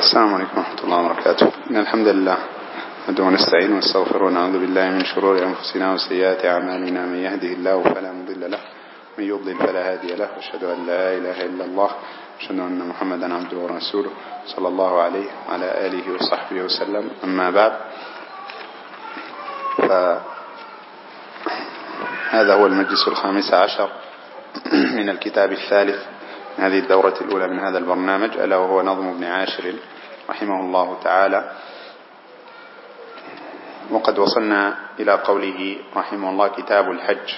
السلام عليكم ورحمة الله وبركاته. إن الحمد لله نحمده ونستعينه ونستغفره ونعوذ بالله من شرور أنفسنا وسيئات أعمالنا، من يهده الله فلا مضل له ومن يضلل فلا هادي له، وأشهد أن لا إله إلا الله وأشهد أن محمدا عبده ورسوله صلى الله عليه وعلى آله وصحبه وسلم. أما بعد، فهذا هو المجلس 15 من الكتاب الثالث من هذه الدورة الأولى من هذا البرنامج، ألا وهو نظم ابن عاشر رحمه الله تعالى. وقد وصلنا إلى قوله رحمه الله: كتاب الحج.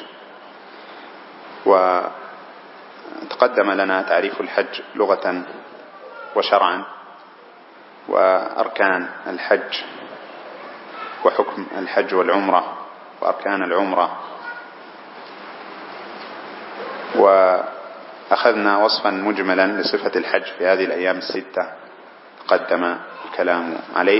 وتقدم لنا تعريف الحج لغة وشرعا، وأركان الحج، وحكم الحج والعمرة، وأركان العمرة. وأخذنا وصفا مجملا لصفة الحج في هذه الأيام الستة تقدم الكلام عليه،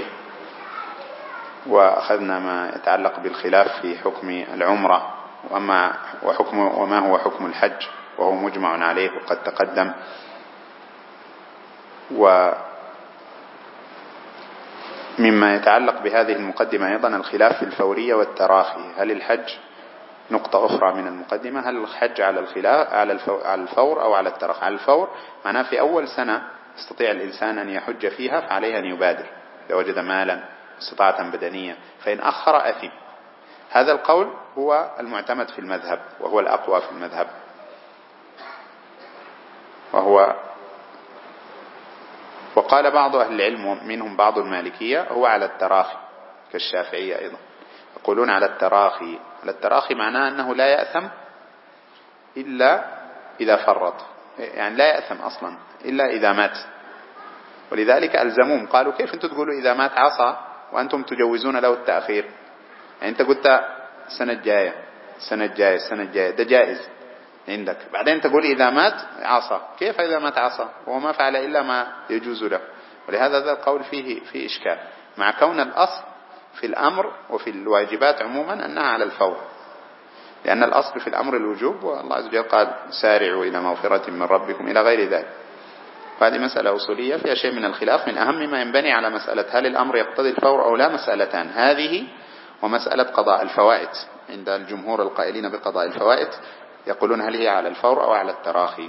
وأخذنا ما يتعلق بالخلاف في حكم العمرة وما هو حكم الحج، وهو مجمع عليه وقد تقدم. ومما يتعلق بهذه المقدمة أيضا الخلاف في الفورية والتراخي. هل الحج نقطة أخرى من المقدمة، هل الحج على الفور أو على التراخي؟ على الفور معناه في أول سنة يستطيع الإنسان أن يحج فيها، فعليه أن يبادر إذا وجد مالا استطاعة بدنية، فإن أخر أثم. هذا القول هو المعتمد في المذهب، وهو الأقوى في المذهب، وقال بعض أهل العلم منهم بعض المالكية هو على التراخي كالشافعية أيضا، يقولون على التراخي. على التراخي معناه أنه لا يأثم إلا إذا فرط، يعني لا يأثم أصلا إلا إذا مات. ولذلك ألزموهم، قالوا: كيف أنتم تقولوا إذا مات عصى وأنتم تجوزون له التأخير؟ يعني أنت قلت السنة الجاية ده جائز عندك، بعدين تقول إذا مات عصى. كيف إذا مات عصى وهو ما فعل إلا ما يجوز له؟ ولهذا هذا القول فيه إشكال، مع كون الأصل في الأمر وفي الواجبات عموما أنها على الفور، لأن الأصل في الأمر الوجوب، والله عز وجل قال: سارعوا إلى مغفرة من ربكم إلى غير ذلك. فهذه مسألة أصولية فيها شيء من الخلاف، من أهم ما ينبني على مسألة هل الأمر يقتضي الفور أو لا مسألتان: هذه ومسألة قضاء الفوائد. عند الجمهور القائلين بقضاء الفوائد يقولون هل هي على الفور أو على التراخي.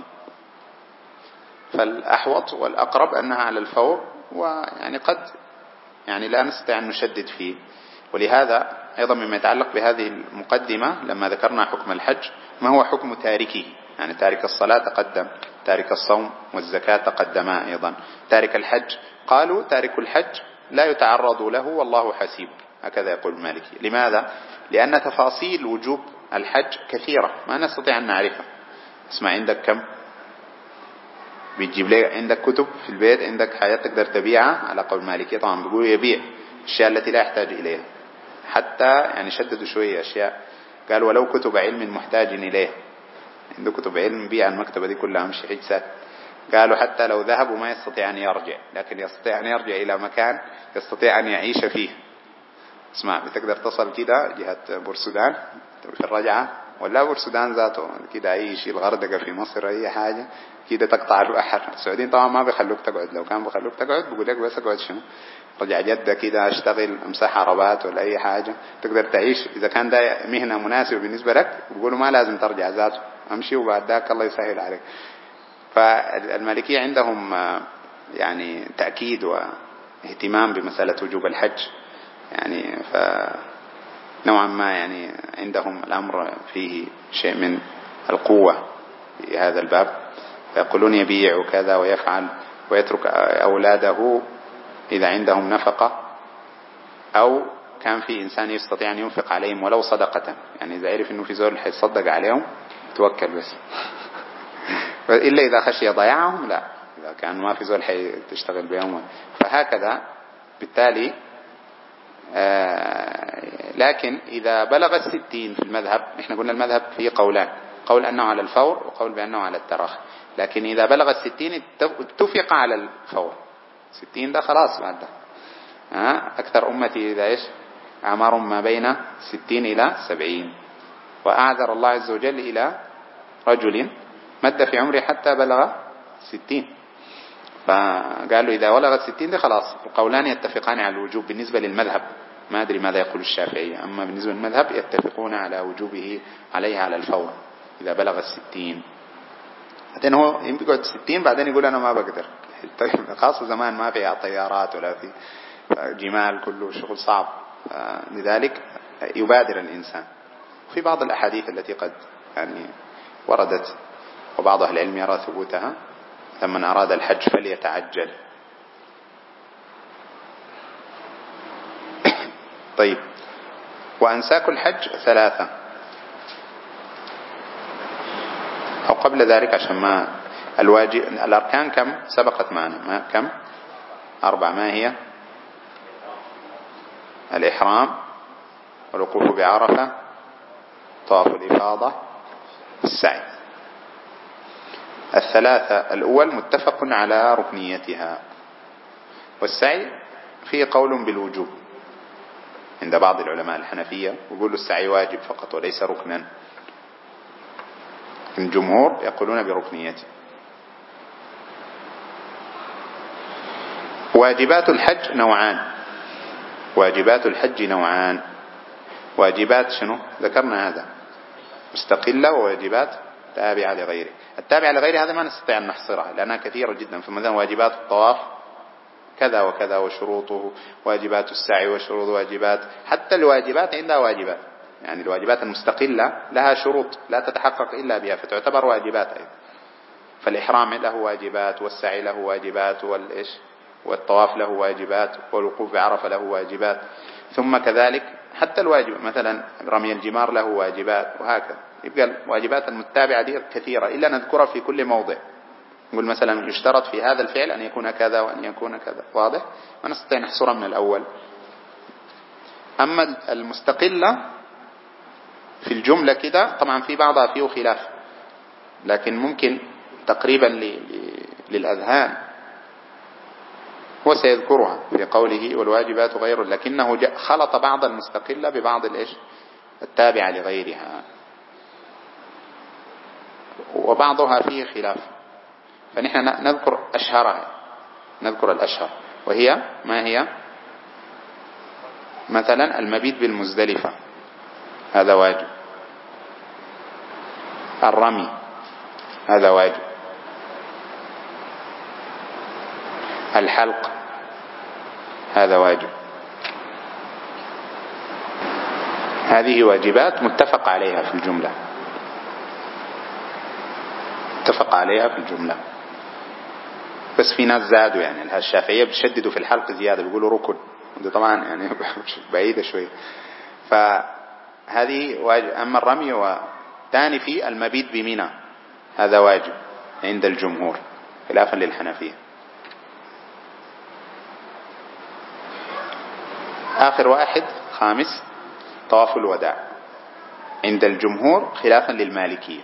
فالأحوط والأقرب أنها على الفور، ويعني قد لا نستطيع أن نشدد فيه. ولهذا أيضا مما يتعلق بهذه المقدمة لما ذكرنا حكم الحج، ما هو حكم تاركه؟ يعني تارك الصلاة تقدم، تارك الصوم والزكاة تقدما أيضا. تارك الحج، قالوا: تارك الحج لا يتعرض له والله حسيب، هكذا يقول المالكي. لماذا؟ لأن تفاصيل وجوب الحج كثيرة ما نستطيع أن نعرفها. اسمع، عندك كم؟ بتجيب لي عندك كتب في البيت، عندك حاجات تقدر تبيعها على قول المالكي. طبعا بيقولوا يبيع الأشياء التي لا يحتاج إليها، حتى شددوا شوية أشياء، قال: ولو كتب علم محتاج إليه. عنده كتب علم بيع المكتبة دي كلها مش حجسات. قالوا حتى لو ذهب وما يستطيع أن يرجع، لكن يستطيع أن يرجع إلى مكان يستطيع أن يعيش فيه. اسمع، بتقدر تصل كده جهة بورسودان في الرجعة، ولا بورسودان ذاته كده، أي شيء، الغردقة في مصر، أي حاجة كده تقطع البحر. السعوديين طبعا ما بيخلوك تقعد، لو كان بيخلوك تقعد بيقول لك بس اقعد شنو، رجع جدة كده، اشتغل، امسح عربات ولا أي حاجة تقدر تعيش. إذا كان ده مهنة مناسبة بالنسبة لك بيقولوا ما لازم ترجع ذاته، امشي وبعد ذاك الله يسهل عليك. فالمالكية عندهم تأكيد واهتمام بمسألة وجوب الحج، فنوعا ما عندهم الأمر فيه شيء من القوة في هذا الباب، فيقولون يبيع وكذا ويفعل ويترك أولاده إذا عندهم نفقة، أو كان في إنسان يستطيع أن ينفق عليهم ولو صدقة، إذا عرف أنه في زول حيصدق عليهم توكل بس إلا إذا خشي ضياعهم لا، إذا كان ما في زول حيشتغل بهم. فهكذا بالتالي لكن إذا بلغ 60 في المذهب، إحنا قلنا المذهب فيه قولان: قول أنه على الفور، وقول بأنه على التراخي. لكن إذا بلغ 60 اتفق على الفور. 60 ده خلاص بعد ده. أكثر أمتي إذا أعمار ما بين 60 إلى 70. وأعذر الله عز وجل إلى رجل مد في عمره حتى بلغ 60، فقالوا إذا بلغت 60 دي خلاص. القولان يتفقان على الوجوب بالنسبة للمذهب، ما أدري ماذا يقول الشافعية، أما بالنسبة للمذهب يتفقون على وجوبه عليها على الفور إذا بلغ 60. بعدين هو يقعد 60 بعدين يقول أنا ما بقدر. طيب خاصة زمان ما في طيارات ولا في جمال، كله شغل صعب، لذلك يبادر الإنسان. في بعض الأحاديث التي قد يعني وردت وبعض أهل العلم يرى ثبوتها، فمن أراد الحج فليتعجل. طيب، وأنساك الحج 3، أو قبل ذلك عشان ما الواجب الأركان كم سبقت معنا، ما كم 4، ما هي؟ الإحرام، والوقوف بعرفة، طواف الإفاضة، السعي. 3 الأول متفق على ركنيتها، والسعي فيه قول بالوجوب عند بعض العلماء الحنفية، يقولوا السعي واجب فقط وليس ركنا. الجمهور يقولون بركنيته. واجبات الحج نوعان، واجبات الحج نوعان. واجبات شنو؟ ذكرنا هذا، مستقلة، وواجبات تابعة لغيره. التابعة لغيره هذا ما نستطيع أن نحصرها لأنها كثيرة جدا. فمثلا واجبات الطواف كذا وكذا وشروطه، واجبات السعي وشروط، واجبات حتى الواجبات عندها واجبات، يعني الواجبات المستقلة لها شروط لا تتحقق إلا بها فتعتبر واجبات أيضا. فالإحرام له واجبات، والسعي له واجبات، والطواف له واجبات، والوقوف بعرفة له واجبات. ثم كذلك حتى الواجب مثلا رمي الجمار له واجبات، وهكذا. يبقى الواجبات المتابعة دي كثيرة إلا نذكرها في كل موضع. نقول مثلا يشترط في هذا الفعل أن يكون كذا وأن يكون كذا، واضح؟ ما نستطيع نحصرها من الأول. أما المستقلة في الجملة كده طبعا في بعضها فيه خلاف، لكن ممكن تقريبا للأذهان هو سيذكرها في قوله والواجبات غير، لكنه خلط بعض المستقلة ببعض التابعة لغيرها، وبعضها فيه خلاف. فنحن نذكر أشهرها، نذكر الأشهر، وهي ما هي؟ مثلا المبيت بالمزدلفة هذا واجب، الرمي هذا واجب، الحلق هذا واجب. هذه واجبات متفق عليها في الجملة، اتفق عليها في الجملة. بس في ناس زادوا، يعني الشافعية بيشددوا في الحلق زيادة، بيقولوا ركن، ودي طبعا يعني بعيدة شوية. فهذه واجب. أما الرمي وثاني في المبيت بمنى هذا واجب عند الجمهور خلافا للحنفية. آخر واحد خامس طواف الوداع عند الجمهور خلافا للمالكية.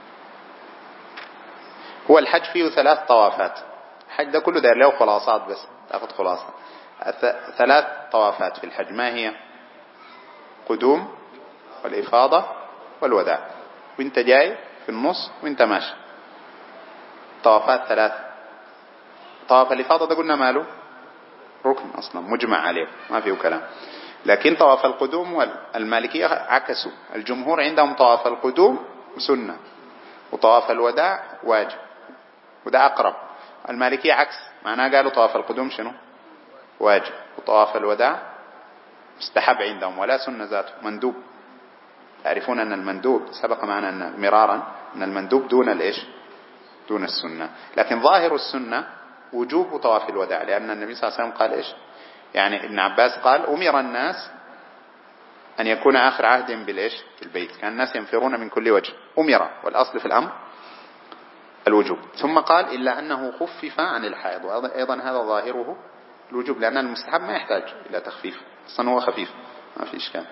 هو الحج فيه 3 طوافات، الحج ده كله داير له خلاصات، بس تاخذ خلاصة. 3 طوافات في الحج، ما هي؟ قدوم، والإفاضة، والوداع، وانت جاي في النص وانت ماشي. طوافات 3. طواف الإفاضة ده قلنا ماله ركن أصلا مجمع عليه ما فيه كلام. لكن طواف القدوم والمالكية عكسوا، الجمهور عندهم طواف القدوم سنة وطواف الوداع واجب، وده أقرب. المالكية عكس، معناه قالوا طواف القدوم شنو؟ واجب، وطواف الوداع مستحب عندهم ولا سنة ذاته، مندوب. تعرفون أن المندوب سبق معنا أن مرارا أن المندوب دون السنة. لكن ظاهر السنة وجوب طواف الوداع، لأن النبي صلى الله عليه وسلم قال يعني ابن عباس قال أمر الناس أن يكون آخر عهد بالبيت، كان الناس ينفرون من كل وجه، أمر، والأصل في الأمر الوجوب. ثم قال إلا أنه خفف عن الحائض، وأيضا هذا ظاهره الوجوب، لأن المستحب ما يحتاج إلى تخفيف، أصلا هو خفيف ما في إشكال.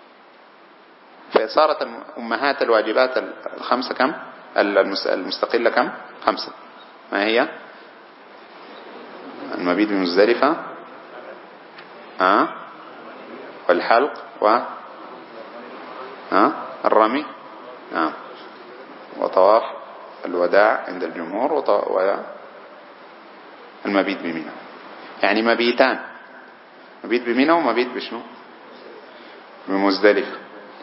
فصارت أمهات الواجبات 5 كم؟ المستقلة كم؟ 5. ما هي؟ المبيت بمزدلفة، والحلق، الرمي، وطواف الوداع عند الجمهور، المبيت بمنى، يعني مبيتان، مبيت بمنى ومبيت بشنو؟ بمزدلفة.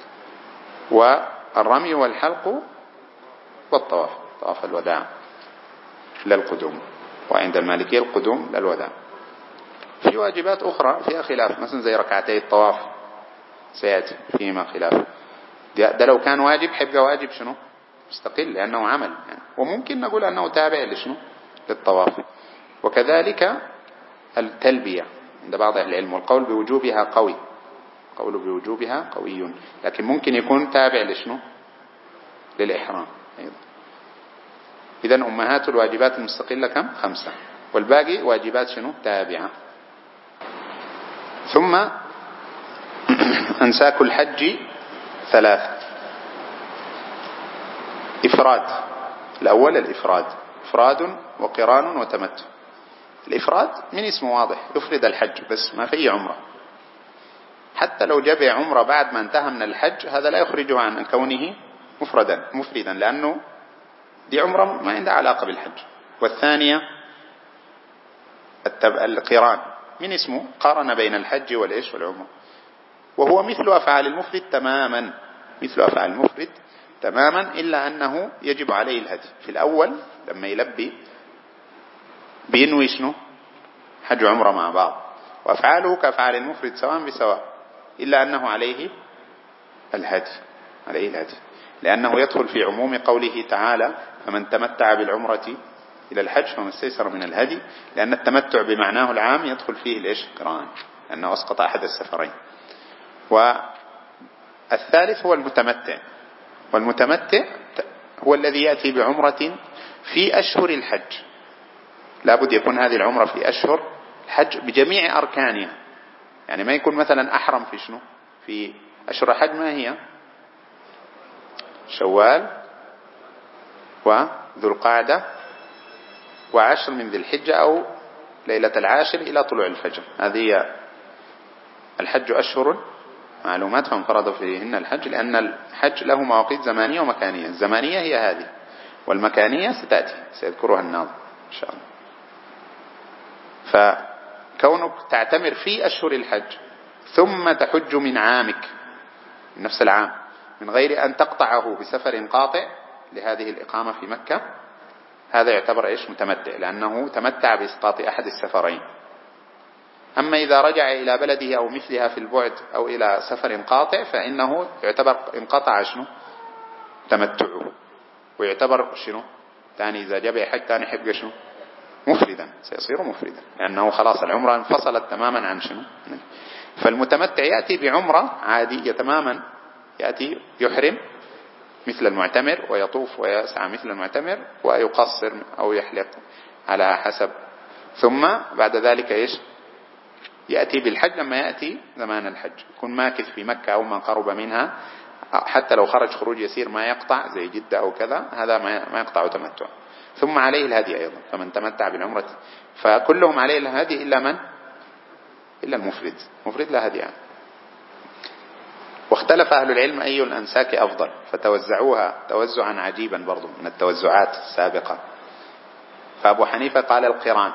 والرمي والحلق والطواف، طواف الوداع للقدوم، وعند المالكية القدوم للوداع. في واجبات أخرى فيها خلاف، مثلا زي ركعتي الطواف سيأتي فيما خلاف. ده لو كان واجب حيبقى واجب شنو؟ مستقل، لأنه عمل يعني. وممكن نقول أنه تابع لشنو؟ للطواف. وكذلك التلبية عند بعض أهل العلم، والقول بوجوبها قوي، قول بوجوبها قوي، لكن ممكن يكون تابع لشنو؟ للإحرام أيضا. إذن أمهات الواجبات المستقلة كم؟ 5، والباقي واجبات شنو؟ تابعة. ثم أنساك الحج 3: إفراد. الأول الإفراد، إفراد وقران وتمتع. الإفراد من اسمه واضح، يفرد الحج بس، ما في عمرة. حتى لو جمع عمرة بعد ما انتهى من الحج، هذا لا يخرجه عن كونه مفردا، لأنه دي عمرة ما عندها علاقة بالحج. والثانية القران، من اسمه قارن بين الحج والإيش والعمرة، وهو مثل أفعال المفرد تماما، مثل أفعال المفرد تماما، إلا أنه يجب عليه الهدي. في الأول لما يلبي بينوي شنو؟ حج وعمرة مع بعض، وأفعاله كأفعال المفرد سواء بسواء، إلا أنه عليه الهدي، عليه الهدي، لأنه يدخل في عموم قوله تعالى: فمن تمتع بالعمرة إلى الحج فما استيسر من الهدي، لأن التمتع بمعناه العام يدخل فيه الإيش؟ قران، لأنه أسقط أحد السفرين. والثالث هو المتمتع، والمتمتع هو الذي يأتي بعمرة في أشهر الحج. لابد يكون هذه العمرة في أشهر الحج بجميع أركانها، يعني ما يكون مثلا أحرم في شنو؟ في أشهر الحج ما هي؟ شوال وذو القعدة وعشر من ذي الحجة، أو ليلة العاشر إلى طلوع الفجر. هذه الحج أشهر معلومات، فانفرد فيهن الحج، لأن الحج له مواقيت زمانية ومكانية. الزمانية هي هذه، والمكانية ستأتي سيذكرها الناظم إن شاء الله. فكونك تعتمر في أشهر الحج ثم تحج من عامك، من نفس العام، من غير أن تقطعه بسفر قاطع لهذه الإقامة في مكة، هذا يعتبر إيش؟ متمتع، لأنه تمتع بإسقاط أحد السفرين. أما إذا رجع إلى بلده أو مثلها في البعد أو إلى سفر قاطع، فإنه يعتبر انقطع شنو؟ تمتعه، ويعتبر شنو؟ ثاني إذا جاء حج ثاني حج شنو؟ مفردا، سيصير مفردا، لأنه خلاص العمرة انفصلت تماما عن شنو؟ فالمتمتع يأتي بعمرة عادية تماما، يأتي يحرم مثل المعتمر ويطوف ويسعى مثل المعتمر ويقصر أو يحلق على حسب، ثم بعد ذلك إيش؟ يأتي بالحج لما يأتي زمان الحج، يكون ماكث في مكة أو ما قرب منها، حتى لو خرج خروج يسير ما يقطع زي جدة أو كذا، هذا ما يقطع تمتع. ثم عليه الهدي أيضا، فمن تمتع بالعمرة، فكلهم عليه الهدي إلا من؟ إلا المفرد، مفرد لا هدي يعني. واختلف أهل العلم أي الأنساك أفضل، فتوزعوها توزعا عجيبا برضو من التوزعات السابقة. فأبو حنيفة قال القران،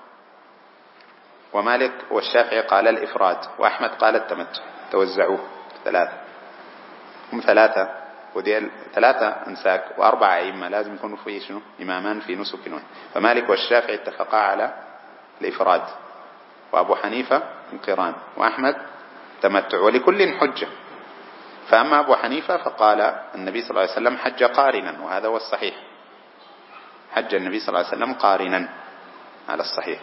ومالك والشافعي قال الإفراد، وأحمد قال التمتع. توزعوه 3، هم 3، ودي 3 أنساك و4 أئمة، لازم يكونوا فيه شنو؟ إمامان في نسك واحد. فمالك والشافعي اتفقا على الإفراد، وأبو حنيفة القران، وأحمد تمتع، ولكل حجة. فأما أبو حنيفة فقال النبي صلى الله عليه وسلم حج قارنا، وهذا هو الصحيح، حج النبي صلى الله عليه وسلم قارنا على الصحيح.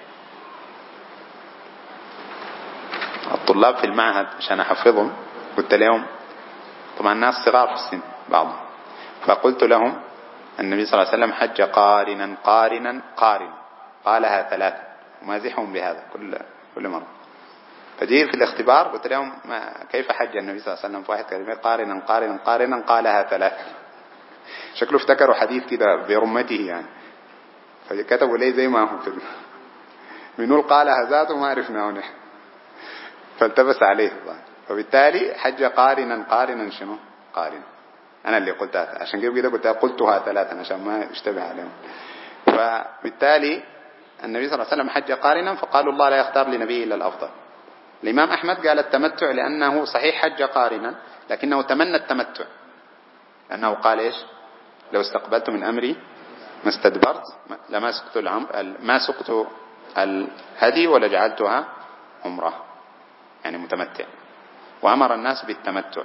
الطلاب في المعهد عشان أحفظهم قلت لهم، طبعا الناس صغار في السن بعضهم، فقلت لهم النبي صلى الله عليه وسلم حج قارنا قارنا قارنا، قالها 3، ومازحهم بهذا كل مرة. فجيت في الاختبار قلت لهم كيف حج النبي صلى الله عليه وسلم في واحد كلمة قارنا قارنا قارنا قالها 3. شكله افتكروا حديث كده برمته يعني، فكتبوا لي زي ما هو كده، منو قالها ذاته ما عرفناه نحن، فالتبس عليه. فبالتالي حج قارنا قارنا شنو؟ قارنا، أنا اللي قلتها، عشان كده قلتها 3 عشان ما يشتبه عليهم. فبالتالي النبي صلى الله عليه وسلم حج قارنا فقالوا الله لا يختار لنبيه إلا الأفضل. الإمام أحمد قال التمتع لأنه صحيح حج قارنا لكنه تمنى التمتع، لأنه قال إيش؟ لو استقبلت من أمري ما استدبرت لما سقت ما سقت الهدي ولجعلتها عمره، يعني متمتع، وأمر الناس بالتمتع.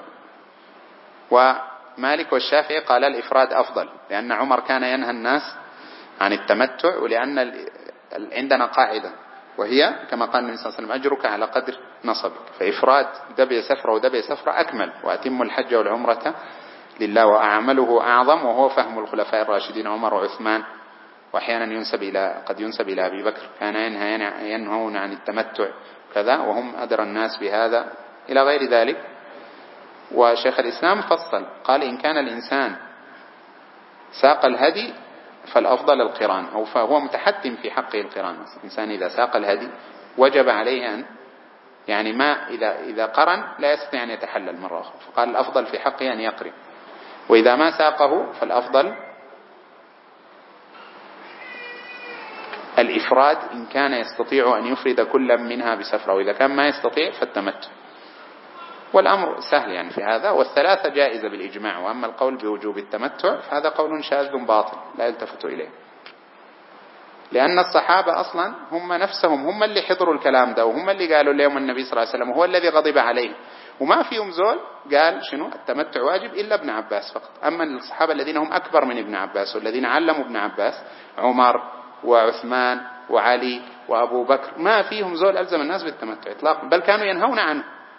ومالك والشافعي قال الإفراد أفضل، لأن عمر كان ينهى الناس عن التمتع، ولأن عندنا قاعدة وهي كما قال النبي صلى الله عليه وسلم أجرك على قدر نصبك، فإفراد دبي سفرة ودبي سفرة أكمل، وأتم الحج والعمرة لله، وأعمله أعظم، وهو فهم الخلفاء الراشدين عمر وعثمان، وأحيانا قد ينسب إلى أبي بكر كان ينهون عن التمتع كذا، وهم أدرى الناس بهذا إلى غير ذلك. وشيخ الإسلام فصل قال إن كان الإنسان ساق الهدي فالأفضل القران، أو فهو متحتم في حقه القران. الإنسان إذا ساق الهدي وجب عليه أن يعني ما إذا قرن لا يستطيع أن يتحلل مرة أخرى، فقال الأفضل في حقه أن يقرن. وإذا ما ساقه فالأفضل الإفراد إن كان يستطيع أن يفرد كل منها بسفرة، وإذا كان ما يستطيع فالتمتع. والأمر سهل يعني في هذا، والثلاثة جائزة بالإجماع. وأما القول بوجوب التمتع فهذا قول شاذ باطل لا يلتفت إليه، لأن الصحابة أصلا هم نفسهم هم اللي حضروا الكلام ده، وهم اللي قالوا اليوم النبي صلى الله عليه وسلم وهو الذي غضب عليه، وما فيهم زول قال شنو التمتع واجب إلا ابن عباس فقط. أما الصحابة الذين هم أكبر من ابن عباس والذين علموا ابن عباس عمر وعثمان وعلي وأبو بكر ما فيهم زول ألزم الناس بالتمتع إطلاقا، بل كانوا ينهون عنه.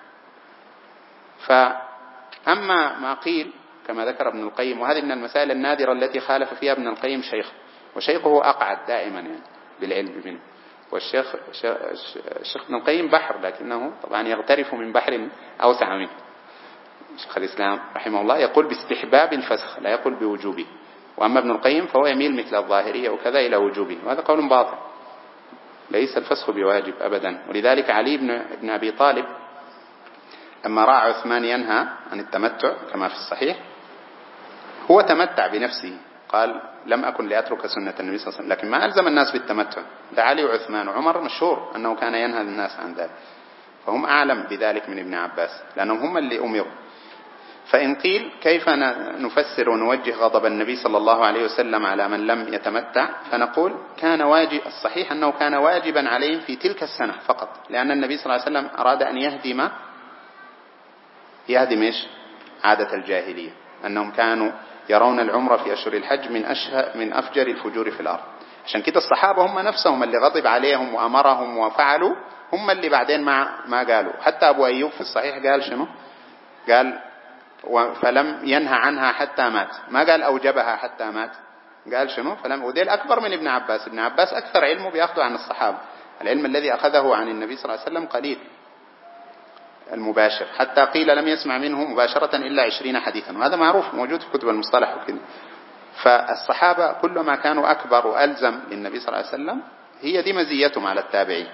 فأما ما قيل كما ذكر ابن القيم، وهذه من المسائل النادرة التي خالف فيها ابن القيم شيخ، وشيخه أقعد دائما يعني بالعلم منه. والشيخ ابن القيم بحر، لكنه طبعا يغترف من بحر أوسع منه. شيخ الإسلام رحمه الله يقول باستحباب الفسخ لا يقول بوجوبه، وأما ابن القيم فهو يميل مثل الظاهرية وكذا إلى وجوبه، وهذا قول باطل، ليس الفسخ بواجب أبدا. ولذلك علي بن أبي طالب لما رأى عثمان ينهى عن التمتع كما في الصحيح هو تمتع بنفسه، قال لم أكن لأترك سنة النبي صلى الله عليه وسلم، لكن ما ألزم الناس بالتمتع. ده علي وعثمان وعمر مشهور أنه كان ينهى الناس عن ذلك، فهم أعلم بذلك من ابن عباس لأنهم هم اللي أمروا. فإن قيل كيف نفسر ونوجه غضب النبي صلى الله عليه وسلم على من لم يتمتع، فنقول كان واجب، الصحيح أنه كان واجبا عليهم في تلك السنة فقط، لأن النبي صلى الله عليه وسلم أراد أن يهدم إيش؟ عادة الجاهلية، أنهم كانوا يرون العمرة في أشهر الحج من أفجر الفجور في الأرض. عشان كده الصحابة هم نفسهم اللي غضب عليهم وأمرهم وفعلوا، هم اللي بعدين ما قالوا. حتى أبو أيوب في الصحيح قال شنو؟ قال فلم ينهى عنها حتى مات، ما قال أوجبها حتى مات، قال شنو؟ وديل أكبر من ابن عباس. ابن عباس أكثر علمه بيأخذه عن الصحابة، العلم الذي أخذه عن النبي صلى الله عليه وسلم قليل المباشر، حتى قيل لم يسمع منه مباشرة إلا 20 حديثا، وهذا معروف موجود في كتب المصطلح وكذا. فالصحابة كل ما كانوا أكبر وألزم للنبي صلى الله عليه وسلم هي دي مزيتهم على التابعين.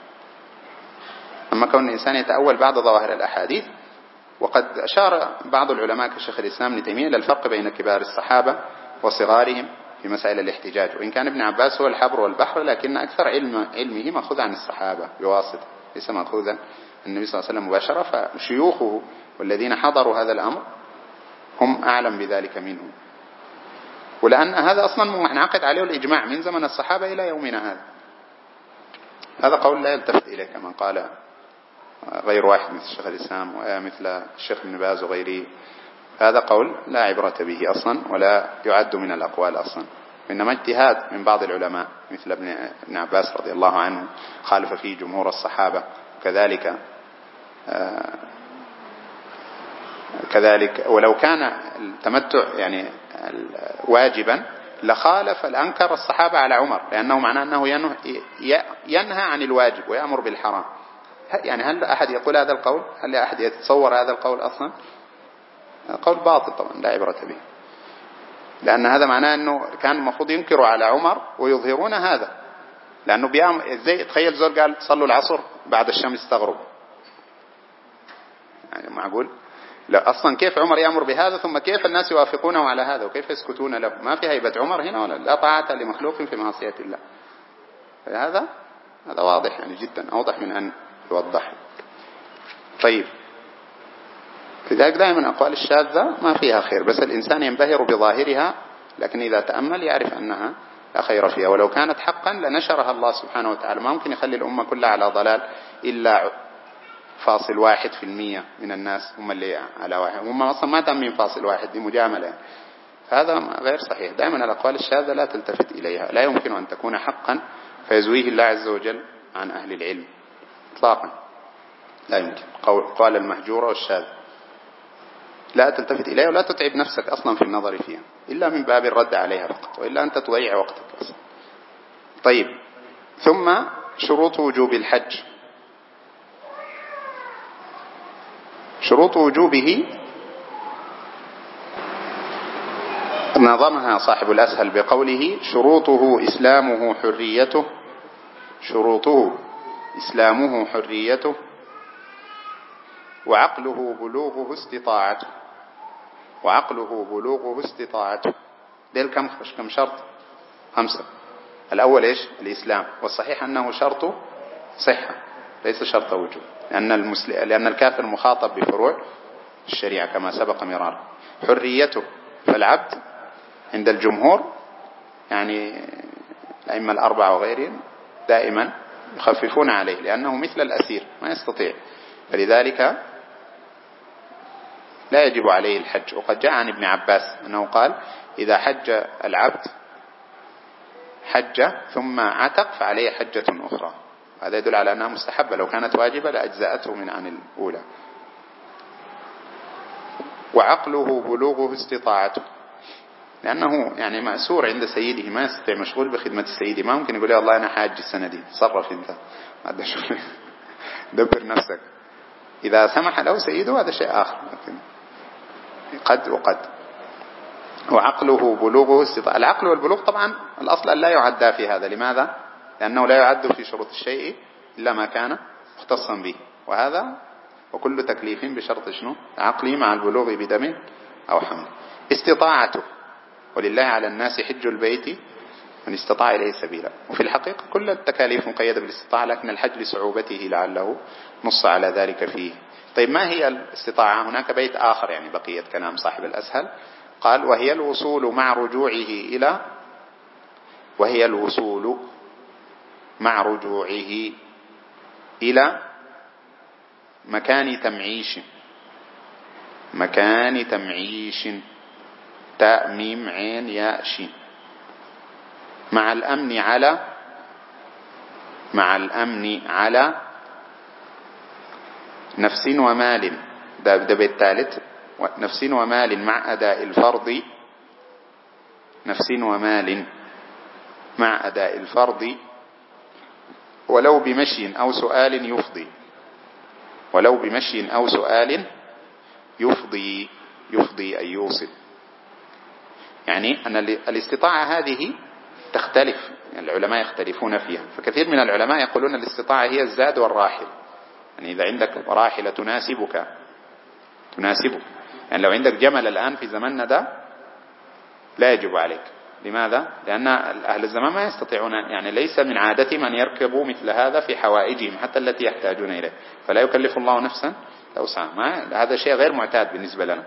أما كون الإنسان يتأول بعض ظواهر الأحاديث، وقد أشار بعض العلماء كشيخ الإسلام ابن تيمية إلى الفرق بين كبار الصحابة وصغارهم في مسائل الاحتجاج، وإن كان ابن عباس هو الحبر والبحر، لكن أكثر علمه مأخوذ عن الصحابة بواسطة، ليس مأخوذا النبي صلى الله عليه وسلم مباشرة. فشيوخه والذين حضروا هذا الأمر هم أعلم بذلك منه، ولأن هذا أصلا منعقد عليه الإجماع من زمن الصحابة إلى يومنا هذا. هذا قول لا يلتفت إليه كما قال غير واحد مثل الشيخ الإسلام ومثل الشيخ ابن باز وغيره. هذا قول لا عبرة به أصلا ولا يعد من الأقوال أصلا، إنما اجتهاد من بعض العلماء مثل ابن عباس رضي الله عنه خالف فيه جمهور الصحابة، كذلك ولو كان التمتع يعني واجبا لخالف الأنكر الصحابة على عمر، لأنه معناه أنه ينهى عن الواجب ويأمر بالحرام. يعني هل أحد يقول هذا القول؟ هل أحد يتصور هذا القول أصلا؟ قول باطل طبعا لا عبرة به، لأن هذا معناه أنه كان المفروض ينكروا على عمر ويظهرون هذا، لأنه زي تخيل زول قال صلوا العصر بعد الشمس تغرب، يعني معقول؟ لا أصلا كيف عمر يأمر بهذا، ثم كيف الناس يوافقونه على هذا وكيف يسكتون له؟ ما في هيبة عمر هنا ولا لا طاعة لمخلوق في معصية الله. هذا واضح يعني جدا، أوضح من أن يوضح. طيب، لذلك دائما أقوال الشاذة ما فيها خير، بس الإنسان ينبهر بظاهرها، لكن إذا تأمل يعرف أنها لا خير فيها. ولو كانت حقا لنشرها الله سبحانه وتعالى. ما ممكن يخلي الأمة كلها على ضلال إلا 0.1% من الناس هم اللي على واحد، هم أصلا ما تأمين 0.1، دي مجاملة يعني. فهذا غير صحيح. دائما الأقوال الشاذة لا تلتفت إليها، لا يمكن أن تكون حقا فيزويه الله عز وجل عن أهل العلم إطلاقا، لا يمكن. قال المهجورة والشاذ لا تلتفت إليها ولا تتعب نفسك أصلا في النظر فيها إلا من باب الرد عليها فقط، وإلا أنت تضيع وقتك أصلا. طيب، ثم شروط وجوب الحج. شروط وجوبه نظمها صاحب الأسهل بقوله: شروطه إسلامه حريته، شروطه إسلامه حريته، وعقله بلوغه استطاعته، وعقله بلوغه استطاعته. ديل كم شرط؟ 5. الأول إيش؟ الإسلام، والصحيح أنه شرط صحة ليس شرط وجوب، لأن الكافر مخاطب بفروع الشريعة كما سبق مرارا. حريته، فالعبد عند الجمهور يعني الأئمة الأربعة وغيرهم دائما يخففون عليه لأنه مثل الأسير ما يستطيع، فلذلك لا يجب عليه الحج. وقد جاء عن ابن عباس أنه قال: إذا حج العبد حج ثم عتق فعليه حجة أخرى. هذا يدل على أنها مستحبة، لو كانت واجبة لأجزأته من عن الأولى. وعقله بلوغه استطاعته، لأنه يعني مأسور عند سيده، ما يستطيع، مشغول بخدمة السيد، ما ممكن يقول يا الله أنا حاج السنة دي، تصرف أنت، هذا شغل دبر نفسك. إذا سمح له سيده هذا شيء آخر، لكن قد وقد. وعقله بلوغه استطاعة. العقل والبلوغ طبعا الأصل أن لا يعدى في هذا. لماذا؟ لأنه لا يعد في شروط الشيء إلا ما كان مختصا به، وهذا وكل تكليف بشرط شنو؟ عقلي مع البلوغ بدم أو حمل. استطاعته، ولله على الناس حج البيت من استطاع إليه سبيلا. وفي الحقيقة كل التكاليف مقيدة بالاستطاعة، لكن الحج لصعوبته لعله نص على ذلك فيه. طيب، ما هي الاستطاعة؟ هناك بيت آخر يعني بقية كلام صاحب الأسهل، قال: وهي الوصول مع رجوعه إلى، وهي الوصول مع رجوعه إلى مكان تمعيش، مكان تمعيش، تاء ميم عين ياء شين، مع الأمن على، مع الأمن على نفس ومال. ده بيت الثالث. نفس ومال مع أداء الفرض، نفس ومال مع أداء الفرض، ولو بمشي أو سؤال يفضي، ولو بمشي أو سؤال يفضي، يفضي أي يوصل. يعني أن الاستطاعة هذه تختلف، يعني العلماء يختلفون فيها. فكثير من العلماء يقولون الاستطاعة هي الزاد والراحل. يعني إذا عندك راحلة تناسبك، يعني لو عندك جمل الآن في زمننا ده لا يجب عليك. لماذا؟ لأن أهل الزمان ما يستطيعون، يعني ليس من عادتهم أن يركبوا مثل هذا في حوائجهم حتى التي يحتاجون إليه، فلا يكلف الله نفسا وسعها. هذا شيء غير معتاد بالنسبة لنا.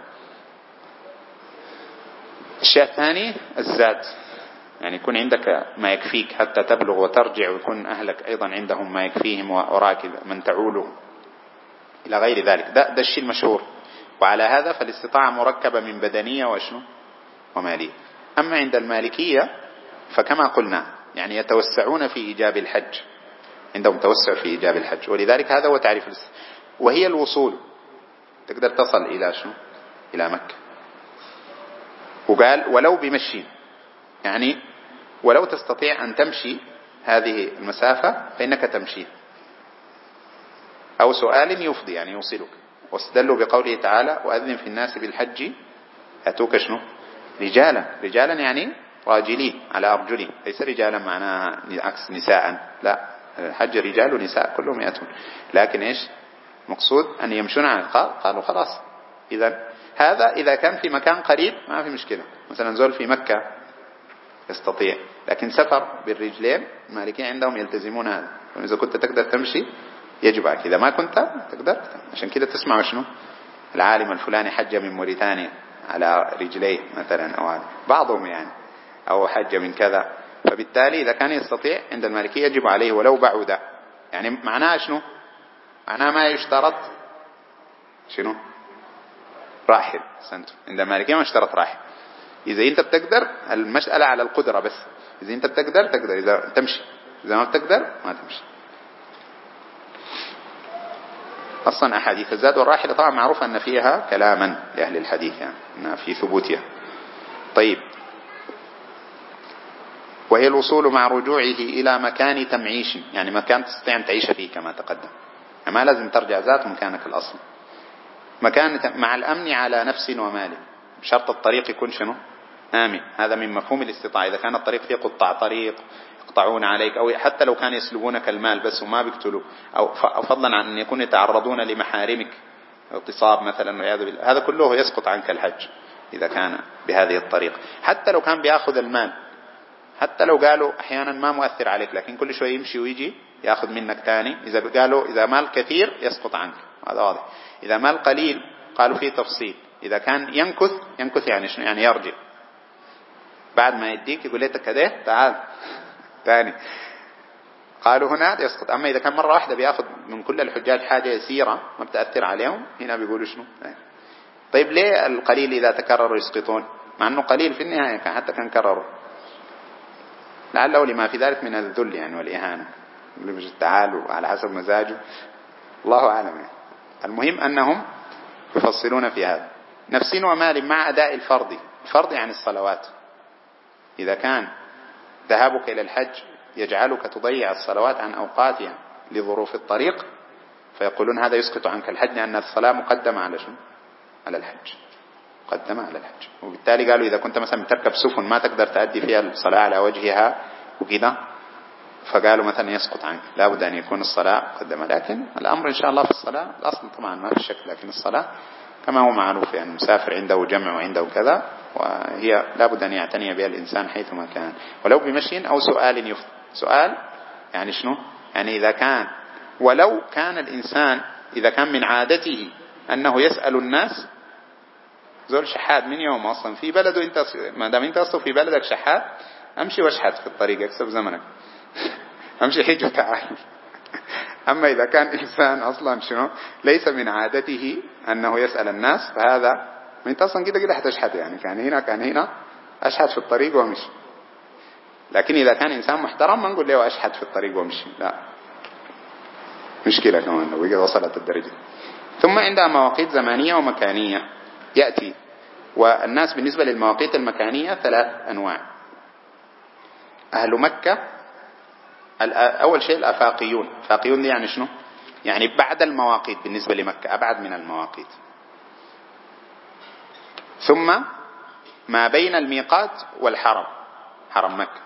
الشيء الثاني الزاد، يعني يكون عندك ما يكفيك حتى تبلغ وترجع، ويكون أهلك أيضا عندهم ما يكفيهم، وراك من تعوله إلى غير ذلك. ده الشيء المشهور. وعلى هذا فالاستطاعة مركبة من بدنية وشنو ومالية. أما عند المالكية فكما قلنا يعني يتوسعون في إيجاب الحج، عندهم توسع في إيجاب الحج، ولذلك هذا هو تعريف وهي الوصول، تقدر تصل إلى شنو؟ إلى مكة. وقال ولو بمشي، يعني ولو تستطيع أن تمشي هذه المسافة فإنك تمشي، أو سؤال يفضي يعني يوصلك. واستدلوا بقوله تعالى: وأذن في الناس بالحج أتوك شنو؟ رجالا. رجالا يعني راجلين على أرجلهم، ليس رجالا معناها عكس نساء، لا، الحج رجال ونساء كلهم يأتون، لكن إيش مقصود أن يمشون على قالوا خلاص. إذا هذا إذا كان في مكان قريب ما في مشكلة. مثلا زول في مكة يستطيع. لكن سفر بالرجلين المالكية عندهم يلتزمون هذا، إذا كنت تقدر تمشي يجب عليك، إذا ما كنت تقدر. عشان كده تسمع شنو العالم الفلاني حج من موريتانيا على رجليه مثلا، أو بعضهم يعني، أو حج من كذا. فبالتالي إذا كان يستطيع عند المالكية يجب عليه ولو بعد. يعني معناه شنو؟ معناه ما يشترط شنو راحل. سنتو عند المالكية ما اشترط راحل. إذا أنت بتقدر، المسألة على القدرة بس. إذا أنت بتقدر تقدر، إذا تمشي، إذا ما بتقدر ما تمشي. أصلا أحاديث الزاد والراحلة طبعا معروف أن فيها كلاما لأهل الحديث، يعني أن في ثبوتها. طيب، وهي الوصول مع رجوعه إلى مكان تمعيش، يعني مكان تستطيع أن تعيش فيه كما تقدم، يعني ما لازم ترجع ذات مكانك الأصل. مكان مع الأمن على نفس ومال، بشرط الطريق يكون شنو آمن. هذا من مفهوم الاستطاعة. إذا كان الطريق فيه قطاع طريق يقطعون عليك، أو حتى لو كان يسلبونك المال بس وما بيقتلوا، أو فضلا عن أن يكون يتعرضون لمحارمك، اغتصاب مثلا والعياذ بالله، هذا كله يسقط عنك الحج إذا كان بهذه الطريقة. حتى لو كان بيأخذ المال، حتى لو قالوا أحيانا ما مؤثر عليك، لكن كل شوي يمشي ويجي يأخذ منك تاني. إذا قالوا إذا مال كثير يسقط عنك، هذا واضح. إذا مال قليل قالوا فيه تفصيل. إذا كان ينكث يعني شنو؟ يعني يرجع بعد ما يديك يقول لك كده تعال ثاني، قالوا هنا يسقط. أما إذا كان مرة واحدة بيأخذ من كل الحجاج حاجة يسيرة ما بتأثر عليهم، هنا بيقولوا شنو. طيب ليه القليل إذا تكرروا يسقطون؟ مع أنه قليل في النهاية حتى كان كرروا، لعله لما في ذلك من الذل يعني والإهانة، تعالوا على حسب مزاجه، الله أعلم يعني. المهم أنهم يفصلون في هذا. نفس ومال مع أداء الفرض. الفرض يعني الصلوات. إذا كان ذهابك إلى الحج يجعلك تضيع الصلوات عن أوقاتها لظروف الطريق، فيقولون هذا يسقط عنك الحج، لأن الصلاة مقدمة على شنو؟ على الحج، مقدمة على الحج. وبالتالي قالوا إذا كنت مثلا تركب سفن ما تقدر تأدي فيها الصلاة على وجهها وكذا، فقالوا مثلا يسقط عنك، لا بد أن يكون الصلاة مقدمة. لكن الأمر إن شاء الله في الصلاة الأصل طبعا ما في شك، لكن الصلاة كما هو معروف يعني المسافر عنده جمع وعنده كذا، وهي لا بد أن يعتني بها الإنسان حيثما كان، ولو بمشي أو سؤال يفضل. سؤال يعني شنو؟ يعني إذا كان ولو كان الإنسان إذا كان من عادته أنه يسأل الناس، زول شحات من يوم أصلا في بلده، أنت ما دام أنت أصلا في بلدك شحات، أمشي واشحت في الطريق اكسب زمنك أمشي حج وتعال. أما إذا كان إنسان أصلا شنو ليس من عادته أنه يسأل الناس، فهذا أنت أصلا كده هتشحت، يعني كان هنا أشحت في الطريق وامشي. لكن إذا كان إنسان محترم ما نقول له أشحت في الطريق وامشي، لا، مشكلة كمان لو إذا وصلت الدرجة. ثم عندها مواقيت زمانية ومكانية يأتي. والناس بالنسبة للمواقيت المكانية 3 أنواع. أهل مكة أول شيء الأفاقيون. الأفاقيون دي يعني شنو؟ يعني بعد المواقيت بالنسبة لمكة، أبعد من المواقيت. ثم ما بين الميقات والحرم، حرم مكة.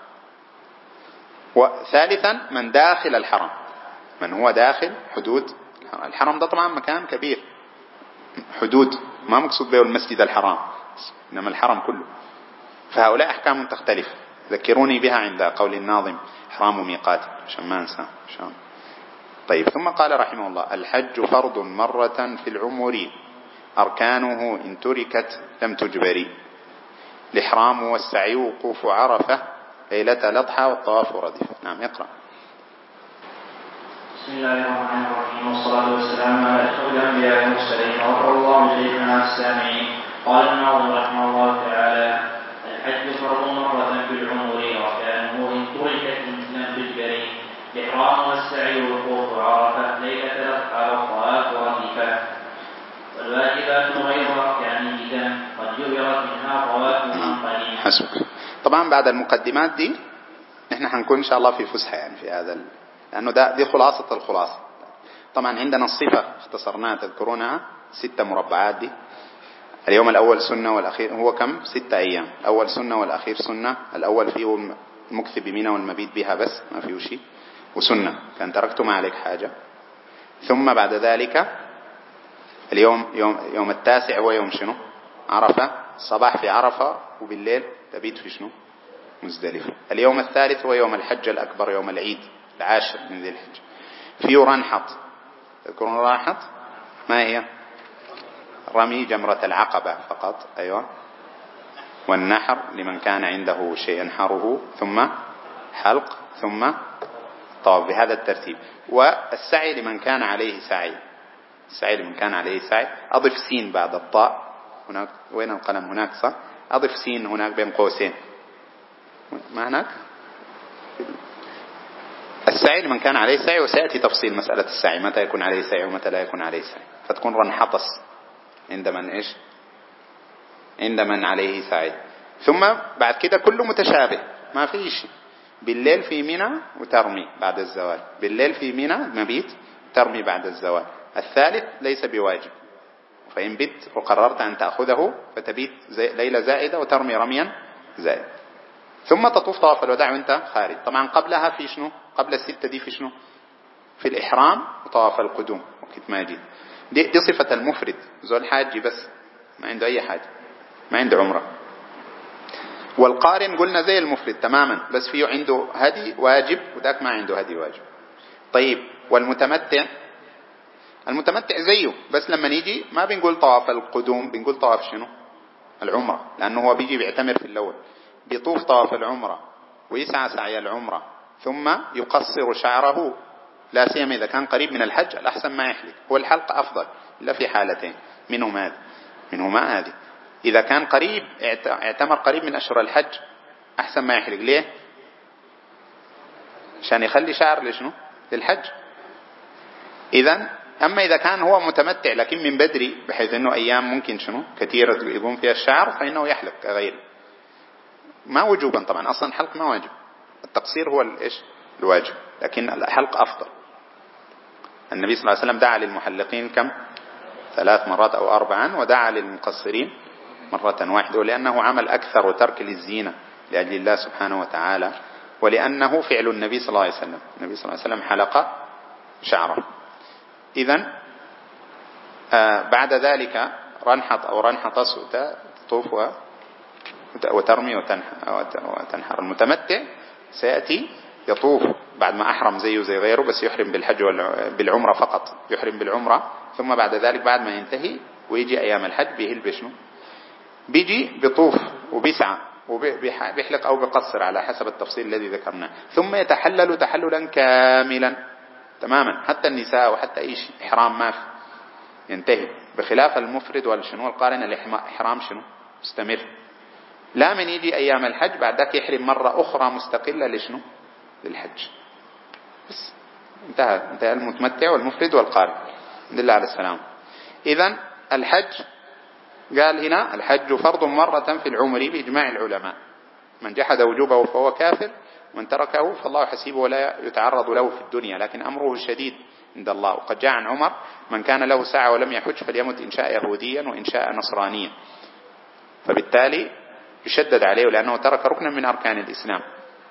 وثالثا من داخل الحرم، من هو داخل حدود الحرم. ده طبعا مكان كبير، حدود ما مقصود به المسجد الحرام، إنما الحرم كله. فهؤلاء أحكام تختلف، ذكروني بها عند قول الناظم حرام ميقات عشان ما انسى إن شاء الله. طيب، ثم قال رحمه الله: الحج فرض مرة في العمر، أركانه إن تركت لم تجبر، الإحرام والسعي وقوف عرفة، ليلة الأضحى والطواف ردف. نعم، اقرأ. بسم الله الرحمن الرحيم، والصلاة والسلام على أشرف الأنبياء والمرسلين، وغفر الله لشيخنا السامعين. قال الناظم رحمه الله تعالى: الحج فرض مرة في العمر، وكانه إن تركت لم تجبر، الإحرام والسعي والوقوف عرفة، ليلة الأضحى والطواف ردفة، والواجبات غير أركان إذا قد جبرت منها طواف من قديم. حسبك. طبعا بعد المقدمات دي نحن حنكون إن شاء الله في فسحة يعني في هذا لأنه دي خلاصة الخلاصة. طبعا عندنا الصفة اختصرناها تذكرونها 6 مربعات دي. اليوم الأول سنة والأخير هو كم؟ 6 أيام. الأول سنة والأخير سنة. الأول فيه المكث بمنى والمبيت بها بس ما فيه شيء، وسنة كان تركت ما عليك حاجة. ثم بعد ذلك يوم التاسع هو يوم شنو؟ عرفة. الصباح في عرفة وبالليل تبيت في شنو؟ مزدلفة. اليوم الثالث هو يوم الحج الأكبر، يوم العيد العاشر من ذي الحجة. فيه رنحط، تذكرون رنحط؟ ما هي؟ رمي جمرة العقبة فقط، أيوة، والنحر لمن كان عنده شيء ينحره، ثم حلق، ثم طواف، بهذا الترتيب. والسعي لمن كان عليه سعي، السعي لمن كان عليه سعي. أضف سين بعد الطاء هناك، وين القلم؟ هناك صح، أضف سين هناك بين قوسين، ما هناك؟ السعي لمن كان عليه سعي، وسيأتي تفصيل مسألة السعي متى يكون عليه سعي ومتى لا يكون عليه سعي، فتكون رنحطس عند من إيش؟ عند من عليه سعي. ثم بعد كده كله متشابه، ما في شيء. بالليل في منى وترمي بعد الزوال، بالليل في منى مبيت ترمي بعد الزوال. الثالث ليس بواجب، فإن بت وقررت أن تأخذه فتبيت ليلة زائدة وترمي رميا زائد، ثم تطوف طواف الوداع وانت خارج. طبعا قبلها في شنو؟ قبل الستة دي في شنو؟ في الإحرام وطواف القدوم وقت ما يجي. دي صفة المفرد، زول حاجي بس ما عنده أي حاجة، ما عنده عمرة. والقارن قلنا زي المفرد تماما، بس فيه عنده هدي واجب وذاك ما عنده هدي واجب. طيب والمتمتع؟ المتمتع زيه، بس لما نيجي ما بنقول طواف القدوم، بنقول طواف شنو؟ العمرة، لأنه هو بيجي بيعتمر في الأول، بيطوف طواف العمرة ويسعى سعي العمرة، ثم يقصر شعره، لا سيما إذا كان قريب من الحج. الأحسن ما يحلق، هو الحلق أفضل إلا في حالتين، منهما هذه. إذا كان قريب اعتمر قريب من أشهر الحج أحسن ما يحلق. ليه؟ عشان يخلي شعر لشنو؟ للحج. إذن أما إذا كان هو متمتع لكن من بدري، بحيث أنه أيام ممكن شنو كثيرة يقوم فيها الشعر، فإنه يحلق غير ما وجوبا. طبعا أصلا الحلق ما واجب، التقصير هو إيش؟ الواجب، لكن الحلق أفضل. النبي صلى الله عليه وسلم دعا للمحلقين كم؟ 3 مرات أو 4، ودعا للمقصرين مرة واحدة، ولأنه عمل أكثر وترك للزينة لأجل الله سبحانه وتعالى، ولأنه فعل النبي صلى الله عليه وسلم. النبي صلى الله عليه وسلم حلق شعره. إذن بعد ذلك رنحط أو رنحطس تطوف وترمي وتنحر. المتمتع سيأتي يطوف بعد ما أحرم زيه زي غيره، بس يحرم بالحج بالعمرة فقط، يحرم بالعمرة، ثم بعد ذلك بعد ما ينتهي ويجي أيام الحج بيهل بشنو؟ بيجي بطوف وبيسعى وبيحلق أو بقصر على حسب التفصيل الذي ذكرناه، ثم يتحلل تحللا كاملا تماما، حتى النساء وحتى أي شيء إحرام ما في، ينتهي. بخلاف المفرد والشنو القارن، الإحرام شنو؟ مستمر. لا من يجي أيام الحج بعد ذاك يحرم مرة أخرى مستقلة لشنو؟ للحج. بس انتهى المتمتع والمفرد والقارن. الحمد لله على السلام. إذن الحج قال هنا الحج فرض مرة في العمر بإجماع العلماء، من جحد وجوبه فهو كافر، من تركه فالله حسيبه ولا يتعرض له في الدنيا، لكن أمره شديد عند الله. وقد جاء عن عمر من كان له ساعة ولم يحج فليمت إن شاء يهوديا وإن شاء نصرانيا، فبالتالي يشدد عليه لأنه ترك ركنا من أركان الإسلام.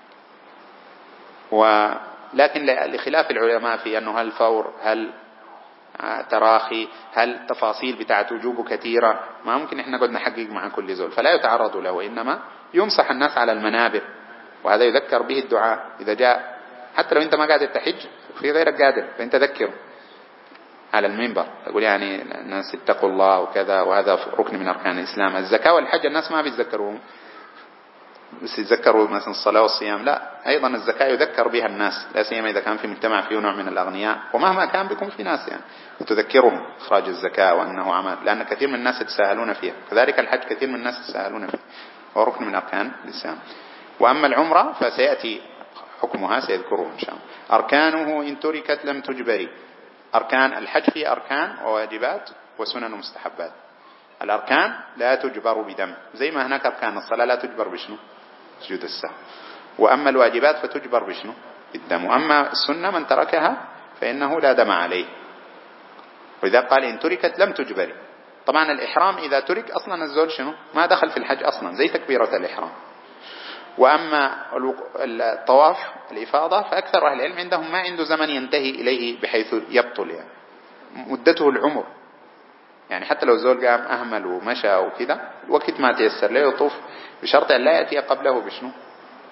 ولكن لخلاف العلماء في أنه هل فور، هل تراخي، هل تفاصيل بتاعت وجوبه كثيرة، ما ممكن احنا قد نحقق مع كل زول، فلا يتعرض له، وإنما يمسح الناس على المنابر، وهذا يذكر به الدعاء إذا جاء، حتى لو أنت ما قادر تحج في غيرك قادر، فأنت ذكر على المنبر تقول يعني الناس اتقوا الله وكذا، وهذا ركن من أركان الإسلام. الزكاة والحج الناس ما بيتذكروهم، بس يتذكروا مثلا الصلاة والصيام، لا، أيضا الزكاة يذكر بها الناس، لا سيما إذا كان في مجتمع فيه نوع من الأغنياء، ومهما كان بيكون في ناس يعني تذكرهم إخراج الزكاة وأنه عمل، لأن كثير من الناس يتساهلون فيها. كذلك الحج كثير من الناس يتساهلون فيه، هو ركن من أركان الإسلام. وأما العمرة فسيأتي حكمها سيذكره إن شاء الله. أركانه إن تركت لم تجبري. أركان الحج فيه أركان وواجبات وسنن ومستحبات. الأركان لا تجبر بدم، زي ما هناك أركان الصلاة لا تجبر بشنو؟ سجود السهو. وأما الواجبات فتجبر بشنو؟ بالدم. وأما السنة من تركها فإنه لا دم عليه. وإذا قال إن تركت لم تجبري، طبعا الإحرام إذا ترك أصلا الزول شنو؟ ما دخل في الحج أصلا، زي تكبيرة الإحرام. وأما الطواف الإفاضة فأكثر أهل العلم عندهم ما عنده زمن ينتهي إليه بحيث يبطل، يعني مدته العمر، يعني حتى لو زول قام أهمل ومشى وكذا وقت ما تيسر له يطوف، بشرط أن لا يأتي قبله بشنو؟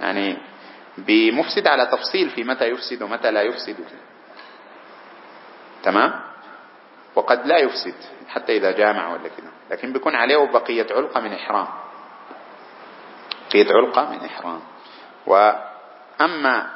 يعني بمفسد على تفصيل في متى يفسد ومتى لا يفسد، تمام. وقد لا يفسد حتى إذا جامع ولا كده، لكن بيكون عليه بقية علقة من إحرام، بقية علقة من إحرام. وأما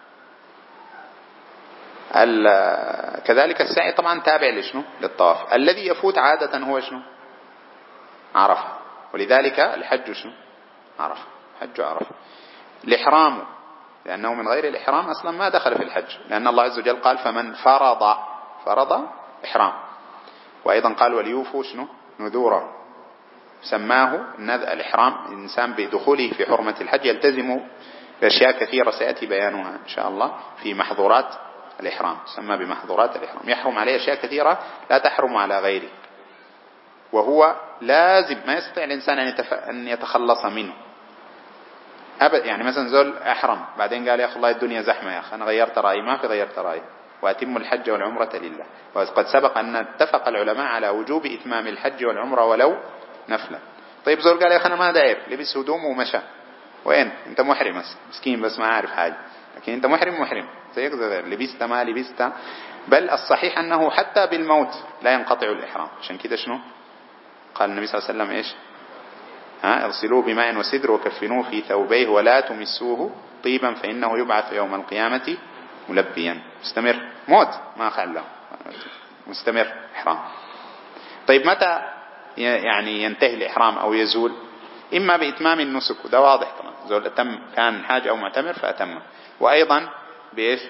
كذلك السعي طبعا تابع لشنو؟ للطواف. الذي يفوت عادة هو شنو؟ عرفة. ولذلك الحج شنو؟ عرفة، حج عرفة. الإحرام لأنه من غير الإحرام أصلا ما دخل في الحج، لأن الله عز وجل قال فمن فرض إحرام. وأيضا قال وليوفوا شنو؟ نذورا. سماه الإحرام الإنسان بدخوله في حرمة الحج يلتزم بأشياء كثيرة سيأتي بيانها إن شاء الله في محظورات الإحرام، سمى بمحظورات الإحرام. يحرم عليه أشياء كثيرة لا تحرم على غيره، وهو لازم ما يستطيع الإنسان أن يتخلص منه أبدا. يعني مثلا زول أحرم بعدين قال يا أخي الله الدنيا زحمة يا أخي أنا غيرت رأيي، ما في غيرت رأيي، وأتم الحج والعمرة لله. وقد سبق أن اتفق العلماء على وجوب إتمام الحج والعمرة ولو نفلا. طيب زول قال يا أخي أنا ما داير، لبس هدومه ومشى، وين أنت محرم مسكين بس ما عارف حاجة، لكن أنت محرم زيك لبست ما لبست. بل الصحيح أنه حتى بالموت لا ينقطع الإحرام. عشان كده شنو قال النبي صلى الله عليه وسلم إيش؟ اغسلوه بماء وسدر وكفنوه في ثوبيه ولا تمسوه طيبا فإنه يبعث يوم القيامة ملبيا. مستمر، موت ما خلى، مستمر إحرام. طيب متى يعني ينتهي الإحرام أو يزول؟ إما بإتمام النسك، وده واضح طبعا، زول أتم كان حاج أو معتمر فأتم. وأيضا بإيش؟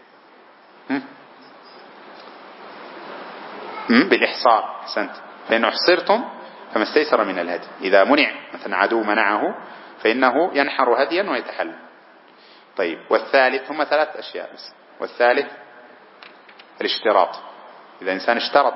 بالإحصار. أحسنت. فإن أحصرتم فما استيسر من الهدي. إذا منع مثلا عدو منعه فإنه ينحر هديا ويتحلل. طيب والثالث، هم 3 أشياء بس. والثالث الاشتراط. إذا إنسان اشترط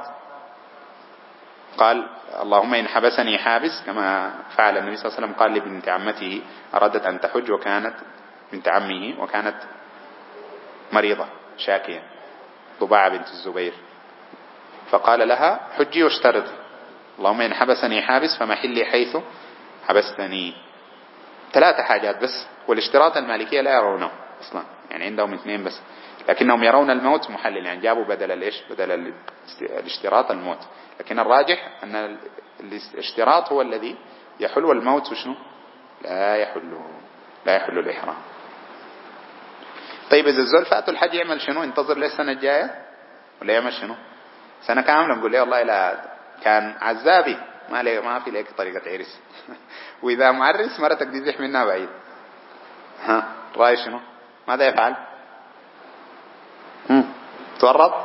قال اللهم إن حبسني حابس، كما فعل النبي صلى الله عليه وسلم، قال لبنت عمته أرادت أن تحج وكانت بنت عمه وكانت مريضة شاكية، ضباعة بنت الزبير، فقال لها حجي واشترطي، اللهم إن حبسني حابس فمحلي حيث حبستني. 3 حاجات بس. والاشتراط المالكية لا يرونه أصلا، يعني عندهم 2 بس، لكنهم يرون الموت محلل، يعني جابوا بدل الاشتراط الموت. لكن الراجح أن الاشتراط هو الذي يحل، والموت وشنو لا يحل الإحرام. طيب إذا الزول فاتوا الحج يعمل شنو؟ ينتظر للسنة الجاية ولا يعمل شنو؟ سنة كاملة نقول لي والله لا كان عزابي ما في لك طريقة عرس وإذا معرس مرتك دي زح منها بعيد، رأي شنو؟ ماذا يفعل؟ تورط؟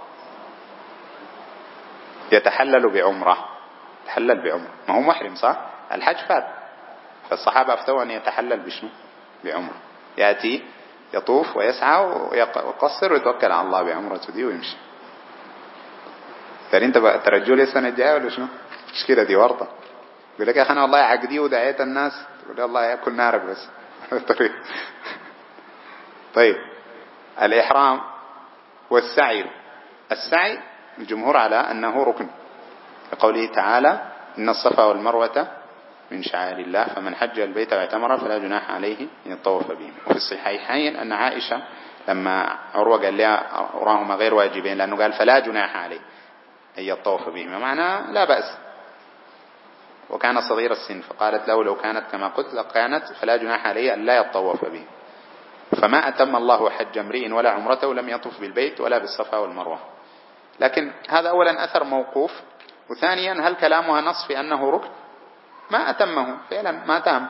يتحلل بعمرة. ما هو محرم صح؟ الحج فات، فالصحابة افتوا أن يتحلل بشنو؟ بعمرة. يأتي يطوف ويسعى ويقصر ويتوكل على الله بعمرته دي ويمشي. فانت بقى ترجو لي السنة الجاية ولا شنو؟ مش كده، دي ورطة. يقول لك يا أخي أنا والله عقدي ودعيت الناس، يقول لي الله يأكل نارك بس طيب الإحرام والسعي. السعي الجمهور على أنه ركن، لقوله تعالى إن الصفا والمروة من شعائر الله فمن حج البيت واعتمر فلا جناح عليه أن يطوف بهم. وفي الصحيحين أن عائشة لما عروة قال لها أراهما غير واجبين، لأنه قال فلا جناح عليه أن يطوف بهما، معناه لا بأس، وكان صغير السن، فقالت له لو كانت كما قلت لكانت فلا جناح عليه أن لا يطوف به. فما أتم الله حج امرئ ولا عمرته لم يطف بالبيت ولا بالصفا والمروة. لكن هذا أولا أثر موقوف، وثانيا هل كلامها نص في أنه ركن؟ ما أتمه فعلا، ما تم،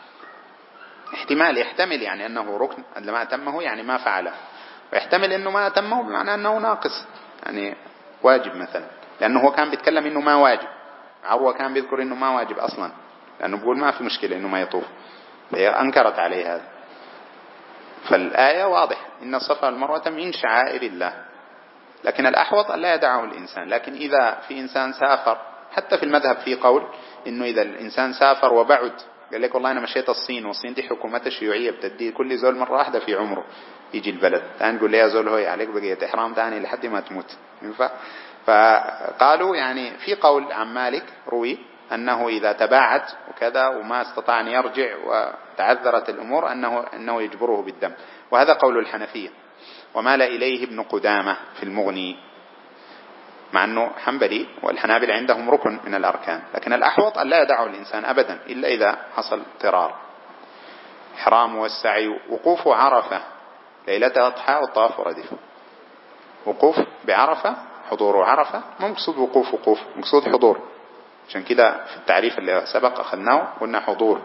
يحتمل يعني أنه ركن لما أتمه يعني ما فعله، ويحتمل أنه ما أتمه بمعنى أنه ناقص يعني واجب مثلا، لأنه هو كان بيتكلم أنه ما واجب. عروة كان بيذكر أنه ما واجب أصلا، لأنه بيقول ما في مشكلة أنه ما يطوف، فهي أنكرت عليه هذا. فالآية واضح إن الصفا والمروة من شعائر الله، لكن الأحوط أن لا يدعه الإنسان. لكن إذا في إنسان سافر، حتى في المذهب في قول إنه إذا الإنسان سافر وبعد، قال لك والله أنا مشيت الصين، والصين دي حكومتها شيوعية بتدي كل زول مرة واحدة في عمره يجي البلد، تاني نقول لي يا زول هوي عليك بقية إحرام تاني لحد ما تموت. فقالوا يعني في قول عن مالك روي أنه إذا تباعد وكذا وما استطاع أن يرجع وتعذرت الأمور أنه يجبره بالدم، وهذا قول الحنفية، ومال إليه ابن قدامة في المغني، مع أنه حنبلي والحنابلة عندهم ركن من الأركان، لكن الأحوط أن لا يدعه الإنسان أبدا إلا إذا حصل اضطرار. إحرام والسعي، وقوف عرفة ليلة الأضحى والطواف ردف. وقوف بعرفة، حضور عرفة، ما مقصود وقوف مقصود حضور، عشان كده في التعريف اللي سبق أخذناه قلنا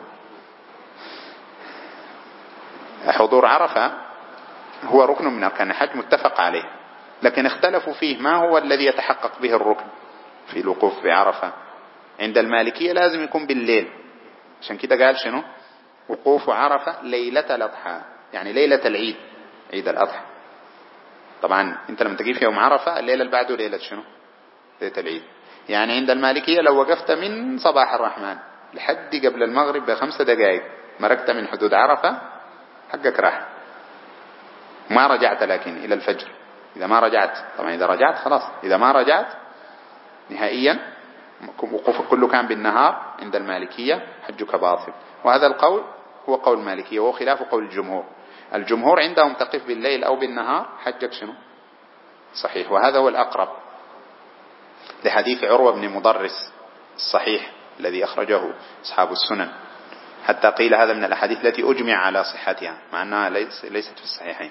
حضور عرفة هو ركن من أركان الحج متفق عليه، لكن اختلفوا فيه ما هو الذي يتحقق به الركن في الوقوف بعرفة. عند المالكية لازم يكون بالليل، عشان كده قال شنو؟ وقوف عرفة ليلة الأضحى، يعني ليلة العيد، عيد الأضحى. طبعا انت لما تجي في يوم عرفة الليلة اللي بعده ليلة شنو؟ ليلة العيد. يعني عند المالكية لو وقفت من صباح الرحمن لحد قبل المغرب ب5 دقائق مرقت من حدود عرفة حقك راح، ما رجعت لكن إلى الفجر. إذا ما رجعت، طبعا إذا رجعت خلاص، إذا ما رجعت نهائيا وقوفك كله كان بالنهار عند المالكية حجك باطل. وهذا القول هو قول المالكية وهو خلاف قول الجمهور. الجمهور عندهم تقف بالليل أو بالنهار حجك شنو؟ صحيح. وهذا هو الأقرب لحديث عروة بن مضرس الصحيح الذي أخرجه أصحاب السنن، حتى قيل هذا من الأحاديث التي أجمع على صحتها مع أنها ليست في الصحيحين.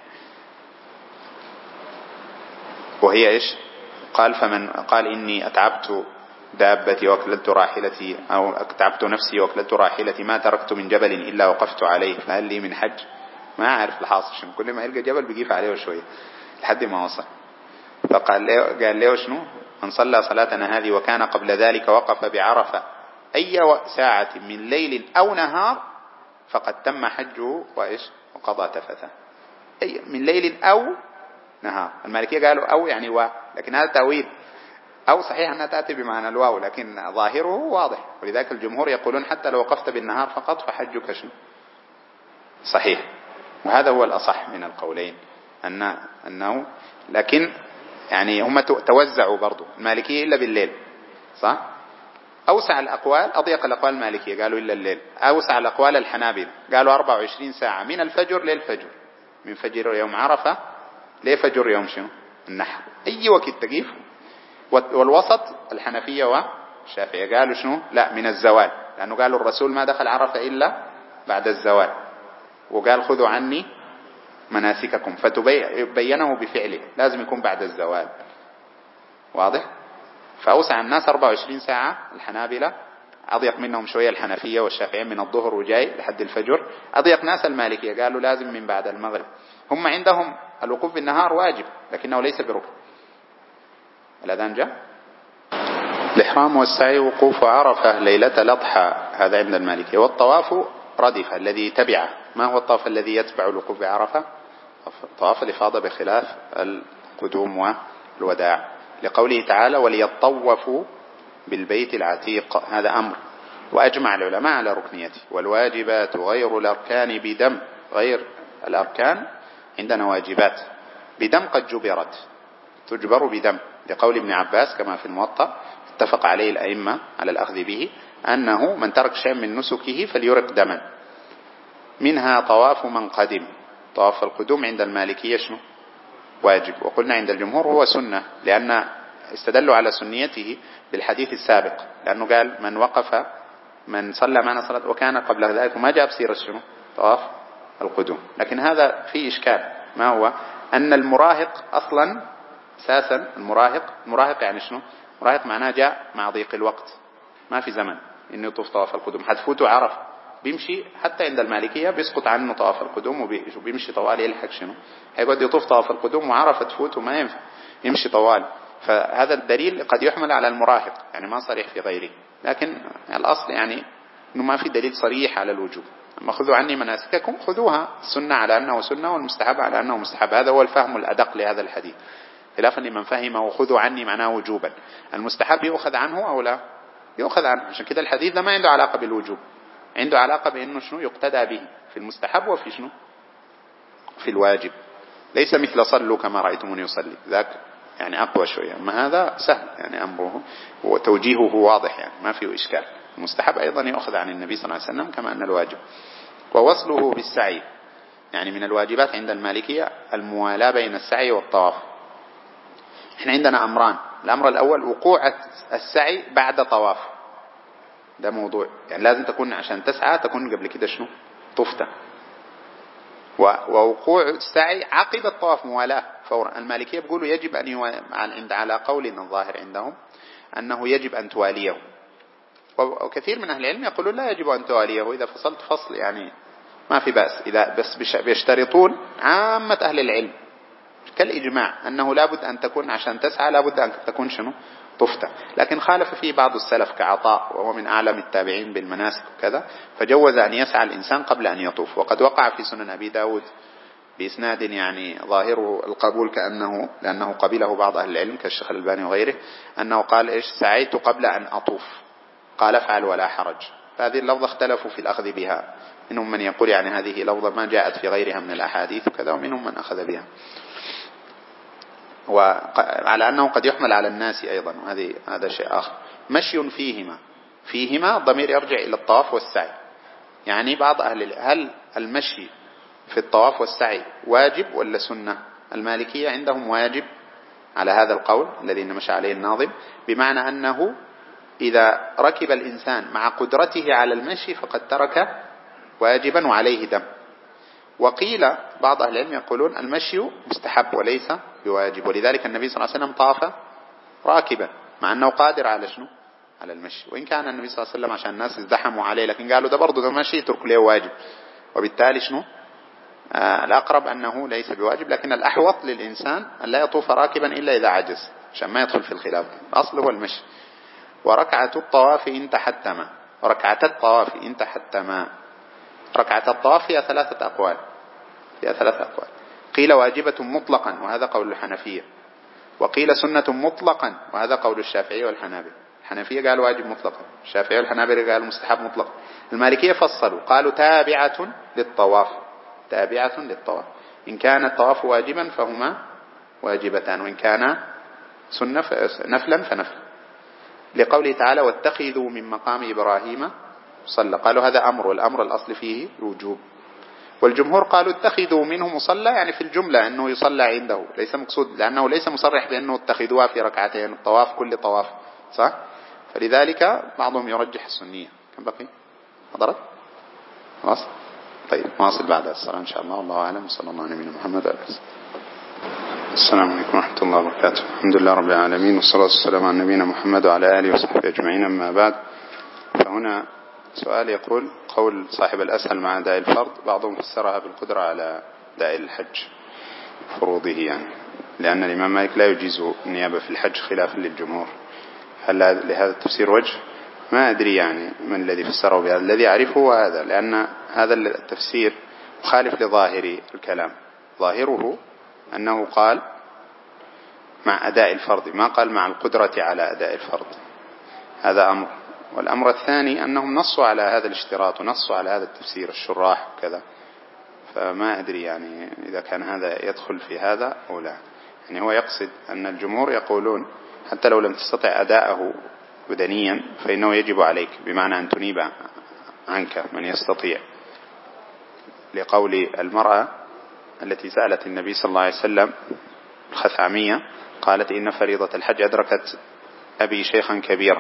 وهي إيش؟ قال إني أتعبت دابتي وأكللت راحلتي، أو أتعبت نفسي وأكللت راحلتي، ما تركت من جبل إلا وقفت عليه، فهل لي من حج؟ ما أعرف الحاصل شنو، كل ما يلقى جبل بيقيف عليه شوية لحد ما وصل. قال له شنو؟ من صلى صلاتنا هذه وكان قبل ذلك وقف بعرفة أي ساعة من ليل أو نهار فقد تم حجه وإيش؟ وقضى تفثه. أي من ليل أو نهار. المالكية قالوا أو يعني لكن هذا تأويل. أو صحيح أنها تأتي بمعنى الواو، لكن ظاهره واضح، ولذلك الجمهور يقولون حتى لو وقفت بالنهار فقط فحجك شنو؟ صحيح. وهذا هو الأصح من القولين، أنه لكن يعني هم توزعوا برضو المالكية إلا بالليل، صح؟ أوسع الأقوال، أضيق الأقوال المالكية قالوا إلا الليل، أوسع الأقوال الحنابلة قالوا 24 ساعة من الفجر للفجر، من فجر يوم عرفة لفجر يوم شنو؟ النحر، أي وقت تقيف. والوسط الحنفية والشافعية قالوا شنو؟ لا، من الزوال، لأنه قالوا الرسول ما دخل عرفة إلا بعد الزوال، وقال خذوا عني مناسككم، فتبينه بفعله، لازم يكون بعد الزوال. واضح؟ فأوسع الناس 24 ساعة الحنابلة، أضيق منهم شوية الحنفية والشافعية من الظهر وجاي لحد الفجر، أضيق ناس المالكية قالوا لازم من بعد المغرب. هم عندهم الوقوف بالنهار واجب لكنه ليس بركن. الأذان جاء. الإحرام والسعي وقوف عرفة ليلة الأضحى، هذا عند المالكية. والطواف ردف الذي تبعه. ما هو الطواف الذي يتبع الوقوف بعرفة؟ طواف الإفاضة بخلاف القدوم والوداع، لقوله تعالى وليطوفوا بالبيت العتيق، هذا أمر. وأجمع العلماء على ركنيته. والواجبات غير الأركان بدم، غير الأركان عندنا واجبات بدم قد جبرت، تجبر بدم، لقول ابن عباس كما في الموطأ اتفق عليه الأئمة على الأخذ به، أنه من ترك شيء من نسكه فليرق دما. منها طواف من قدم. طواف القدوم عند المالكية شنو؟ واجب. وقلنا عند الجمهور هو سنة، لأن استدلوا على سنيته بالحديث السابق، لأنه قال من صلى معنا صلاة وكان قبل ذلك، وما جاء بسيرة شنو؟ طواف القدوم. لكن هذا فيه إشكال، ما هو؟ أن المراهق أصلا أساسا المراهق يعني شنو؟ مراهق معناه جاء مع ضيق الوقت، ما في زمن إنه يطوف طواف القدوم، حتفوته عرف بيمشي، حتى عند المالكية بيسقط عنه طواف القدوم وبيمشي طوال، يلحق شنو؟ هيقعد يطوف طواف القدوم وعرفة تفوت وما ينفع يمشي طوال. فهذا الدليل قد يحمل على المراهق، يعني ما صريح في غيره، لكن الأصل يعني إنه ما في دليل صريح على الوجوب. أما خذوا عني مناسككم، خذوها السنة على أنه سنة والمستحب على أنه مستحب. هذا هو الفهم الأدق لهذا الحديث، خلافا لمن فهمه وخذوا عني معناه وجوبا. المستحب يؤخذ عنه أو لا يؤخذ عنه، عشان كده الحديث ده ما عنده علاقة بالوجوب، عنده علاقة بأنه شنو يقتدى به في المستحب وفي شنو؟ في الواجب. ليس مثل صلوا كما رأيتموني يصلي، ذاك يعني أقوى شوية، أما هذا سهل يعني أمره وتوجيهه واضح يعني ما فيه إشكال. المستحب أيضا يأخذ عن النبي صلى الله عليه وسلم كما أن الواجب. ووصله بالسعي، يعني من الواجبات عند المالكية الموالاة بين السعي والطواف. احنا عندنا أمران، الأمر الأول وقوع السعي بعد طواف، ده موضوع يعني لازم تكون عشان تسعى تكون قبل كده شنو طفت. ووقوع السعي عقب الطواف موالاة فورا. المالكية بيقولوا يجب أن على قول الظاهر عندهم أنه يجب أن تواليه، وكثير من أهل العلم يقولون لا يجب أن تواليه، إذا فصلت فصل يعني ما في بأس، إذا بس بيشترطون عامة أهل العلم كالإجماع أنه لابد أن تكون عشان تسعى لابد أن تكون شنو طفتة. لكن خالف فيه بعض السلف كعطاء وهو من أعلم التابعين بالمناسك وكذا، فجوز أن يسعى الإنسان قبل أن يطوف. وقد وقع في سنن أبي داود بإسناد يعني ظاهره القبول كأنه لأنه قبله بعض أهل العلم كالشيخ الألباني وغيره أنه قال إيش سعيت قبل أن أطوف، قال افعل ولا حرج. فهذه اللفظة اختلفوا في الأخذ بها، منهم من يقول يعني هذه لفظة ما جاءت في غيرها من الأحاديث وكذا، ومنهم من أخذ بها، وعلى أنه قد يحمل على الناس أيضا، هذا شيء آخر. مشي فيهما ضمير يرجع إلى الطواف والسعي، يعني بعض هل المشي في الطواف والسعي واجب ولا سنة؟ المالكية عندهم واجب على هذا القول الذي مشى عليه الناظم، بمعنى أنه إذا ركب الإنسان مع قدرته على المشي فقد ترك واجبا وعليه دم. وقيل بعض أهل العلم يقولون المشي مستحب وليس بواجب، ولذلك النبي صلى الله عليه وسلم طاف راكبا مع أنه قادر على شنو على المشي، وإن كان النبي صلى الله عليه وسلم عشان الناس ازدحموا عليه لكن قالوا ده برضه ده مشي يترك له واجب، وبالتالي شنو الأقرب أنه ليس بواجب. لكن الأحوط للإنسان أن لا يطوف راكبا إلا إذا عجز عشان ما يدخل في الخلاف، الأصل هو المشي. وركعة الطواف إن تحتما، وركعة الطواف إن تحتما، ركعة الطواف فيها ثلاثة أقوال، قيل واجبة مطلقا وهذا قول الحنفية، وقيل سنة مطلقا وهذا قول الشافعية والحنابلة. الحنفية قالوا واجب مطلقا، الشافعية والحنابلة قالوا مستحب مطلقا. المالكية فصلوا قالوا تابعة للطواف، إن كان الطواف واجبا فهما واجبتان، وإن كان سنة نفلا فنفل، لقوله تعالى واتخذوا من مقام إبراهيم مصلى، قالوا هذا أمر، والأمر الأصل فيه الوجوب. والجمهور قالوا اتخذوا منه مصلى يعني في الجملة أنه يصلى عنده، ليس مقصود لأنه ليس مصرح بأنه اتخذوها في ركعتين الطواف كل طواف، صح؟ فلذلك بعضهم يرجح السنية. كم بقي؟ حضرت؟ خلاص؟ طيب نواصل بعد الصلاة إن شاء الله، والله أعلم، صلى الله عليه وسلم محمد وعلى آله. السلام عليكم ورحمة الله وبركاته. الحمد لله رب العالمين، والصلاة والسلام على نبينا محمد وعلى آله وصحبه أجمعين، أما بعد. فهنا سؤال يقول قول صاحب الأسهل مع أداء الفرض، بعضهم فسرها بالقدرة على أداء الحج فروضه يعني، لأن الإمام مالك لا يجيز النيابة في الحج خلافا للجمهور. هل لهذا التفسير وجه؟ ما أدري يعني من الذي فسره بهذا، الذي أعرفه هو هذا، لأن هذا التفسير مخالف لظاهر الكلام. ظاهره أنه قال مع أداء الفرض، ما قال مع القدرة على أداء الفرض، هذا أمر. والأمر الثاني أنهم نصوا على هذا الاشتراط ونصوا على هذا التفسير الشراح وكذا، فما أدري يعني إذا كان هذا يدخل في هذا أو لا. يعني هو يقصد أن الجمهور يقولون حتى لو لم تستطع أداءه بدنيا فإنه يجب عليك، بمعنى أن تنيب عنك من يستطيع، لقول المرأة التي سألت النبي صلى الله عليه وسلم الخثعمية قالت إن فريضة الحج أدركت أبي شيخا كبيرا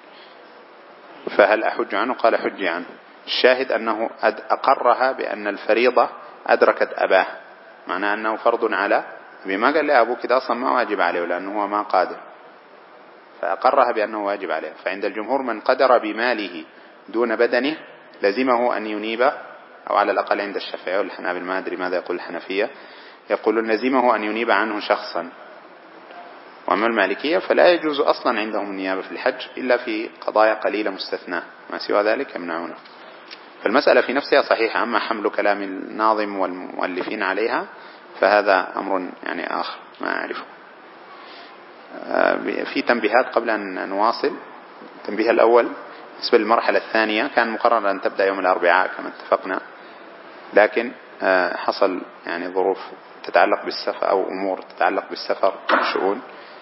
فهل أحج عنه؟ قال حج عنه. الشاهد أنه أقرها بأن الفريضة أدركت أباه، معناه أنه فرض على أبي، ما قال لي أبوك كده أصلا ما واجب عليه لأنه هو ما قادر، فأقرها بأنه واجب عليه. فعند الجمهور من قدر بماله دون بدنه لزمه أن ينيب، أو على الأقل عند الشافعية والحنابلة، ما أدري ماذا يقول الحنفية، يقولون لزمه أن ينيب عنه شخصا. وأما المالكية فلا يجوز أصلا عندهم النيابة في الحج إلا في قضايا قليلة مستثناء، ما سوى ذلك يمنعونه. فالمسألة في نفسها صحيحة، أما حمل كلام الناظم والمؤلفين عليها فهذا أمر يعني آخر ما أعرفه. في تنبيهات قبل أن نواصل. التنبيه الأول بالنسبة للمرحلة الثانية كان مقرر أن تبدأ يوم الأربعاء كما اتفقنا، لكن حصل يعني ظروف تتعلق بالسفر أو أمور تتعلق بالسفر شؤون،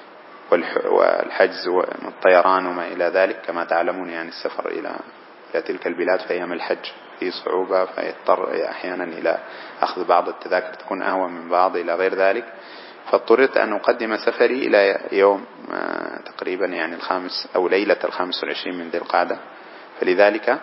والحجز والطيران وما إلى ذلك. كما تعلمون يعني السفر إلى تلك البلاد في أيام الحج فيه صعوبة، فيضطر أحيانا إلى أخذ بعض التذاكر تكون أهون من بعض إلى غير ذلك. فاضطررت أن أقدم سفري إلى يوم تقريبا يعني 5 أو ليلة 25 من ذي القعدة، فلذلك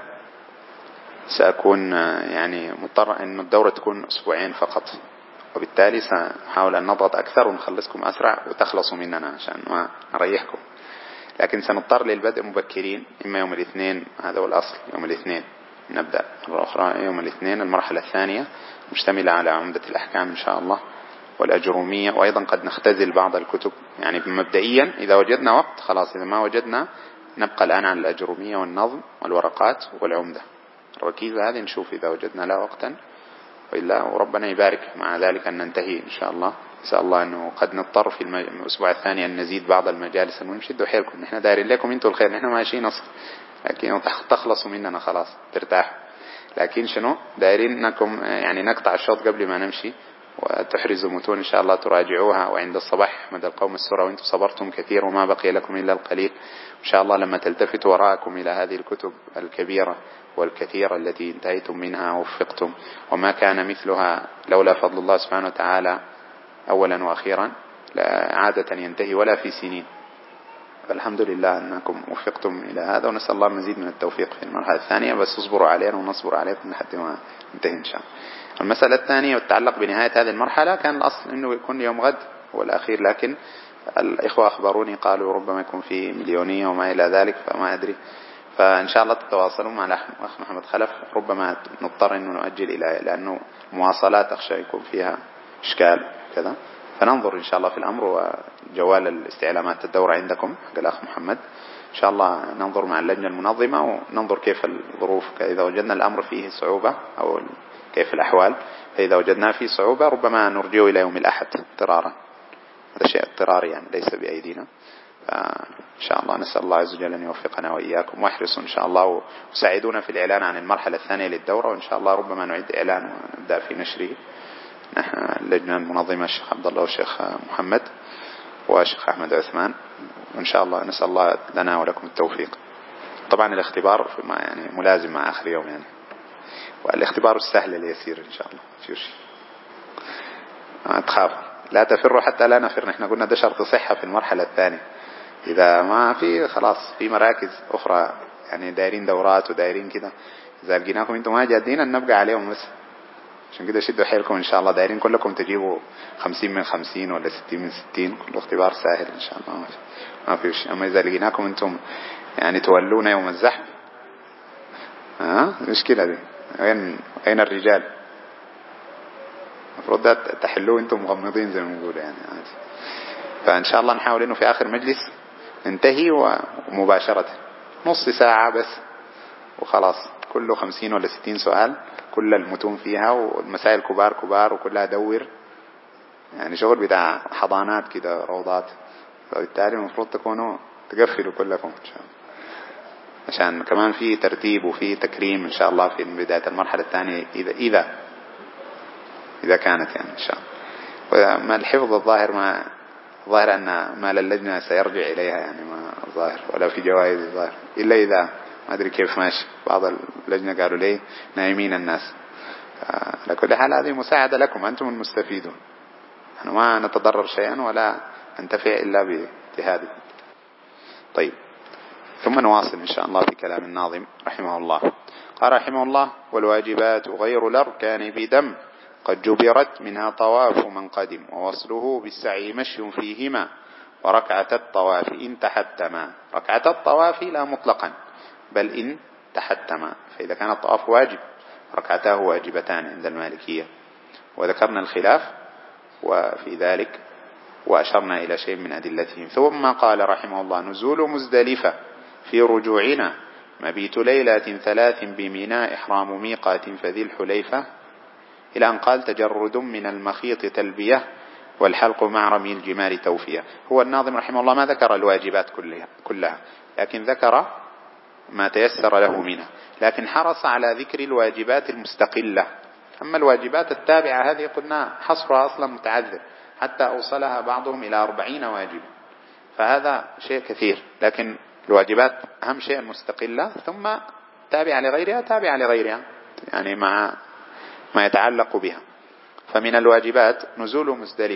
سأكون يعني مضطر أن الدورة تكون 2 أسبوع فقط، وبالتالي سنحاول أن نضغط أكثر ونخلصكم أسرع وتخلصوا مننا عشان ما نريحكم. لكن سنضطر للبدء مبكرين، إما يوم الاثنين، هذا هو الأصل، يوم الاثنين نبدأ مرة أخرى. يوم الاثنين المرحلة الثانية مشتملة على عمدة الأحكام إن شاء الله والأجرومية، وأيضا قد نختزل بعض الكتب يعني مبدئيا إذا وجدنا وقت خلاص، إذا ما وجدنا نبقى الآن على الأجرومية والنظم والورقات والعمدة. الركيزة هذه نشوف إذا وجدنا لا وقتا وإلا، وربنا يبارك مع ذلك أن ننتهي إن شاء الله. نسأل الله أنه قد نضطر في الأسبوع الثاني أن نزيد بعض المجالس. المهم شدوا حيلكم، نحن دايرين لكم أنتوا الخير، نحن ماشيين أصلا، لكن تخلصوا مننا خلاص ترتاحوا. لكن شنو دايرين انكم يعني نقطع الشوط قبل ما نمشي، وتحرزوا متون إن شاء الله تراجعوها، وعند الصباح أحمد القوم السورة وانتم صبرتم كثير وما بقي لكم إلا القليل. إن شاء الله لما تلتفتوا وراءكم إلى هذه الكتب الكبيرة والكثيرة التي انتهيتم منها ووفقتم، وما كان مثلها لولا فضل الله سبحانه وتعالى أولا وأخيرا لا عادة ينتهي ولا في سنين. فالحمد لله أنكم وفقتم إلى هذا، ونسأل الله مزيد من التوفيق في المرحلة الثانية، بس اصبروا علينا ونصبر عليكم لحد ما ننتهي إن شاء الله. المسألة الثانية وتتعلق بنهاية هذه المرحلة، كان الأصل أنه يكون يوم غد والأخير، لكن الإخوة أخبروني قالوا ربما يكون في مليونية وما إلى ذلك، فما أدري. فإن شاء الله تتواصلوا مع الأخ محمد خلف، ربما نضطر أنه نؤجل إلى، لأنه مواصلات أخشى يكون فيها إشكال كذا، فننظر إن شاء الله في الأمر. وجوال الاستعلامات الدورة عندكم حق الأخ محمد إن شاء الله ننظر مع اللجنة المنظمة وننظر كيف الظروف، إذا وجدنا الأمر فيه صعوبة أو كيف الأحوال، فإذا وجدنا فيه صعوبة ربما نرجعه إلى يوم الأحد اضطرارا، هذا شيء اضطراري يعني ليس بأيدينا. فإن شاء الله نسأل الله عز وجل أن يوفقنا وإياكم، واحرصوا إن شاء الله وساعدونا في الإعلان عن المرحلة الثانية للدورة، وإن شاء الله ربما نعد إعلان ونبدأ في نشره. نحن اللجنة المنظمة الشيخ عبد الله والشيخ محمد والشيخ أحمد عثمان، وإن شاء الله نسأل الله لنا ولكم التوفيق. طبعا الاختبار يعني ملازم مع آخر يوم يعني، والاختبار السهل اليسير إن شاء الله. شيء ما تخاف، لا تفروا حتى لا نفر، نحن قلنا ده شرط صحة في المرحلة الثانية. إذا ما في خلاص في مراكز أخرى يعني دايرين دورات ودايرين كده، إذا لقيناكم أنتم ما جادين نبقى عليهم بس. عشان كده شدوا حيلكم إن شاء الله، دايرين كلكم تجيبوا 50 من 50 ولا 60 من 60، كل اختبار سهل إن شاء الله ما في شيء. أما إذا لقيناكم أنتم يعني تولون يوم الزحف مشكلة دي. أين الرجال؟ المفروض تحلوه أنتم مغمضين زي ما نقول يعني عادي. فإن شاء الله نحاول إنه في آخر مجلس ننتهي ومباشرة نص ساعة بس وخلاص، كله 50 ولا 60 سؤال، كل المتون فيها والمسائل كبار وكلها دور، يعني شغل بتاع حضانات كده روضات. فبالتالي المفروض تكونوا تقفلوا كلكم إن شاء الله، عشان كمان في ترتيب وفي تكريم إن شاء الله في بداية المرحلة الثانية إذا كانت يعني إن شاء الله. وما الحفظ الظاهر ظاهر أن مال اللجنة سيرجع إليها يعني ما ظاهر، ولا في جوائز ظاهر، إلا إذا ما أدري كيف ماشي. بعض اللجنة قالوا لي نايمين الناس. على كل حال هذه مساعدة لكم، أنتم المستفيدون، نحن ما نتضرر شيئا ولا ننتفع إلا باجتهادكم. طيب، ثم نواصل إن شاء الله في كلام الناظم رحمه الله. قال رحمه الله: والواجبات غير الأركان بدم قد جبرت منها طواف من قدم، ووصله بالسعي مشي فيهما، وركعة الطواف إن تحتما. ركعة الطواف لا مطلقا بل إن تحتما، فإذا كان الطواف واجب ركعتاه واجبتان عند المالكية، وذكرنا الخلاف وفي ذلك وأشرنا إلى شيء من أدلتهم. ثم قال رحمه الله: نزول مزدلفة في رجوعنا مبيت ليلة 3 بمنى إحرام ميقات فذي الحليفة، إلى أن قال: تجرد من المخيط تلبية والحلق مع رمي الجمار توفية. هو الناظم رحمه الله ما ذكر الواجبات كلها، لكن ذكر ما تيسر له منها، لكن حرص على ذكر الواجبات المستقلة. أما الواجبات التابعة هذه قلنا حصرها أصلا متعذر، حتى أوصلها بعضهم إلى 40 واجبا، فهذا شيء كثير، لكن الواجبات أهم شيء المستقلة، ثم تابعة لغيرها يعني مع ما يتعلق بها. فمن الواجبات نزول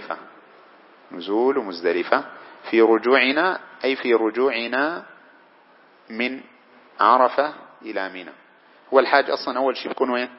مزدلفة في رجوعنا، أي في رجوعنا من عرفة إلى منى. هو الحاج أصلا أول شيء بيكون وين؟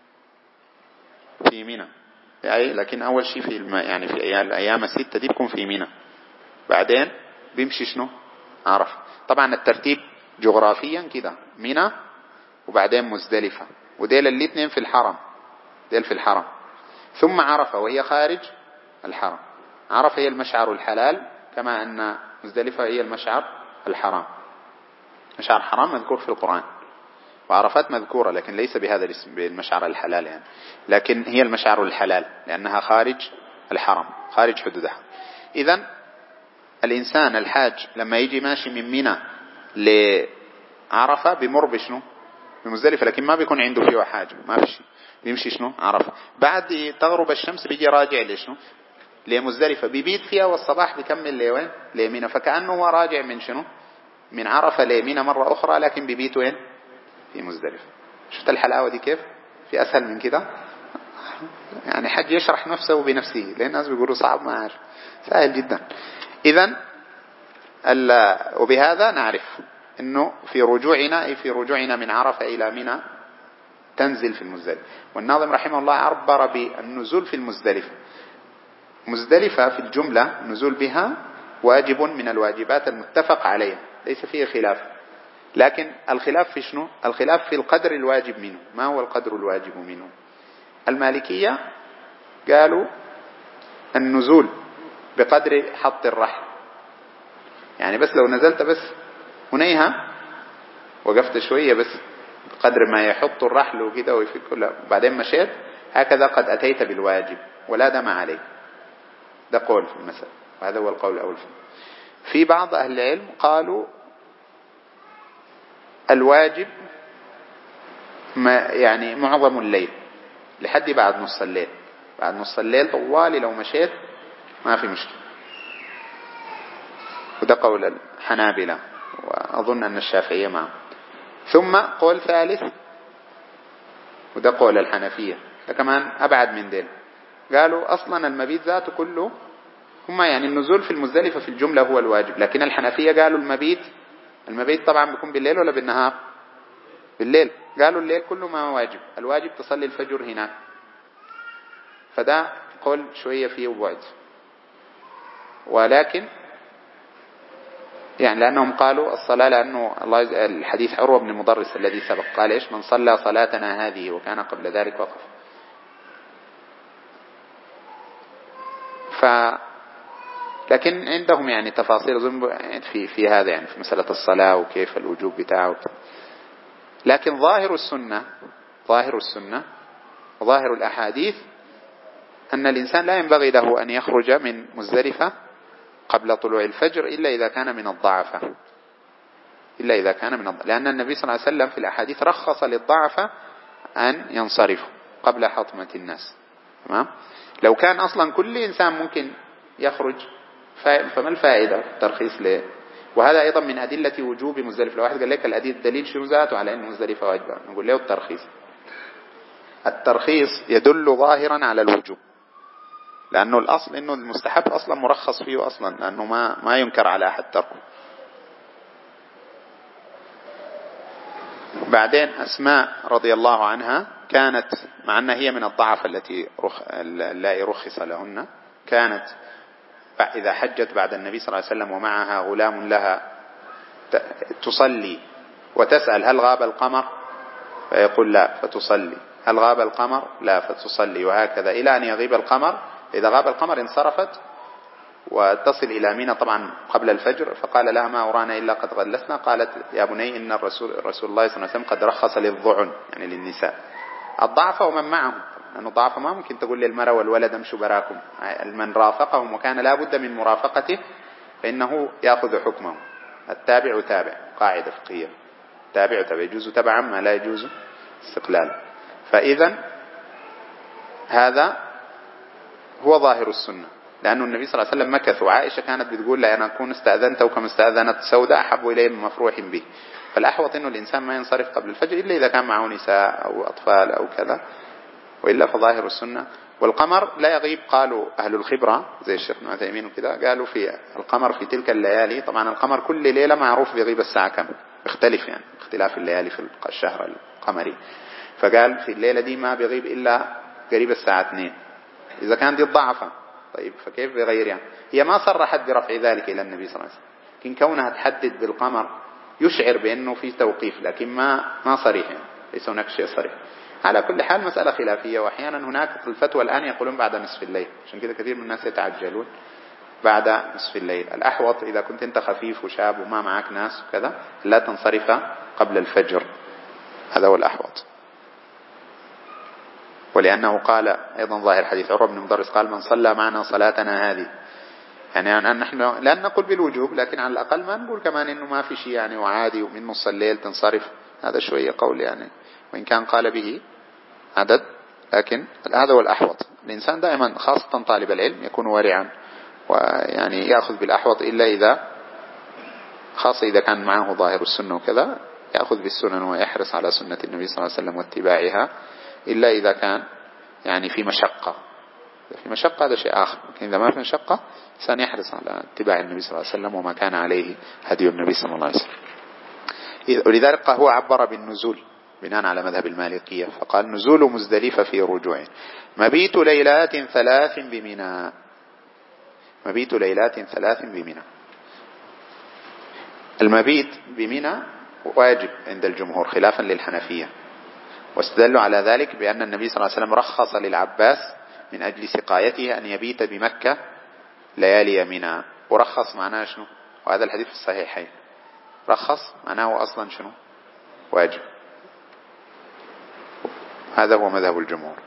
في منى، يعني لكن أول شيء يعني في الأيام الستة دي بيكون في منى، بعدين بيمشي شنو؟ عرفة. طبعا الترتيب جغرافيا كده، منى وبعدين مزدلفة، وديل الاثنين في الحرم، ديل في الحرم، ثم عرفة وهي خارج الحرم. عرفة هي المشعر الحلال، كما أن مزدلفة هي المشعر الحرام. مشعر حرام مذكور في القرآن، وعرفات مذكورة لكن ليس بهذا الاسم، بالمشعر الحلال يعني، لكن هي المشعر الحلال لأنها خارج الحرم، خارج حدودها. إذن الإنسان الحاج لما يجي ماشي من منى لعرفة بمر بشنو؟ بمزدلفة، لكن ما بيكون عنده فيه حاجة، ما في شيء، بيمشي شنو؟ عرفة. بعد تغرب الشمس بيجي راجع لشنو؟ لمزدلفة، بيبيت فيها، والصباح بيكمل لوين؟ لمنى. فكأنه هو راجع من شنو؟ من عرفة لمنى مرة أخرى، لكن بيبيت وين؟ في مزدلفة. شفت الحلاوة دي كيف؟ في أسهل من كده؟ يعني حج يشرح نفسه بنفسه، لأن الناس بيقولوا صعب، ما عارف، سهل جدا. إذن وبهذا نعرف أنه في رجوعنا، أي في رجوعنا من عرفة إلى منى تنزل في المزدلفة. والناظم رحمه الله عبر بالنزول في المزدلفة. مزدلفة في الجملة نزول بها واجب من الواجبات المتفق عليها، ليس فيه خلاف، لكن الخلاف في شنو؟ الخلاف في القدر الواجب منه. ما هو القدر الواجب منه؟ المالكية قالوا النزول بقدر حط الرحل، يعني بس لو نزلت بس هنيها وقفت شوية بس بقدر ما يحط الرحل وكده ويفك، بعدين مشيت، هكذا قد أتيت بالواجب ولا دم عليك. ده قول في المسألة، وهذا هو القول الأول. في بعض أهل العلم قالوا الواجب يعني معظم الليل لحد بعد نص الليل، بعد نص الليل طوالي لو مشيت ما في مشكلة. وده قول الحنابلة، وأظن أن الشافعية معه. ثم قول ثالث، وده قول الحنفية، ده كمان أبعد من دين، قالوا أصلا المبيت ذاته كله، هما يعني النزول في المزدلفة في الجملة هو الواجب، لكن الحنفية قالوا المبيت طبعا بيكون بالليل ولا بالنهار؟ بالليل. قالوا الليل كله ما واجب، الواجب تصلي الفجر هناك. فده قول شوية فيه وبعد، ولكن يعني لأنهم قالوا الصلاة، لأنه الله الحديث عروة بن المضرس الذي سبق قال إيش؟ من صلى صلاتنا هذه وكان قبل ذلك وقف. لكن عندهم يعني تفاصيل في هذا، يعني في مسألة الصلاة وكيف الوجوب بتاعه. لكن ظاهر السنة وظاهر الأحاديث أن الإنسان لا ينبغي له أن يخرج من مزدلفة قبل طلوع الفجر إلا إذا كان من الضعفة، لأن النبي صلى الله عليه وسلم في الأحاديث رخص للضعفة أن ينصرفوا قبل حطمة الناس. تمام؟ لو كان أصلا كل إنسان ممكن يخرج فما الفائدة الترخيص له؟ وهذا أيضا من أدلة وجوب مزدلفة. لو واحد قال لك الدليل شنو ذاته على أن مزدلفة واجبة، نقول له الترخيص يدل ظاهرا على الوجوب، لأنه الأصل إنه المستحب أصلا مرخص فيه أصلا، لأنه ما ينكر على أحد تركه. بعدين أسماء رضي الله عنها كانت، مع أنها هي من الضعف التي رخص لهن، كانت إذا حجت بعد النبي صلى الله عليه وسلم ومعها غلام لها تصلي وتسأل هل غاب القمر؟ فيقول لا، فتصلي. هل غاب القمر؟ لا، فتصلي. وهكذا إلى أن يغيب القمر. إذا غاب القمر انصرفت وتصل إلى منى طبعا قبل الفجر. فقال لها ما أرانا إلا قد غلسنا. قالت يا بني إن رسول الله صلى الله عليه وسلم قد رخص للضعن، يعني للنساء الضعف ومن معهم، لأنه الضعف ما ممكن تقول للمرأة والولد امشوا براكم، من رافقهم وكان لا بد من مرافقته فإنه يأخذ حكمه. التابع تابع، قاعدة فقهية، تابع يجوز تبعا ما لا يجوز استقلالا. فإذا هذا هو ظاهر السنة، لأنه النبي صلى الله عليه وسلم مكث، وعائشة كانت بتقول لا أنا أكون استأذنت وكما استأذنت سوداء أحب إليه من مفروح به. فالأحوط إنه الإنسان ما ينصرف قبل الفجر إلا إذا كان معه نساء أو أطفال أو كذا، وإلا فظاهر السنة. والقمر لا يغيب، قالوا أهل الخبرة زي الشيخ ابن عثيمين وكذا، قالوا في القمر في تلك الليالي، طبعا القمر كل ليلة معروف بيغيب الساعة كم، يختلف يعني اختلاف الليالي في الشهر القمري، فقال في الليلة دي ما بيغيب إلا قريب الساعة 2. إذا كان دي الضعفة طيب فكيف بيغير يعني؟ هي ما صرحت برفع ذلك إلى النبي صلى الله عليه وسلم، لكن كونها تحدد بالقمر يشعر بأنه في توقيف، لكن ما صريح يعني، ليس هناك شيء صريح. على كل حال مسألة خلافية، وأحيانا هناك الفتوى الآن يقولون بعد نصف الليل، عشان كده كثير من الناس يتعجلون بعد نصف الليل. الأحوط إذا كنت أنت خفيف وشاب وما معك ناس وكذا لا تنصرف قبل الفجر، هذا هو الأحوط. ولأنه قال أيضا ظاهر حديث عروة بن مدرس قال من صلى معنا صلاتنا هذه، يعني نحن لا نقول بالوجوب، لكن على الأقل ما نقول كمان إنه ما في شيء يعني وعادي ومن نص الليل تنصرف، هذا شوية قول يعني، وإن كان قال به عدد، لكن هذا هو الأحوط. الإنسان دائما خاصة طالب العلم يكون ورعا، ويعني يأخذ بالأحوط، إلا إذا خاصة إذا كان معه ظاهر السنة وكذا يأخذ بالسنن ويحرص على سنة النبي صلى الله عليه وسلم واتباعها، إلا إذا كان يعني في مشقة. في مشقة هذا شيء آخر، لكن إذا ما في مشقة إنسان يحرص على اتباع النبي صلى الله عليه وسلم وما كان عليه هدي النبي صلى الله عليه وسلم. ولذلك هو عبر بالنزول بناء على مذهب المالكية، فقال نزول مزدلفة في رجوع، مبيت ليلات 3 بمنى، مبيت ليلات 3 بمنى. المبيت بمنى واجب عند الجمهور خلافا للحنفية، واستدلوا على ذلك بأن النبي صلى الله عليه وسلم رخص للعباس من أجل سقايته أن يبيت بمكة ليالي منى. ورخص معناه شنو؟ وهذا الحديث في الصحيحين، رخص معناه أصلا شنو؟ واجب. هذا هو مذهب الجمهور،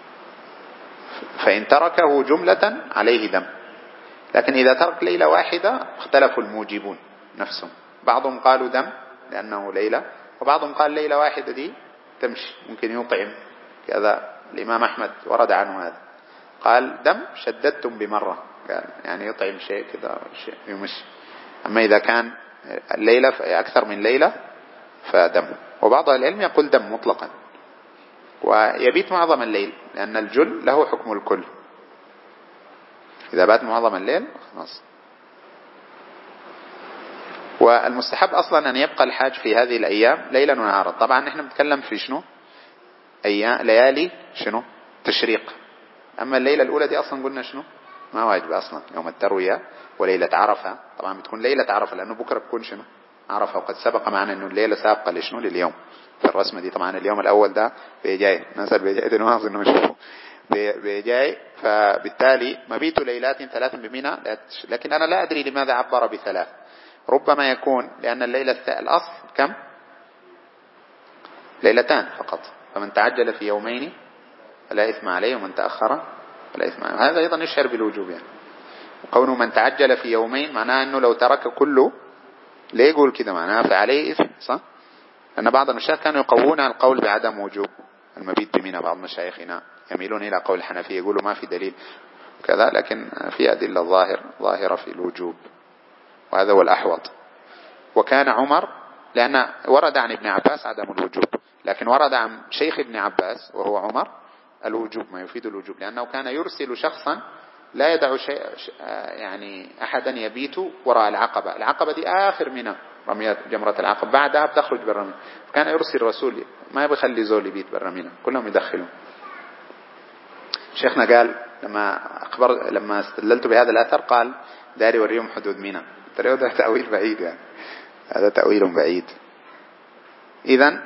فإن تركه جملة عليه دم، لكن إذا ترك ليلة واحدة اختلفوا الموجبون نفسهم، بعضهم قالوا دم لأنه ليلة، وبعضهم قال ليلة واحدة دي تمشي ممكن يطعم كذا. الإمام أحمد ورد عنه هذا، قال دم شددتم بمرة، قال يعني يطعم شيء كذا شيء يمشي. أما إذا كان الليلة أكثر من ليلة فدم. وبعض العلم يقول دم مطلقا، ويبيت معظم الليل لأن الجل له حكم الكل، إذا بات معظم الليل خلاص. والمستحب أصلا أن يبقى الحاج في هذه الأيام ليلا ونهارا. طبعا نحن بنتكلم في شنو؟ أيام ليالي شنو؟ تشريق. أما الليلة الأولى دي أصلا قلنا شنو؟ ما واجب أصلا، يوم التروية وليلة عرفة. طبعا بتكون ليلة عرفة لأنه بكرة بتكون شنو؟ عرفة. وقد سبق معنا أنه الليلة سابقة لشنو؟ لليوم في الرسمة دي. طبعا اليوم الأول ده بيجاي ناس بيجاي تنواظر إنه يشوفوا بيجاي، فبالتالي مبيت ليلات 3 بمنى. لكن أنا لا أدري لماذا عبر ب3، ربما يكون لأن الليلة الأصل كم؟ ليلتان فقط، فمن تعجل في يومين فلا إثم عليه ومن تأخر فلا إثم عليه. هذا أيضا يشعر بالوجوب يعني. وقوله من تعجل في يومين معناه أنه لو ترك كله، ليه يقول كده؟ معناه فعليه إثم، صح؟ لأن بعض المشايخ كانوا يقوون على القول بعدم وجوب المبيت بمنى، بعض مشايخنا يميلون إلى قول الحنفية يقولوا ما في دليل كذا، لكن في أدلة ظاهرة في الوجوب، وهذا هو الأحوط. وكان عمر، لأن ورد عن ابن عباس عدم الوجوب، لكن ورد عن شيخ ابن عباس وهو عمر الوجوب، ما يفيد الوجوب، لأنه كان يرسل شخصا لا يدع شيء يعني أحدا يبيت وراء العقبة. العقبة دي آخر منها رميات جمرة العقبة، بعدها بتخرج بالرمي، فكان يرسل رسول ما بيخلي زول يبيت بالرمينا، كلهم يدخلون. شيخنا قال لما استدللت بهذا الأثر قال داري وريهم حدود منى، ترى هذا تأويل بعيد يعني، هذا تأويل بعيد. إذن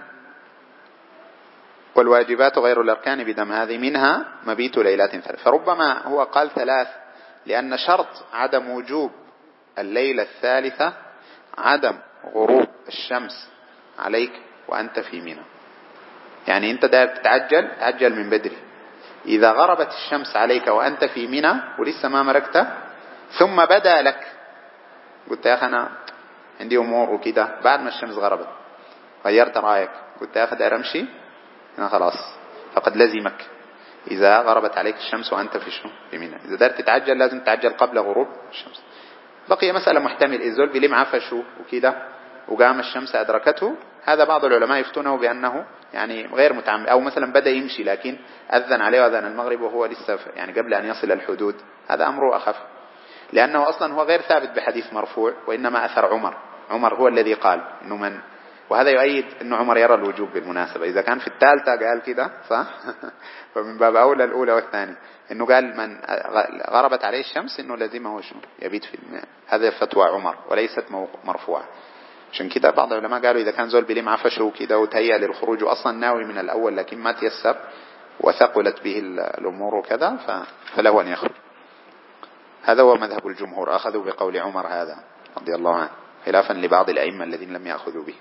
والواجبات غير الأركان بدم، هذه منها مبيت ليلات 3. فربما هو قال 3 لأن شرط عدم وجوب الليلة الثالثة عدم غروب الشمس عليك وأنت في منى. يعني أنت داير تتعجل، تعجل من بدري. إذا غربت الشمس عليك وأنت في منى ولسه ما مركت ثم بدا لك، قلت يا أخي أنا عندي أمور وكده، بعد ما الشمس غربت غيرت رأيك، قلت يا أخي داير أمشي، هنا خلاص فقد لزمك. إذا غربت عليك الشمس وأنت في شنو في منى. إذا دار تتعجل لازم تتعجل قبل غروب الشمس. بقي مسألة محتمل، الزول بلم عفشه وكده وقام الشمس أدركته، هذا بعض العلماء يفتونه بأنه يعني غير متعمد، أو مثلا بدأ يمشي لكن أذن عليه أذان المغرب وهو لسه يعني قبل أن يصل الحدود، هذا أمره أخف، لأنه أصلا هو غير ثابت بحديث مرفوع، وإنما أثر عمر هو الذي قال إنه من، وهذا يؤيد إنه عمر يرى الوجوب بالمناسبة، إذا كان في الثالثة قال كده صح فمن باب أولى الأولى والثاني إنه قال من غربت عليه الشمس إنه لازمه شنو يبيت في الماء، هذا فتوى عمر وليست مرفوعة. عشان كده بعض العلماء قالوا إذا كان زول بلم عفشه وكده وتهيأ للخروج وأصلا ناوي من الأول لكن ما تيسر وثقلت به الأمور وكذا فله أن يخرج. هذا هو مذهب الجمهور، أخذوا بقول عمر هذا رضي الله عنه خلافا لبعض الأئمة الذين لم يأخذوا به.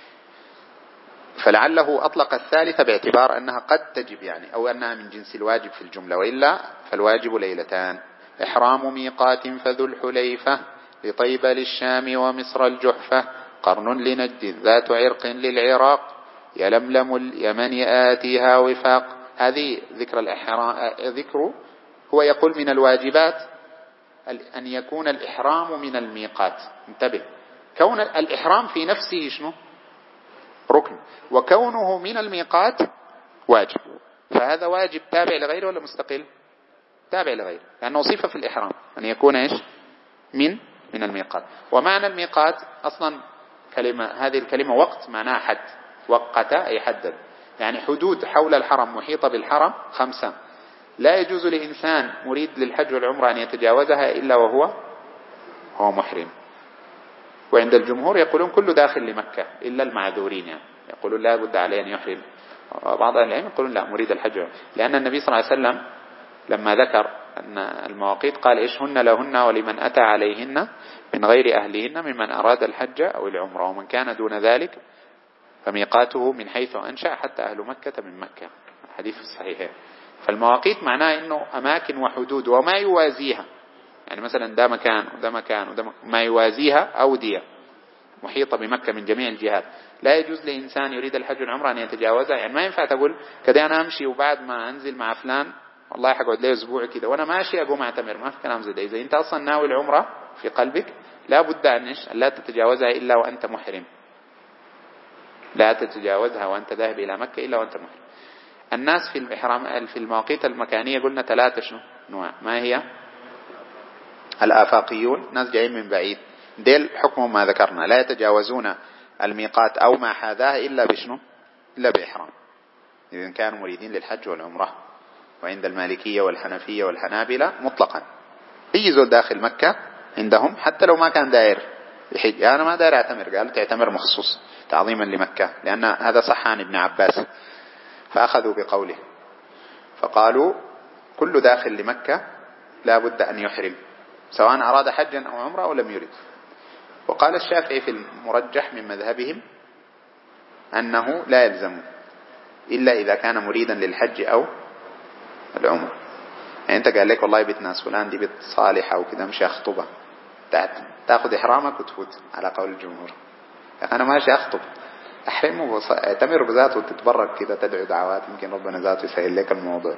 فلعله أطلق الثالثة باعتبار أنها قد تجب يعني، أو أنها من جنس الواجب في الجملة، وإلا فالواجب ليلتان: إحرام ميقات فذو الحليفة، لطيبة للشام ومصر الجحفة، قرن لنجد ذات عرق للعراق، يلملم اليمن آتيها وفاق. هذه ذكر الإحرام، ذكر هو يقول من الواجبات أن يكون الإحرام من الميقات. انتبه، كون الإحرام في نفسه شنو ركن، وكونه من الميقات واجب، فهذا واجب تابع لغيره ولا مستقل؟ تابع لغيره، لأنه صفة في الإحرام أن يكون إيش من الميقات. ومعنى الميقات أصلا هذه الكلمة وقت معناها حد، وقت أي حدد، يعني حدود حول الحرم محيطة بالحرم 5 لا يجوز لإنسان مريد للحج والعمرة أن يتجاوزها إلا وهو محرم. وعند الجمهور يقولون كل داخل لمكة إلا المعذورين، يعني يقولون لا بد عليه أن يحرم. بعض أهل العلم يقولون لا، مريد الحج، لأن النبي صلى الله عليه وسلم لما ذكر أن المواقيت قال إيش هن لهن ولمن أتى عليهن من غير أهلهن ممن أراد الحج أو العمرة، ومن كان دون ذلك فميقاته من حيث أنشأ حتى أهل مكة من مكة، حديث الصحيح. فالمواقيت معناه إنه أماكن وحدود وما يوازيها، يعني مثلا ده مكان وده مكان وده مكان، ما يوازيها أودية محيطة بمكة من جميع الجهات، لا يجوز لإنسان يريد الحج والعمرة أن يتجاوزها. يعني ما ينفع تقول كده أنا أمشي وبعد ما أنزل مع فلان والله حقعد لي أسبوع كده وأنا ماشي أقوم أعتمر، ما في كلام زي ده. إذا أنت أصلا ناوي العمرة في قلبك لا بد أن لا تتجاوزها إلا وأنت محرم، لا تتجاوزها وأنت ذاهب إلى مكة إلا وأنت محرم. الناس في الإحرام في المواقيت المكانية قلنا 3 شنو نوع، ما هي؟ الآفاقيون، ناس جايين من بعيد، ديل حكم ما ذكرنا لا يتجاوزون الميقات أو ما حاذاه إلا بشنو إلا بإحرام، إذا كانوا مريدين للحج والعمرة. وعند المالكية والحنفية والحنابلة مطلقا أي زول داخل مكة عندهم حتى لو ما كان داير يحج، أنا ما داير أعتمر، قالوا تعتمر مخصوص تعظيما لمكة، لأن هذا صح عن ابن عباس فأخذوا بقوله، فقالوا كل داخل لمكة لا بد أن يحرم سواء أراد حجا أو عمرة أو لم يرد. وقال الشافعي في المرجح من مذهبهم أنه لا يلزم إلا إذا كان مريدا للحج أو العمرة. يعني أنت قال لك والله بيت ناس فلان دي بيت صالحة وكذا مش أخطبة، تأخذ إحرامك وتفوت على قول الجمهور. أنا ماشي أخطب، أحرم اعتمر بذاته وتتبرك كذا تدعو دعوات يمكن ربنا ذاته يسهل لك الموضوع.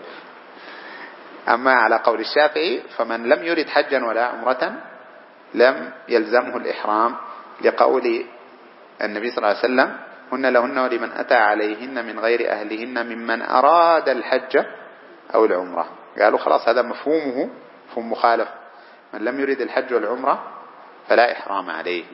أما على قول الشافعي فمن لم يرد حجا ولا عمرة لم يلزمه الإحرام، لقول النبي صلى الله عليه وسلم هن لهن ولمن أتى عليهن من غير أهلهن ممن أراد الحج أو العمرة. قالوا خلاص هذا مفهومه مفهوم مخالف، من لم يرد الحج والعمرة فلا إحرام عليه.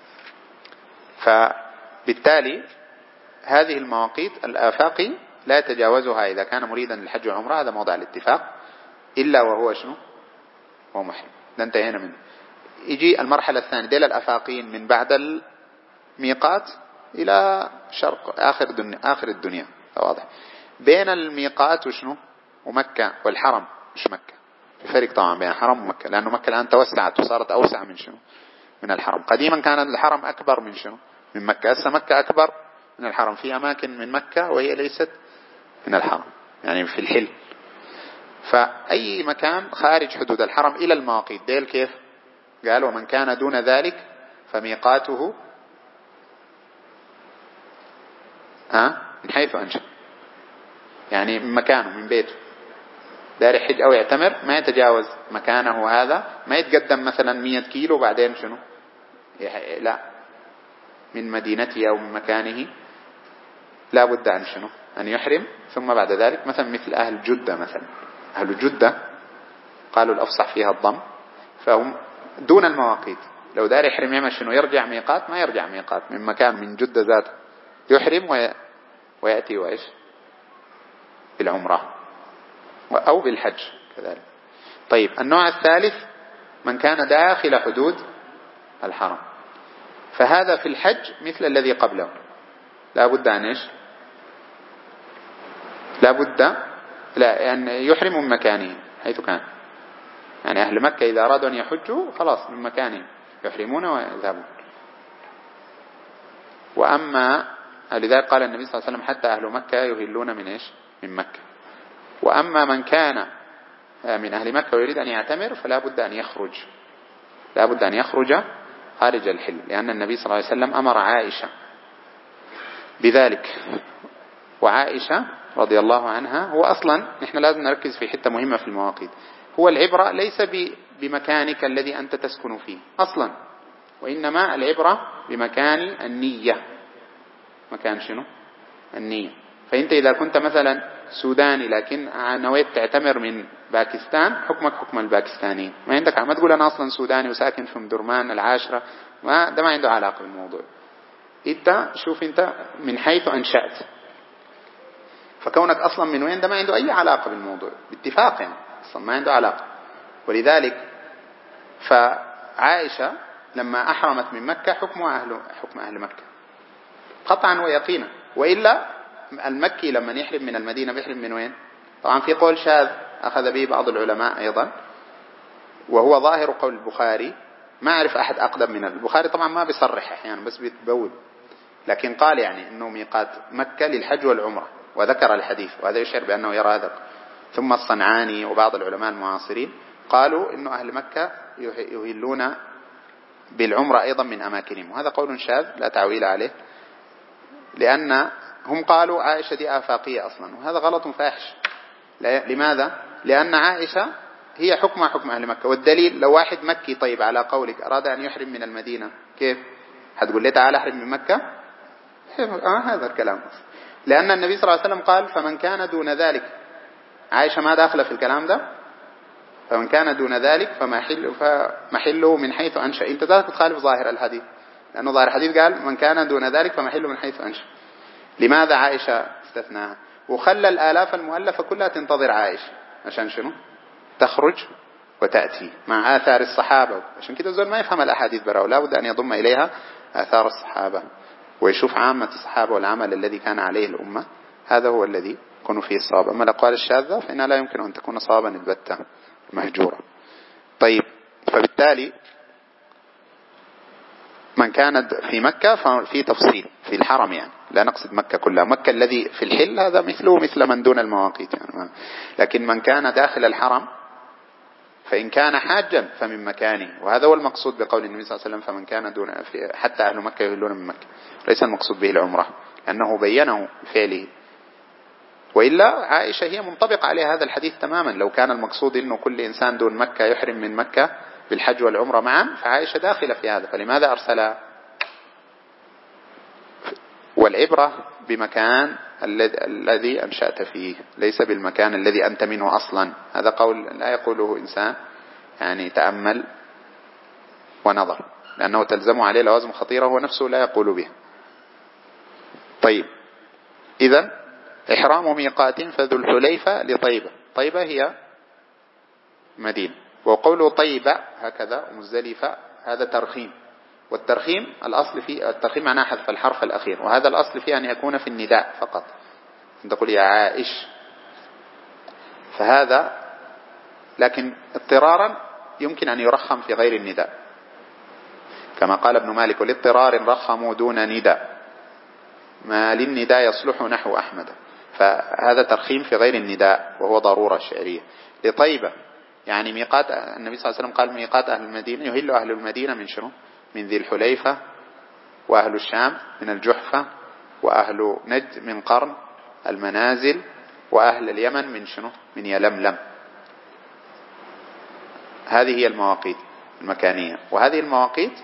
فبالتالي هذه المواقيت الآفاقي لا يتجاوزها إذا كان مريدا للحج والعمرة، هذا موضع الاتفاق، إلا وهو شنو هو محرم. ده انتهينا منه. يجي المرحلة الثانية ديل الأفاقين من بعد الميقات إلى شرق آخر الدنيا، واضح بين الميقات وشنو ومكة والحرم، مش مكة، في فرق طبعا بين الحرم ومكة، لأنه مكة الآن توسعت وصارت أوسع من شنو من الحرم. قديما كان الحرم أكبر من شنو من مكة، هسه مكة أكبر من الحرم في أماكن من مكة وهي ليست من الحرم، يعني في الحل. فأي مكان خارج حدود الحرم إلى المواقيت ديل كيف قال ومن كان دون ذلك فميقاته من حيث أنشأ، يعني من مكانه من بيته دار يحج أو يعتمر ما يتجاوز مكانه هذا، ما يتقدم مثلا 100 كيلو بعدين شنو، لا، من مدينته أو من مكانه لا بد أن شنو، أن يحرم. ثم بعد ذلك مثلا مثل أهل جدة، مثلا أهل جدة قالوا الأفصح فيها الضم، فهم دون المواقيت. لو دار يحرم يعمل شنو، يرجع ميقات، ما يرجع ميقات من مكان من جدة ذاته، يحرم ويأتي وإيش بالعمرة أو بالحج كذلك. طيب النوع الثالث من كان داخل حدود الحرم، فهذا في الحج مثل الذي قبله، لا بد أن إيش، لا بد أن يحرم من مكانه حيث كان. يعني أهل مكة إذا أرادوا أن يحجوا خلاص من مكانهم يحرمون ويذهبون. وأما لذلك قال النبي صلى الله عليه وسلم حتى أهل مكة يهلون من إيش، من مكة. وأما من كان من أهل مكة ويريد أن يعتمر فلا بد أن يخرج، لا بد أن يخرج خارج الحل، لأن النبي صلى الله عليه وسلم أمر عائشة بذلك. وعائشة رضي الله عنها، هو أصلا نحن لازم نركز في حتة مهمة في المواقيت، هو العبرة ليس بمكانك الذي أنت تسكن فيه أصلا، وإنما العبرة بمكان النية. مكان شنو، النية. فأنت إذا كنت مثلا سوداني لكن نويت تعتمر من باكستان، حكمك حكم الباكستانيين، ما عندك ما تقول أنا أصلا سوداني وساكن في مدرمان العاشرة، ده ما عنده علاقة بالموضوع. انت شوف انت من حيث أنشأت، فكونك أصلا من وين ده ما عنده أي علاقة بالموضوع باتفاق، يعني أصلا ما عنده علاقة. ولذلك فعائشة لما أحرمت من مكة حكمها حكم أهل مكة قطعا ويقينا. وإلا المكي لما يحرم من المدينة بيحرم من وين؟ طبعا في قول شاذ أخذ به بعض العلماء أيضا، وهو ظاهر قول البخاري، ما أعرف أحد أقدم من البخاري، طبعا ما بيصرح أحيانا بس بيتبول، لكن قال يعني أنه ميقات مكة للحج والعمرة وذكر الحديث، وهذا يشعر بأنه يرى هذا. ثم الصنعاني وبعض العلماء المعاصرين قالوا أنه أهل مكة يهلون بالعمرة أيضا من أماكنهم، وهذا قول شاذ لا تعويل عليه، لأن هم قالوا عائشة دي آفاقية أصلا، وهذا غلط فاحش. لماذا؟ لأن عائشة هي حكمها حكم أهل مكة. والدليل لو واحد مكي طيب على قولك أراد أن يحرم من المدينة، كيف هتقول لي تعال احرم من مكة؟ هذا الكلام، لأن النبي صلى الله عليه وسلم قال فمن كان دون ذلك، عائشة ما داخلة في الكلام ده، فمن كان دون ذلك فمحله من حيث أنشأ. انت ذاك تخالف ظاهر الحديث، لأنه ظاهر الحديث قال من كان دون ذلك فمحله من حيث أنشأ. لماذا عائشة استثناها وخلى الآلاف المؤلفة كلها تنتظر عائشة؟ عشان شنو؟ تخرج وتأتي مع آثار الصحابة. عشان كده الزول ما يفهم الأحاديث براو، لا بد أن يضم إليها آثار الصحابة ويشوف عامة الصحابة والعمل الذي كان عليه الأمة، هذا هو الذي يكون فيه الصواب. أما الأقوال الشاذة فإنها لا يمكن أن تكون صوابا البتة مهجورة. طيب، فبالتالي من كان في مكة ففي تفصيل في الحرم، يعني لا نقصد مكة كلها، مكة الذي في الحل هذا مثله مثل من دون المواقيت يعني. لكن من كان داخل الحرم فإن كان حاجا فمن مكانه، وهذا هو المقصود بقول النبي صلى الله عليه وسلم فمن كان دون حتى أهل مكة يهلون من مكة، ليس المقصود به العمرة لأنه بينه بفعله. وإلا عائشة هي منطبق عليها هذا الحديث تماما، لو كان المقصود أنه كل إنسان دون مكة يحرم من مكة بالحج والعمرة معا فعائشة داخلة في هذا، فلماذا أرسلها؟ والعبرة بمكان الذي أنشأت فيه ليس بالمكان الذي أنت منه أصلا. هذا قول لا يقوله إنسان يعني تأمل ونظر، لأنه تلزم عليه لوازم خطيرة هو نفسه لا يقول بها. طيب، إذن إحرام ميقات فذو الحليفة لطيبة، طيبة هي مدينة، وقوله طيبة هكذا مزدلفة هذا ترخيم، والترخيم الأصل فيه الترخيم معناه حذف الحرف الأخير، وهذا الأصل فيه أن يكون في النداء فقط، أنت تقول يا عائش، فهذا لكن اضطرارا يمكن أن يرخم في غير النداء، كما قال ابن مالك والاضطرار رخموا دون نداء ما للنداء يصلح نحو أحمد، فهذا ترخيم في غير النداء وهو ضرورة شعرية. لطيبة يعني ميقات النبي صلى الله عليه وسلم قال ميقات أهل المدينة، يهل أهل المدينة من شنو؟ من ذي الحليفة، وأهل الشام من الجحفة، وأهل نجد من قرن المنازل، وأهل اليمن من شنو؟ من يلملم. هذه هي المواقيت المكانية، وهذه المواقيت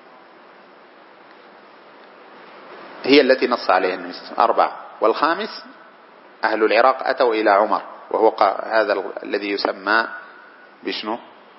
هي التي نص عليها النبي صلى الله عليه وسلم 4. والخامس أهل العراق أتوا إلى عمر، وهو هذا الذي يسمى بشنو؟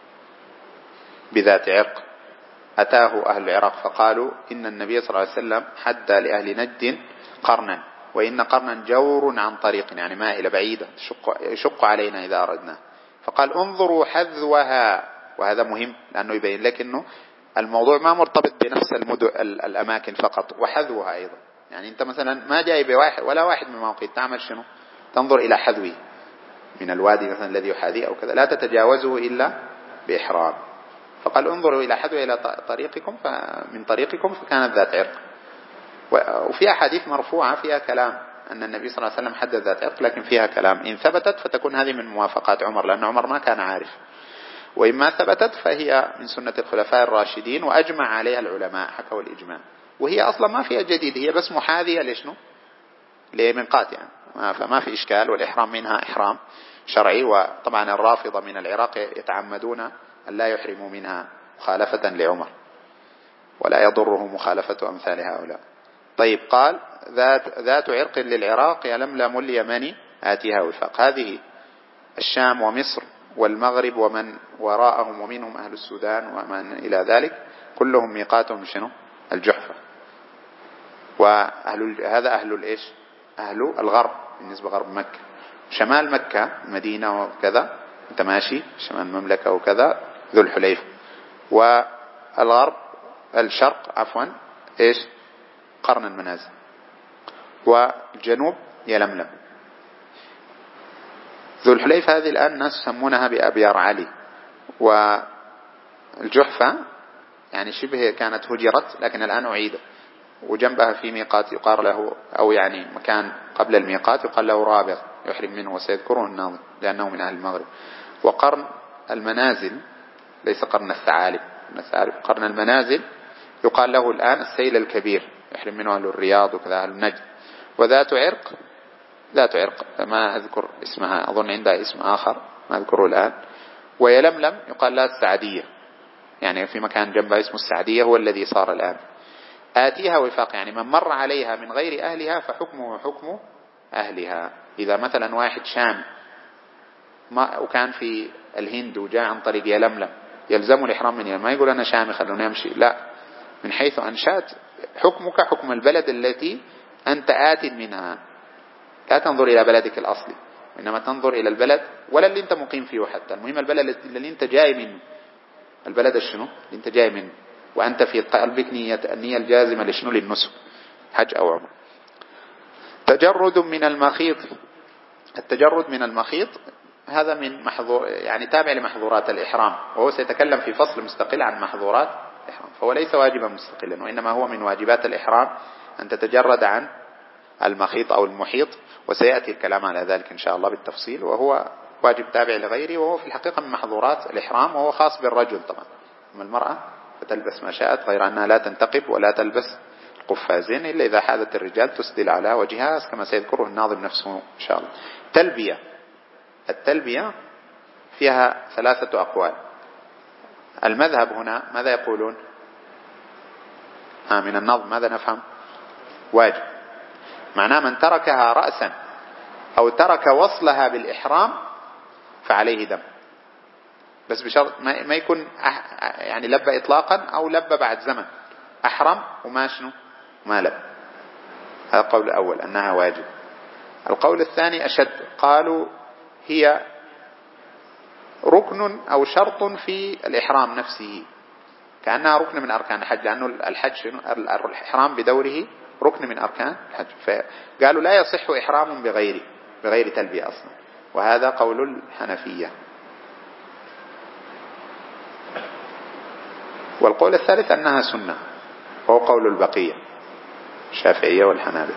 بذات عرق. أتاه أهل العراق فقالوا إن النبي صلى الله عليه وسلم حد لأهل نجد قرنا، وإن قرنا جور عن طريق، يعني مائلة بعيدة يشق علينا إذا أردنا. فقال انظروا حذوها، وهذا مهم لأنه يبين لك أنه الموضوع ما مرتبط بنفس الأماكن فقط، وحذوها أيضا. يعني أنت مثلا ما جاي بواحد ولا واحد من المواقيت، تعمل شنو؟ تنظر إلى حذوه من الوادي مثلا الذي يحاذيه أو كذا، لا تتجاوزه إلا بإحرام. فقال انظروا إلى حذوه إلى طريقكم، من طريقكم فكانت ذات عرق. وفي أحاديث مرفوعة فيها كلام أن النبي صلى الله عليه وسلم حدد ذات عرق، لكن فيها كلام. إن ثبتت فتكون هذه من موافقات عمر، لأن عمر ما كان عارف، وإما ثبتت فهي من سنة الخلفاء الراشدين، وأجمع عليها العلماء، حكوا الإجماع. وهي أصلا ما فيها جديد، هي بس محاذية لشنو؟ لميقات يعني، فما في إشكال. والإحرام منها إحرام شرعي. وطبعا الرافضة من العراق يتعمدون أن لا يحرموا منها مخالفة لعمر، ولا يضره مخالفة أمثال هؤلاء. طيب قال ذات عرق للعراق يلملم اليمني آتيها وفاق. هذه الشام ومصر والمغرب ومن وراءهم، ومنهم أهل السودان ومن إلى ذلك، كلهم ميقاتهم شنو؟ الجحفة. هذا أهل الإيش؟ أهل الغرب بالنسبة غرب مكة. شمال مكة مدينة وكذا أنت ماشي شمال المملكة وكذا ذو الحليفة. والغرب الشرق عفوا إيش؟ قرن المنازل. والجنوب يلملم. ذو الحليفة هذه الآن الناس يسمونها بأبيار علي. والجحفة يعني شبه كانت هجرت لكن الآن أعيدت، وجنبها في ميقات يقال له، أو يعني مكان قبل الميقات يقال له رابغ يحرم منه، وسيذكره الناظم لأنه من أهل المغرب. وقرن المنازل ليس قرن الثعالب، قرن المنازل يقال له الآن السيل الكبير، يحرم منه أهل الرياض وكذا أهل النجد. وذات عرق، ذات عرق ما أذكر اسمها، أظن عندها اسم آخر ما أذكره الآن. ويلملم يقال لها السعدية، يعني في مكان جنبها اسمه السعدية هو الذي صار الآن. آتيها وفاق، يعني من مر عليها من غير أهلها فحكمه حكم أهلها. إذا مثلا واحد شام وكان في الهند وجاء عن طريق يلملم يلزم الإحرام من يلملم، ما يقول أنا شامي خلونا يمشي، لا، من حيث أنشأت حكمك حكم البلد التي أنت آت منها. لا تنظر إلى بلدك الأصلي، وإنما تنظر إلى البلد ولا اللي أنت مقيم فيه حتى، المهم البلد اللي أنت جاي منه، البلد الشنو اللي أنت جاي منه، وأنت في قلبك النية الجازمة لشنو؟ للنسك، حج أو عمر. تجرد من المخيط. التجرد من المخيط هذا من محظور، يعني تابع لمحظورات الإحرام، وهو سيتكلم في فصل مستقل عن محظورات الإحرام، فهو ليس واجبا مستقلا، وإنما هو من واجبات الإحرام أن تتجرد عن المخيط أو المحيط، وسيأتي الكلام على ذلك إن شاء الله بالتفصيل. وهو واجب تابع لغيره، وهو في الحقيقة من محظورات الإحرام، وهو خاص بالرجل طبعا. أما المرأة فتلبس ما شاءت، غير أنها لا تنتقب ولا تلبس قفازين إلا إذا حاذت الرجال تسدل على وجهها كما سيذكره الناظم نفسه إن شاء الله. تلبية. التلبية فيها 3 أقوال. المذهب هنا ماذا يقولون؟ من النظم ماذا نفهم؟ واجب، معناه من تركها رأسا أو ترك وصلها بالإحرام فعليه دم، بس بشرط ما يكون يعني لبى إطلاقا أو لبى بعد زمن، أحرم وما شنو ما لب. هذا القول الأول أنها واجب. القول الثاني أشد، قالوا هي ركن أو شرط في الإحرام نفسه، كأنها ركن من أركان الحج، لأنه الحج الإحرام بدوره ركن من أركان الحج، فقالوا لا يصح إحرام بغير تلبية أصلا، وهذا قول الحنفية. والقول الثالث أنها سنة، وهو قول البقية الشافعية والحنابلة.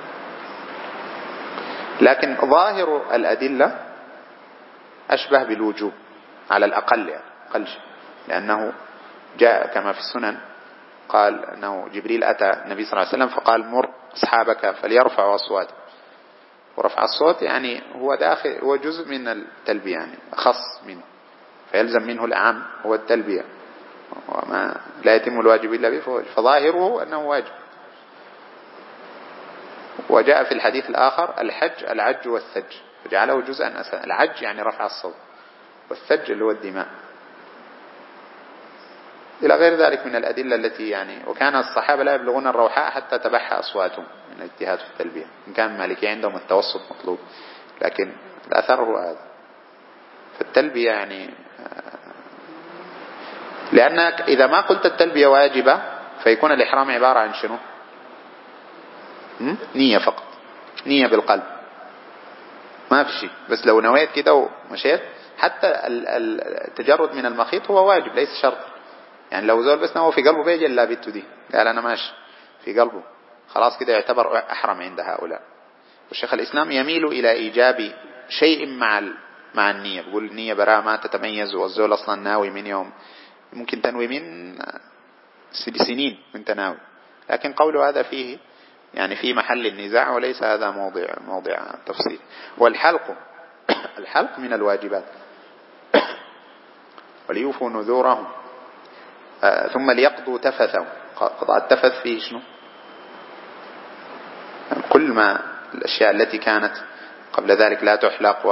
لكن ظاهر الأدلة أشبه بالوجوب على الأقل، يعني أقل شيء، لأنه جاء كما في السنن قال أنه جبريل أتى النبي صلى الله عليه وسلم فقال مر أصحابك فليرفعوا أصوات، ورفع الصوت يعني هو داخل، هو جزء من التلبية، يعني أخص منه. فيلزم منه الأعم هو التلبية، وما لا يتم الواجب إلا به، فظاهره أنه واجب. وجاء في الحديث الآخر الحج العج والثج، فجعله جزءا أساسا. العج يعني رفع الصوت، والثج اللي هو الدماء، إلى غير ذلك من الأدلة التي يعني. وكان الصحابة لا يبلغون الروحاء حتى تبحى أصواتهم من الاجتهاد في التلبية، إن كان المالكية عندهم التوسط مطلوب، لكن الأثر هو هذا. فالتلبية يعني، لأنك إذا ما قلت التلبية واجبة فيكون الإحرام عبارة عن شنو؟ نية فقط، نية بالقلب، ما في شيء. بس لو نويت كده ومشيت، حتى التجرد من المخيط هو واجب ليس شرط. يعني لو زول بس نوى في قلبه بيجي لا بيته دي، قال أنا ماشي في قلبه، خلاص كده يعتبر أحرم عند هؤلاء. والشيخ الإسلام يميل إلى إيجاب شيء مع النية، بيقول النية براءة ما تتميز، والزول أصلا ناوي من يوم، ممكن تنوي من سنين من تناوي، لكن قوله هذا فيه يعني في محل النزاع، وليس هذا موضع تفصيل. والحلق الحلق من الواجبات. وليوفوا نذورهم ثم ليقضوا تفثهم. قضاء التفث فيه شنو؟ كل ما الأشياء التي كانت قبل ذلك لا تحلق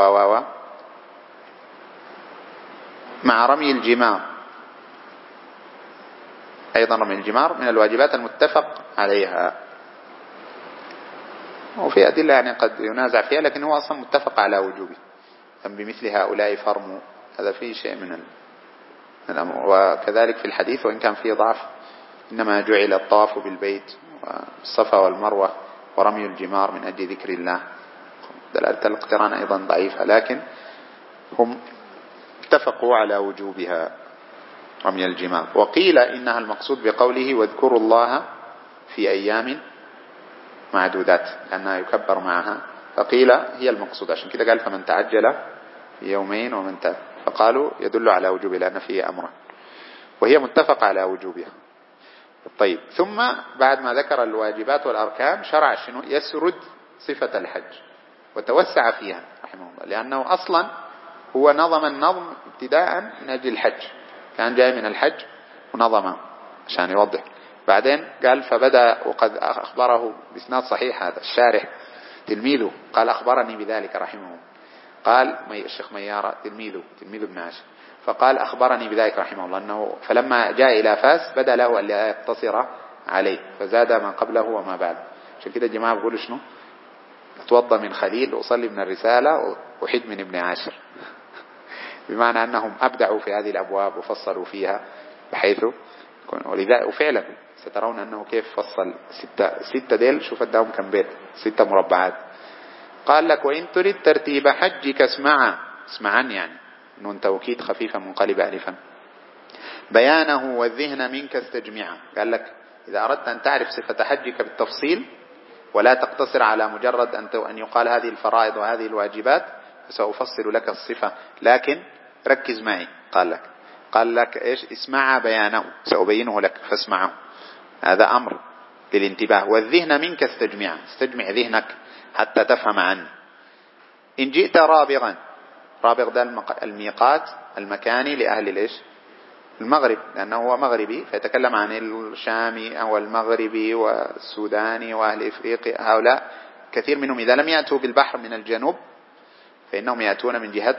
مع رمي الجمار. أيضا رمي الجمار من الواجبات المتفق عليها، وفي أدلة يعني قد ينازع فيها، لكن هو أصلا متفق على وجوبه. بمثل هؤلاء فرموا، هذا فيه شيء من الأمر. وكذلك في الحديث وإن كان فيه ضعف، إنما جعل الطواف بالبيت والصفا والمروة ورمي الجمار من أجل ذكر الله. دلالة الاقتران أيضا ضعيفة، لكن هم اتفقوا على وجوبها رمي الجمار. وقيل إنها المقصود بقوله واذكروا الله في أيام معدودات، لأنها يكبر معها، فقيل هي المقصود. عشان كده قال فمن تعجل في يومين ومن فقالوا يدل على وجوبه لأن فيه أمرا، وهي متفق على وجوبها. طيب، ثم بعد ما ذكر الواجبات والأركان شرع شنو؟ يسرد صفة الحج وتوسع فيها رحمه الله، لأنه أصلا هو نظم النظم ابتداء من أجل الحج، كان جاي من الحج ونظمه عشان يوضح. بعدين قال فبدأ، وقد أخبره بإسناد صحيح هذا الشارح تلميذه قال أخبرني بذلك رحمه الله، قال الشيخ ميارة تلميذه ابن عاشر، فقال أخبرني بذلك رحمه الله أنه فلما جاء إلى فاس بدأ له أن لا يقتصر عليه، فزاد ما قبله وما بعد. عشان كده الجماعة بيقولوا شنو؟ أتوضى من خليل وأصلي من الرسالة وحد من ابن عاشر بمعنى أنهم أبدعوا في هذه الأبواب وفصلوا فيها بحيث ولذلك وفعلا سترون أنه كيف فصل ستة ديل، شوف اداهم كم بيت، 6 مربعات. قال لك وإن تريد ترتيب حجك اسمعا يعني نون توكيد خفيفة منقلبة ألفا، بيانه والذهن منك استجمعا. قال لك إذا أردت أن تعرف صفة حجك بالتفصيل ولا تقتصر على مجرد أن يقال هذه الفرائض وهذه الواجبات، فسأفصل لك الصفة، لكن ركز معي. قال لك إيش؟ اسمع بيانه، سأبينه لك فاسمعه، هذا أمر للانتباه. والذهن منك استجمع ذهنك حتى تفهم عنه. إن جئت رابغا ده الميقات المكاني لأهل الإيش؟ المغرب، لأنه هو مغربي فيتكلم عن الشامي أو المغربي والسوداني وأهل إفريقيا. هؤلاء كثير منهم إذا لم يأتوا بالبحر من الجنوب فإنهم يأتون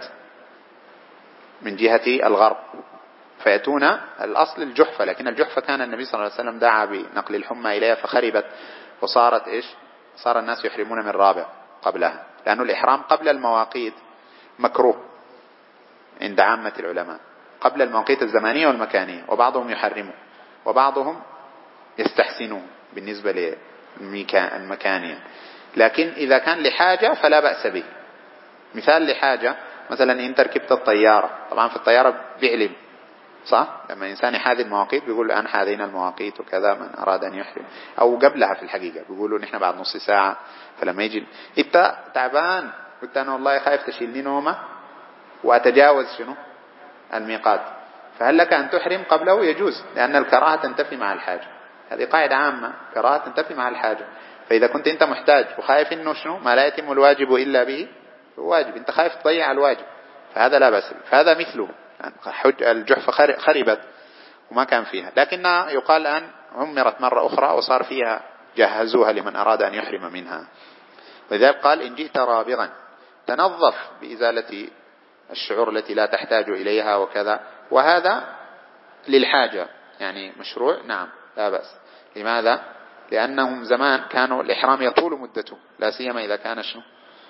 من جهة الغرب، فيأتون الأصل الجحفة، لكن الجحفة كان النبي صلى الله عليه وسلم دعا بنقل الحمى إليها فخربت، وصارت إيش؟ صار الناس يحرمون من رابع قبلها، لأنه الإحرام قبل المواقيت مكروه عند عامة العلماء، قبل المواقيت الزمانية والمكانية، وبعضهم يحرمه وبعضهم يستحسنه بالنسبة للمكانية. لكن إذا كان لحاجة فلا بأس به. مثال لحاجة، مثلا إن تركبت الطيارة، طبعا في الطيارة بيعلم صح، لما إنسان يحاذي المواقيت بيقول الآن حاذينا المواقيت وكذا من أراد أن يحرم، أو قبلها في الحقيقة بيقولوا نحن بعد نص ساعة، فلما يجي إنت تعبان قلت أنا والله خايف تشيلني نومة وأتجاوز شنو الميقات، فهل لك أن تحرم قبله؟ يجوز، لأن الكراهة تنتفي مع الحاجة، هذه قاعدة عامة، كراهة تنتفي مع الحاجة. فإذا كنت أنت محتاج وخايف إنه شنو ما لا يتم الواجب إلا به، واجب أنت خايف تضيع الواجب، فهذا لا بأس، فهذا مثله الجحفة خربت وما كان فيها، لكنها يقال الآن عمرت مرة أخرى وصار فيها جهزوها لمن أراد أن يحرم منها. ولذلك قال إن جئت رابغا تنظف بإزالة الشعور التي لا تحتاج إليها وكذا، وهذا للحاجة يعني مشروع، نعم لا بأس. لماذا؟ لأنهم زمان كانوا الإحرام يطول مدته، لا سيما إذا كان شنو،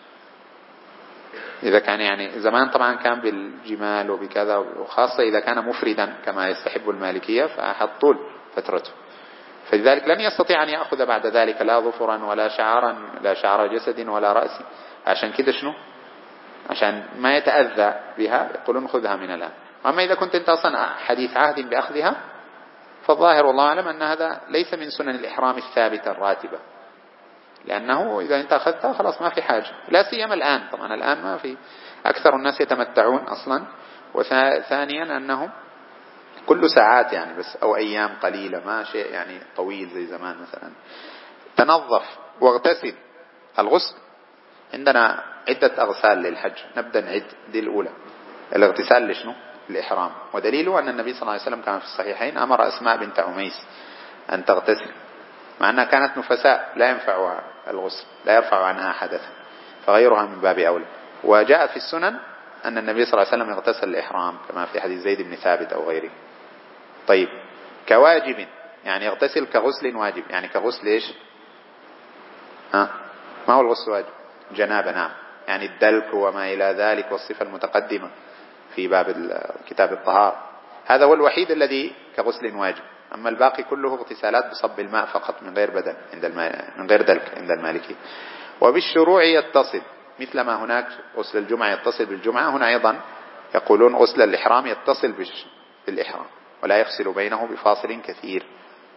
إذا كان يعني زمان طبعا كان بالجمال وبكذا، وخاصة إذا كان مفردا كما يستحب المالكية فحطول فترته، فلذلك لن يستطيع أن يأخذ بعد ذلك لا ظفرا ولا شعرا، لا شعر جسد ولا رأس. عشان كده شنو، عشان ما يتأذى بها يقولون خذها من الآن. أما إذا كنت أنت أصلا حديث عهد بأخذها فالظاهر والله أعلم أن هذا ليس من سنن الإحرام الثابتة الراتبة، لأنه إذا أنت أخذتها خلاص ما في حاجة، لا سيما الآن. طبعا الآن ما في، أكثر الناس يتمتعون أصلا، وثانيا أنهم كل ساعات يعني بس أو أيام قليلة، ما شيء يعني طويل زي زمان مثلا. تنظف واغتسل. الغسل عندنا عدة أغسال للحج، نبدأ نعد. دي الأولى الاغتسال لشنو؟ الإحرام. ودليله أن النبي صلى الله عليه وسلم كان في الصحيحين أمر أسماء بنت عميس أن تغتسل، مع أنها كانت نفساء لا ينفعها الغسل، لا يرفع عنها حدثا، فغيرها من باب أولى. وجاء في السنن أن النبي صلى الله عليه وسلم اغتسل الإحرام كما في حديث زيد بن ثابت أو غيره. طيب كواجب يعني يغتسل كغسل واجب، يعني كغسل إيش؟ ما هو الغسل واجب؟ جنابة، نعم، يعني الدلك وما إلى ذلك والصفة المتقدمة في باب كتاب الطهارة، هذا هو الوحيد الذي كغسل واجب. أما الباقي كله اغتسالات بصب الماء فقط من غير بدن من غير دلك عند المالكي. وبالشروع يتصل، مثل ما هناك غسل الجمعة يتصل بالجمعة، هنا أيضا يقولون غسل الإحرام يتصل بالإحرام ولا يفصل بينه بفاصل كثير.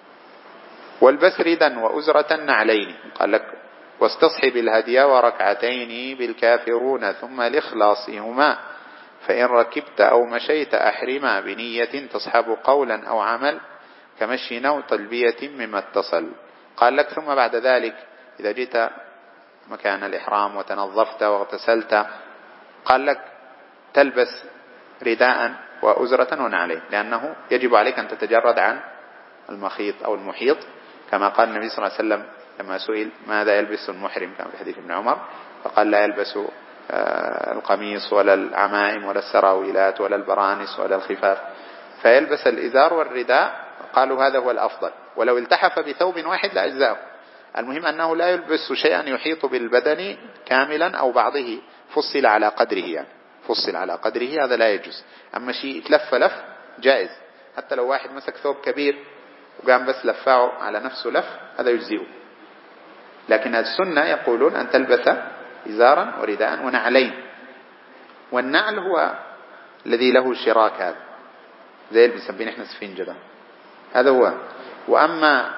والبس ردا وأزرة نعلين، قال لك واستصحب الهدي وركعتين بالكافرون ثم لإخلاصهما، فإن ركبت أو مشيت أحرما بنية تصحب قولا أو عمل كمشي أو تلبية مما اتصل. قال لك ثم بعد ذلك إذا جئت مكان الإحرام وتنظفت واغتسلت، قال لك تلبس رداء وأزرة ونعلين، لأنه يجب عليك أن تتجرد عن المخيط أو المحيط، كما قال النبي صلى الله عليه وسلم لما سئل ماذا يلبس المحرم كما في حديث ابن عمر، فقال لا يلبس القميص ولا العمائم ولا السراويلات ولا البرانس ولا الخفاف، فيلبس الإزار والرداء. قالوا هذا هو الأفضل، ولو التحف بثوب واحد لا أجزاه. المهم أنه لا يلبس شيئا يحيط بالبدن كاملا أو بعضه فصل على قدره، يعني فصل على قدره هذا لا يجوز. أما شيء يتلف لف جائز، حتى لو واحد مسك ثوب كبير وقام بس لفعه على نفسه لف هذا يجزئه. لكن السنة يقولون أن تلبس إزارا ورداء ونعلين، والنعل هو الذي له شراك، هذا زي اللي بنسميه احنا سفنجة ده، هذا هو. وأما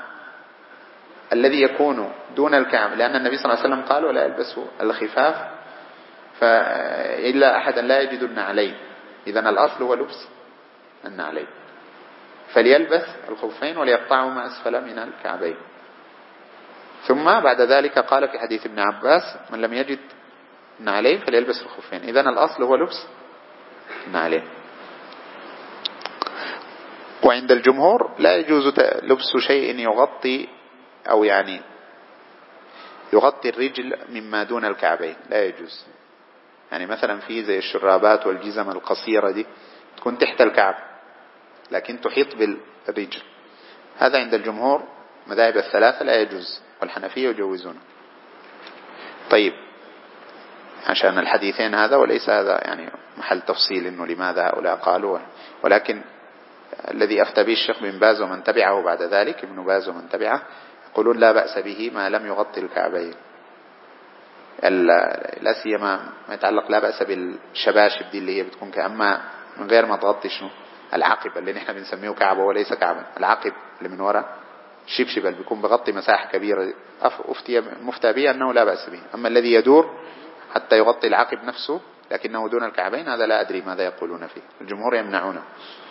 الذي يكون دون الكعب، لأن النبي صلى الله عليه وسلم قال ولا يلبسوا الخفاف إلا أحدا لا يجد النعلين، إذن الأصل هو لبس النعلين، فليلبس الخفين وليقطعهما أسفل من الكعبين. ثم بعد ذلك قال في حديث ابن عباس من لم يجد النعلين فليلبس الخفين، إذن الأصل هو لبس النعلين. وعند الجمهور لا يجوز لبس شيء يغطي أو يعني يغطي الرجل مما دون الكعبين، لا يجوز. يعني مثلا في زي الشرابات والجزم القصيرة دي تكون تحت الكعب لكن تحيط بالرجل، هذا عند الجمهور مذاهب الثلاثة لا يجوز، والحنفية يجوزونه. طيب عشان الحديثين هذا، وليس هذا يعني محل تفصيل إنه لماذا هؤلاء قالوا، ولكن الذي أفتى به الشيخ بن باز ومن تبعه بعد ذلك ابن باز ومن تبعه يقولون لا بأس به ما لم يغطي الكعبين، لا سيما ما يتعلق لا بأس بالشباشب دي اللي هي بتكون كأما من غير ما تغطي شنو العقب اللي نحن بنسميه كعبة وليس كعبة، العقب اللي من وراء شبشب اللي بيكون بغطي مساحة كبيرة، مفتى به أنه لا بأس به. أما الذي يدور حتى يغطي العقب نفسه لكنه دون الكعبين هذا لا أدري ماذا يقولون فيه، الجمهور يمنعونه.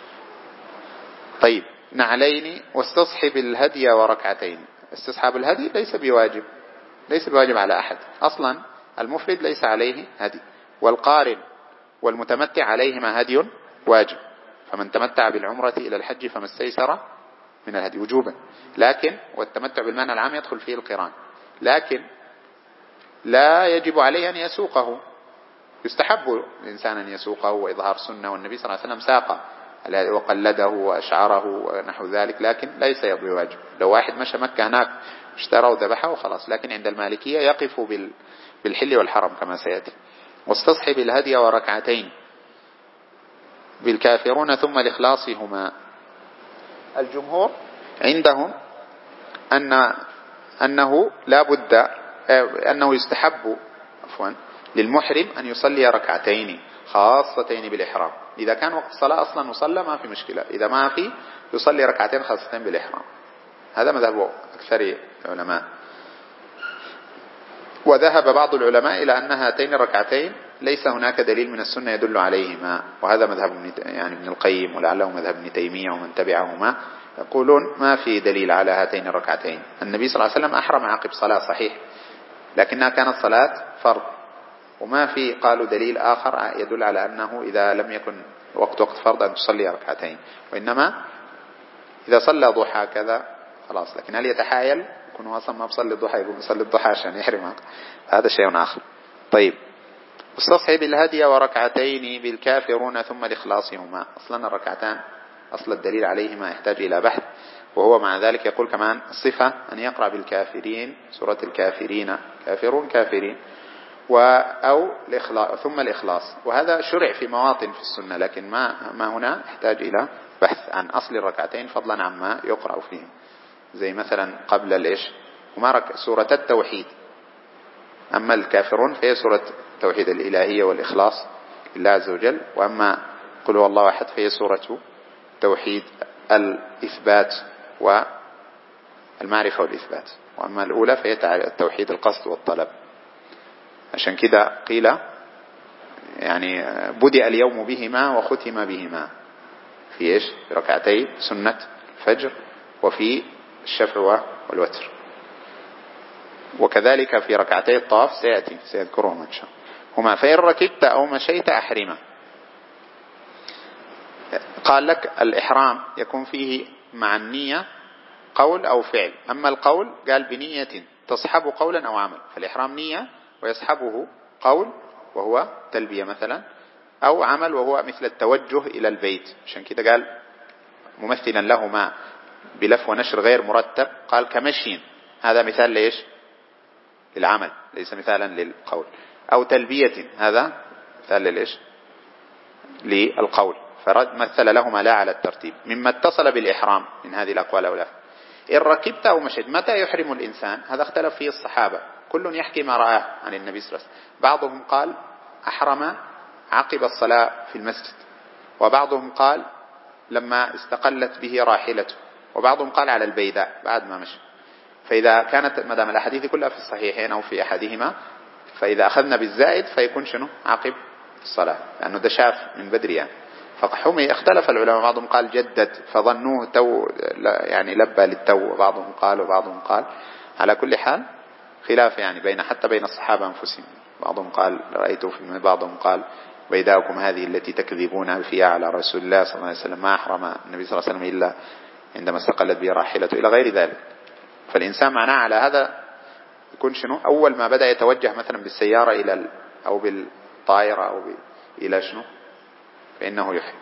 طيب نعلين واستصحب الهدي وركعتين. استصحاب الهدي ليس بواجب، ليس بواجب على أحد أصلا، المفرد ليس عليه هدي، والقارن والمتمتع عليهما هدي واجب. فمن تمتع بالعمرة إلى الحج فما استيسر من الهدي وجوبا. لكن والتمتع بالمعنى العام يدخل فيه القران، لكن لا يجب عليه أن يسوقه. يستحب الإنسان أن يسوقه وإظهار سنة، والنبي صلى الله عليه وسلم ساق وقلده وأشعره ونحو ذلك، لكن ليس بواجب. لو واحد مشى مكة هناك اشترى وذبحه وخلاص. لكن عند المالكية يقف بالحل والحرم كما سيأتي. واستصحب الهدي وركعتين بالكافرون ثم لإخلاصهما. الجمهور عندهم أنه لا بد أنه يستحب للمحرم أن يصلي ركعتين خاصتين بالإحرام. إذا كان وقت الصلاة أصلا وصلى ما في مشكلة، إذا ما في يصلي ركعتين خاصتين بالإحرام. هذا مذهب أكثر العلماء. وذهب بعض العلماء إلى أن هاتين الركعتين ليس هناك دليل من السنة يدل عليهما، وهذا مذهب ابن القيم ولعله مذهب ابن تيمية ومن تبعهما، يقولون ما في دليل على هاتين الركعتين. النبي صلى الله عليه وسلم أحرم عقب صلاة صحيح، لكنها كانت صلاة فرض، وما في قالوا دليل آخر يدل على أنه إذا لم يكن وقت فرض أن تصلي ركعتين، وإنما إذا صلى ضحى كذا خلاص. لكن هل يتحايل يكون أصلا ما بصلي الضحى يقوم يصلي الضحى عشان يحرم؟ هذا شيء آخر. طيب، استصحب الهدي وركعتين بالكافرون ثم لإخلاصهما. أصلا الركعتان أصل الدليل عليهما يحتاج إلى بحث، وهو مع ذلك يقول كمان الصفة أن يقرأ بالكافرين سورة الكافرين، كافرون كافرين، أو ثم الإخلاص. وهذا شرع في مواطن في السنة، لكن ما هنا يحتاج إلى بحث عن أصل الركعتين فضلا عما يقرأ فيه. زي مثلا قبل سورة التوحيد. أما الكافرون فهي سورة توحيد الإلهية والإخلاص لله عز وجل، وأما قل هو الله أحد فهي سورة توحيد الإثبات والمعرفة والإثبات. وأما الأولى فهي التوحيد القصد والطلب. عشان كده قيل يعني بدأ اليوم بهما وختم بهما في ركعتي سنة الفجر وفي الشفع والوتر. وكذلك في ركعتي الطواف سيذكرهم إن شاء الله. هما فإن ركبت أو مشيت أحرمة. قال لك الإحرام يكون فيه مع النية قول أو فعل. أما القول قال بنية تصحب قولا أو عمل، فالإحرام نية ويصحبه قول وهو تلبية مثلا، أو عمل وهو مثل التوجه إلى البيت. عشان كده قال ممثلا لهما بلف ونشر غير مرتب، قال كمشي. هذا مثال ليش؟ للعمل، ليس مثالا للقول. أو تلبية، هذا مثال للإيش؟ للقول. فمثل لهما لا على الترتيب. مما اتصل بالإحرام من هذه الأقوال أو لا. إن ركبت أو مشيت. متى يحرم الإنسان؟ هذا اختلف فيه الصحابة، كل يحكي ما رآه عن النبي صلى الله عليه وسلم. بعضهم قال أحرم عقب الصلاة في المسجد، وبعضهم قال لما استقلت به راحلته، وبعضهم قال على البيداء بعد ما مشي. فإذا كانت مدام الأحاديث كلها في الصحيحين أو في أحدهما، فإذا أخذنا بالزائد فيكون شنو؟ عقب الصلاة، لأنه ده شاف من بدري يعني. فحمي اختلف العلماء، بعضهم قال جدد فظنوه تو يعني لبى للتو، وبعضهم قال على كل حال خلاف يعني حتى بين الصحابة أنفسهم. بعضهم قال رأيته في بعضهم قال بيداؤكم هذه التي تكذبون فيها على رسول الله صلى الله عليه وسلم، ما أحرم النبي صلى الله عليه وسلم إلا عندما استقلت به راحلته، إلى غير ذلك. فالإنسان معناه على هذا يكون شنو؟ أول ما بدأ يتوجه مثلا بالسيارة أو بالطائرة أو إلى شنو، فإنه يحرم.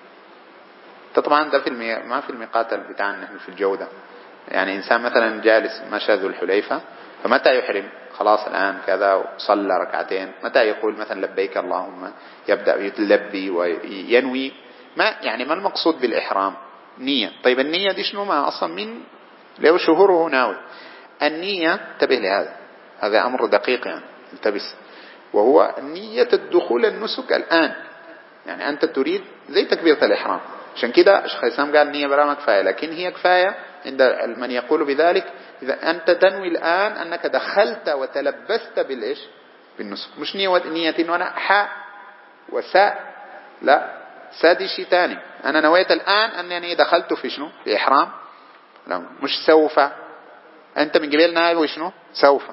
طبعا ده ما في الميقات بتاعنا نحن في الجودة. يعني إنسان مثلا جالس مشى ذو الحليفة، فمتى يحرم؟ خلاص الآن كذا وصلى ركعتين، متى يقول مثلا لبيك اللهم؟ يبدأ يلبي وينوي. ما المقصود بالإحرام؟ نية. طيب النية دي شنو؟ ما أصلا من له شهوره ناوي. النية انتبه لهذا، هذا أمر دقيق يعني التبس، وهو نية الدخول النسك الآن. يعني أنت تريد زي تكبيرة الإحرام. عشان كده الشيخ الإسلام قال النية بلا ما كفاية، لكن هي كفاية عند من يقول بذلك إذا أنت تنوي الآن أنك دخلت وتلبست بالإيش؟ بالنسك. مش نية وأنا حاء وساء، لا، سادي شيء تاني. أنا نويت الآن أنني دخلت في شنو؟ في إحرام. لا، مش سوف. أنت من قبل ناوي شنو؟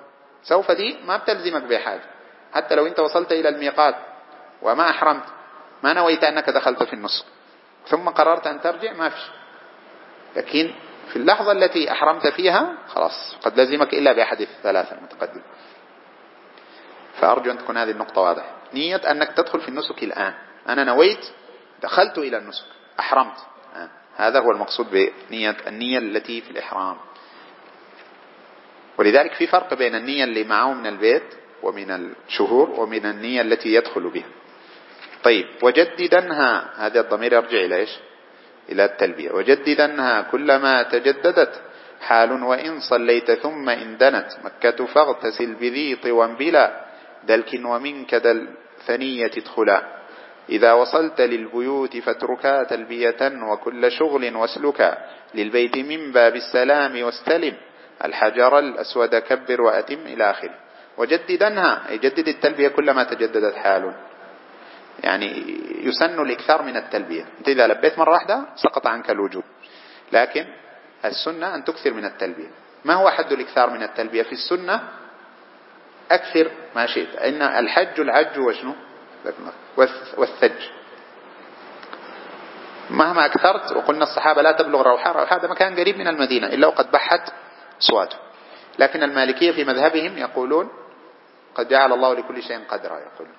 سوف دي ما بتلزمك بحاجة، حتى لو أنت وصلت إلى الميقات وما أحرمت ما نويت أنك دخلت في النسك ثم قررت أن ترجع ما فيش، لكن في اللحظة التي أحرمت فيها خلاص قد لزمك إلا بأحد الثلاثة المتقدمة. فأرجو أن تكون هذه النقطة واضحة. نية أنك تدخل في النسك الآن، أنا نويت دخلت إلى النسك أحرمت، هذا هو المقصود بنية، النية التي في الإحرام. ولذلك في فرق بين النية اللي معه من البيت ومن الشهور ومن النية التي يدخل بها. طيب وجددنها، هذا الضمير يرجع إلى إيش؟ إلى التلبية. وجددنها كلما تجددت حال وإن صليت ثم إن دنت مكة فاغتسل بذي طوى بلا دلك ومنك دل ثنية ادخلا إذا وصلت للبيوت فاتركا تلبية وكل شغل واسلكا للبيت من باب السلام واستلم الحجر الأسود كبر وأتم إلى آخره. وجددنها أي جدد التلبية كلما تجددت حال، يعني يسن الإكثار من التلبية. أنت إذا لبيت مرة واحدة سقط عنك الوجوب، لكن السنة أن تكثر من التلبية. ما هو حد الإكثار من التلبية في السنة؟ أكثر ما شئت. إن الحج العج وشنو والثج، مهما أكثرت. وقلنا الصحابة لا تبلغ روحاء، هذا مكان قريب من المدينة إلا وقد بحت صواته. لكن المالكية في مذهبهم يقولون قد جعل الله لكل شيء قدرا، يقولون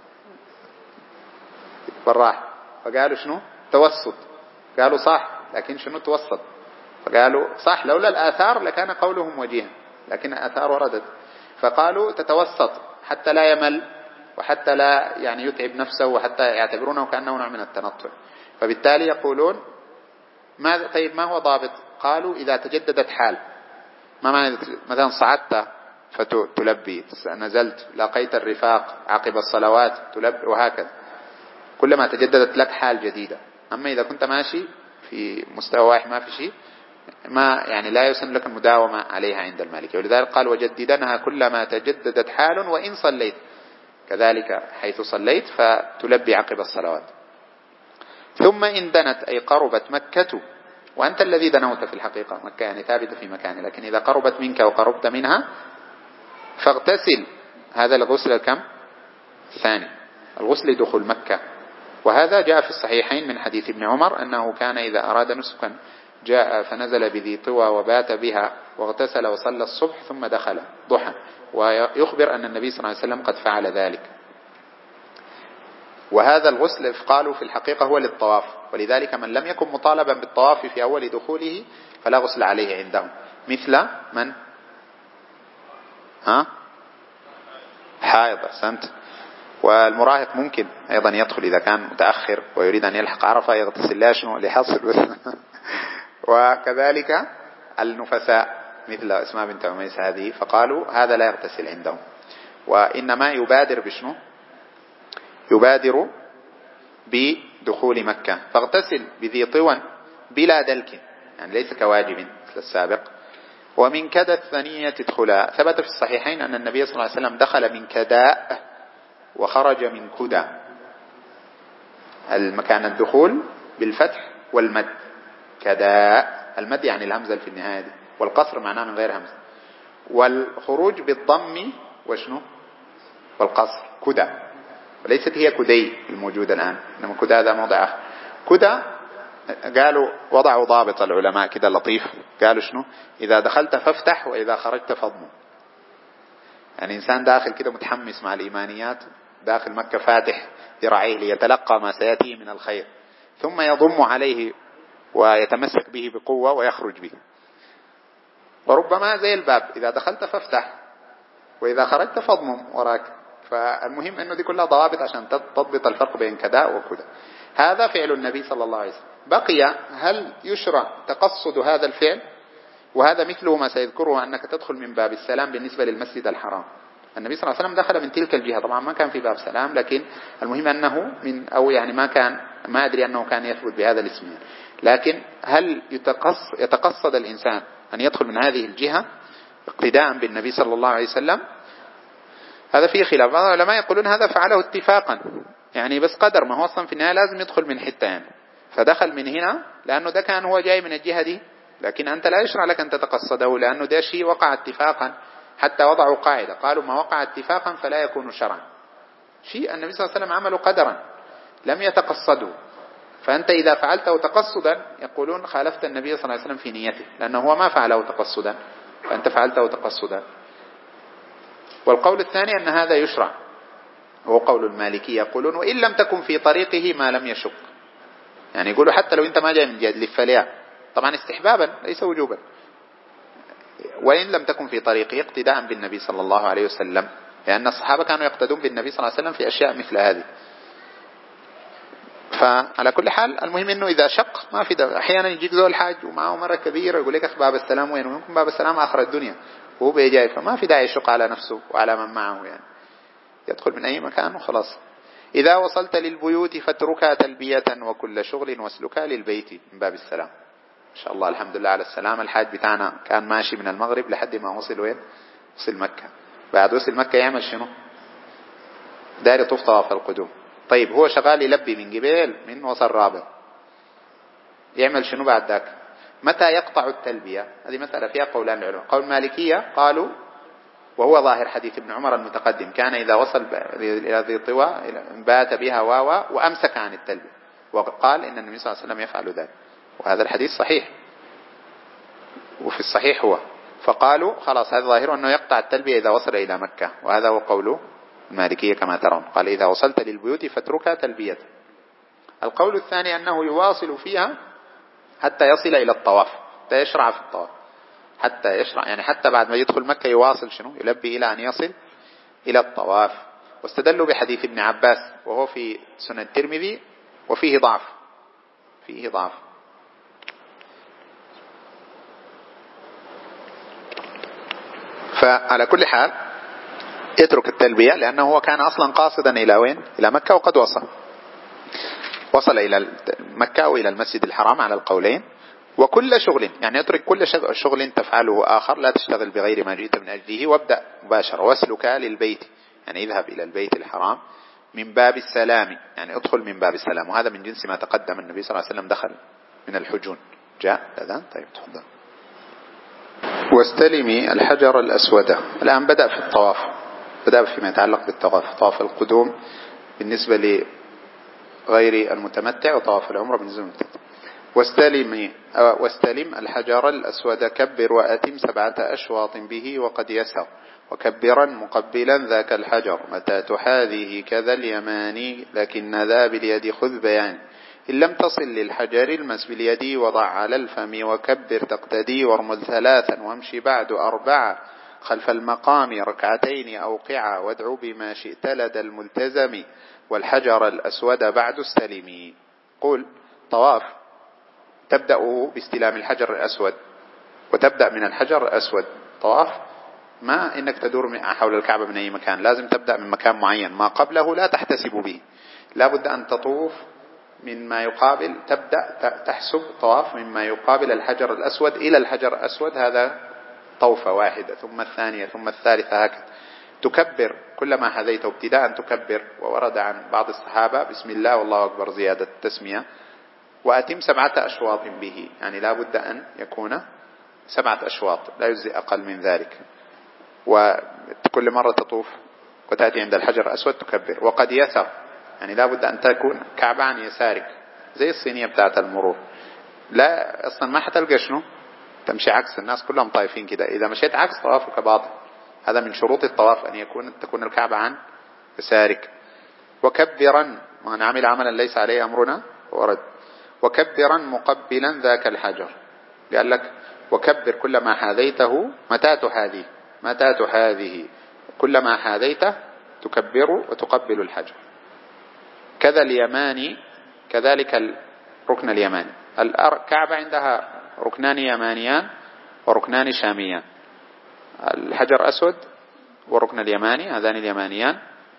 بالراحة. فقالوا شنو توسط، قالوا صح لكن شنو توسط، فقالوا صح لولا الآثار لكان قولهم وجيها، لكن الآثار وردت، فقالوا تتوسط حتى لا يمل وحتى لا يعني يتعب نفسه وحتى يعتبرونه كأنه نوع من التنطع. فبالتالي يقولون طيب ما هو ضابط؟ قالوا إذا تجددت حال، ما معنى مثلا صعدت فتلبي، نزلت لقيت الرفاق عقب الصلوات تلبي، وهكذا كلما تجددت لك حال جديدة. أما إذا كنت ماشي في مستوى واحد ما في شيء، ما يعني لا يسن لك المداومة عليها عند المالكية. ولذلك قال وجددنها كلما تجددت حال وإن صليت، كذلك حيث صليت فتلبي عقب الصلوات. ثم إن دنت أي قربت مكة، وأنت الذي دنوت في الحقيقة، مكة يعني ثابتة في مكان، لكن إذا قربت منك وقربت منها فاغتسل. هذا الغسل كم؟ الثاني، الغسل دخول مكة. وهذا جاء في الصحيحين من حديث ابن عمر أنه كان إذا أراد نسكا جاء فنزل بذي طوى وبات بها واغتسل وصلى الصبح ثم دخل ضحى، ويخبر أن النبي صلى الله عليه وسلم قد فعل ذلك. وهذا الغسل قالوا في الحقيقة هو للطواف، ولذلك من لم يكن مطالبا بالطواف في أول دخوله فلا غسل عليه عندهم، مثل من حائض أحسنت. والمراهق ممكن أيضا يدخل إذا كان متأخر ويريد أن يلحق عرفة يغتسل لا شنو لحصل وكذلك النفساء مثل أسماء بنت عميس هذه، فقالوا هذا لا يغتسل عندهم، وإنما يبادر بشنو؟ يبادر بدخول مكة. فاغتسل بذي طوى بلا دلك، يعني ليس كواجب مثل السابق. ومن كدى الثنية تدخلا، ثبت في الصحيحين أن النبي صلى الله عليه وسلم دخل من كداء وخرج من كدى. المكان الدخول بالفتح والمد، كداء المد يعني الهمزة في النهاية دي، والقصر معناه من غير همزة. والخروج بالضم وشنو والقصر كدى، وليست هي كدي الموجودة الآن، إنما كدى هذا موضع آخر. كدى قالوا وضعوا ضابط العلماء كده لطيف، قالوا شنو؟ إذا دخلت فافتح وإذا خرجت فاضم. يعني إنسان داخل كده متحمس مع الإيمانيات، داخل مكة فاتح ذراعيه ليتلقى ما سيأتيه من الخير، ثم يضم عليه ويتمسك به بقوة ويخرج به. وربما زي الباب، إذا دخلت فافتح وإذا خرجت فاضمم وراك. فالمهم أنه دي كلها ضوابط عشان تضبط الفرق بين كداء وكدى. هذا فعل النبي صلى الله عليه وسلم. بقي هل يشرع تقصد هذا الفعل؟ وهذا مثله ما سيذكره أنك تدخل من باب السلام بالنسبة للمسجد الحرام. النبي صلى الله عليه وسلم دخل من تلك الجهة، طبعا ما كان في باب سلام، لكن المهم أنه من أو يعني ما أدري أنه كان يثبت بهذا الاسم يعني. لكن هل يتقصد الإنسان أن يدخل من هذه الجهة اقتداء بالنبي صلى الله عليه وسلم؟ هذا فيه خلاف. بعض العلماء يقولون هذا فعله اتفاقا، يعني بس قدر ما هو أصلا في النهاية لازم يدخل من حتة يعني، فدخل من هنا لأنه ده كان هو جاي من الجهة دي، لكن أنت لا يشرع لك أن تتقصده لأنه ده شيء وقع اتفاقا. حتى وضعوا قاعدة قالوا ما وقع اتفاقا فلا يكون شرعا. شيء النبي صلى الله عليه وسلم عمله قدرا، لم يتقصده، فأنت إذا فعلته تقصدا يقولون خالفت النبي صلى الله عليه وسلم في نيته، لأنه هو ما فعله تقصدا فأنت فعلته تقصدا. والقول الثاني أن هذا يشرع، هو قول المالكي، يقولون وإن لم تكن في طريقه ما لم يشق، يعني يقولوا حتى لو أنت ما جاي من جهة لفليا، طبعا استحبابا ليس وجوبا، وإن لم تكن في طريقه اقتداء بالنبي صلى الله عليه وسلم، لأن الصحابة كانوا يقتدون بالنبي صلى الله عليه وسلم في أشياء مثل هذه. فعلى كل حال المهم انه اذا شق ما في دواء. احيانا يجيك زول حاج ومعه مرة كبيرة يقول لك باب السلام وين، ويمكن باب السلام اخر الدنيا وهو بيجاي، فما في داعي يشق على نفسه وعلى من معه، يعني يدخل من اي مكان وخلاص. اذا وصلت للبيوت فاتركها تلبية وكل شغل واسلكها للبيت من باب السلام. ان شاء الله الحمد لله على السلام. الحاج بتاعنا كان ماشي من المغرب لحد ما وصل وين؟ وصل مكة. بعد وصل مكة يعمل شنو؟ داير يطوف طواف القدوم. طيب هو شغال يلبي من قبيل من وصل رابع، يعمل شنو بعد ذاك؟ متى يقطع التلبية؟ هذه مسألة فيها قولان العلماء. قول مالكية قالوا وهو ظاهر حديث ابن عمر المتقدم، كان إذا وصل إلى ذي طوى بات بها واوا وأمسك عن التلبية، وقال إن النبي صلى الله عليه وسلم يفعل ذلك، وهذا الحديث صحيح وفي الصحيح هو. فقالوا خلاص هذا ظاهر أنه يقطع التلبية إذا وصل إلى مكة، وهذا هو قوله المالكية كما ترون، قال إذا وصلت للبيوت فاتركها تلبية. القول الثاني أنه يواصل فيها حتى يصل إلى الطواف، حتى يشرع في الطواف، حتى يشرع يعني حتى بعد ما يدخل مكة يواصل شنو؟ يلبي إلى أن يصل إلى الطواف. واستدلوا بحديث ابن عباس وهو في سنن الترمذي وفيه ضعف، فيه ضعف. فعلى كل حال يترك التلبية، لأنه هو كان أصلا قاصدا إلى وين؟ إلى مكة، وقد وصل إلى مكة وإلى المسجد الحرام على القولين. وكل شغل يعني يترك كل شغل تفعله آخر، لا تشتغل بغير ما جئت من أجله، وابدأ مباشرة واسلك للبيت، يعني اذهب إلى البيت الحرام من باب السلام، يعني ادخل من باب السلام، وهذا من جنس ما تقدم. النبي صلى الله عليه وسلم دخل من الحجون، جاء الأذان. طيب تفضل. واستلمي الحجر الأسود. الآن بدأ في الطواف، بدأ فيما يتعلق بالطواف، طواف القدوم بالنسبة لغير المتمتع، وطواف العمرة بالنسبة للمتمتع. واستلم الحجر الأسود، كبر وأتم 7 أشواط به وقد يسر، وكبرا مقبلا ذاك الحجر، متى تحاذيه كذا اليماني، لكن ذا باليد خذ بيان، إن لم تصل للحجر المس باليد وضع على الفم، وكبر تقتدي وارمل 3 وامشي بعد 4 خلف المقام ركعتين أوقعا، وادعو بما شئت لدى الملتزم، والحجر الأسود بعد استلمي. قل طواف تبدأه باستلام الحجر الأسود، وتبدأ من الحجر الأسود طواف، ما إنك تدور حول الكعبة من أي مكان، لازم تبدأ من مكان معين، ما قبله لا تحتسب به، لا بد أن تطوف مما يقابل، تبدأ تحسب طواف مما يقابل الحجر الأسود إلى الحجر الأسود، هذا طوفة واحدة، ثم الثانية ثم الثالثة، هكذا تكبر كلما حذيته ابتداء تكبر. وورد عن بعض الصحابة بسم الله والله أكبر زيادة التسمية. وأتم 7 أشواط به، يعني لا بد أن يكون 7 أشواط، لا يجزي أقل من ذلك، وكل مرة تطوف وتأتي عند الحجر الأسود تكبر. وقد يسر، يعني لا بد أن تكون كعبة عن يسارك، زي الصينية بتاعت المرور، لا أصلا ما حتلقى شنو تمشي عكس، الناس كلهم طايفين كده، إذا مشيت عكس طوافك باطل، هذا من شروط الطواف أن تكون الكعبة عن يسارك. وكبرا، من عمل عملا ليس عليه أمرنا ورد. وكبرا مقبلا ذاك الحجر، قال لك وكبر كلما حاذيته، متى تحاذيه كلما حاذيته تكبر وتقبل الحجر. كذا اليماني، كذلك الركن اليماني. الكعبة عندها ركنان يمانيان وركنان شاميان، الحجر أسود والركن اليماني، هذان اليمانيان،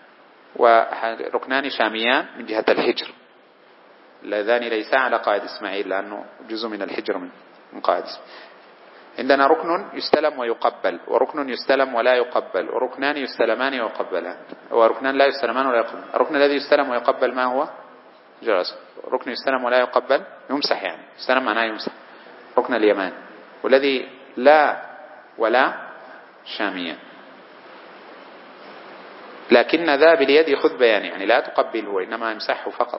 وركنان شاميان من جهة الحجر، اللذان ليسا على قائد إسماعيل لأنه جزء من الحجر من قائد إسماعيل. عندنا ركن يستلم ويقبل، وركن يستلم ولا يقبل، وركنان يستلمان ويقبلان، وركنان لا يستلمان ولا يقبل. الركن الذي يستلم ويقبل ما هو؟ جرس. ركن يستلم ولا يقبل يمسح، يعني يستلم معناه يمسح، ركن اليمان. والذي لا ولا شاميا، لكن ذا باليد خذ بيان، يعني لا تقبله وإنما يمسحه فقط.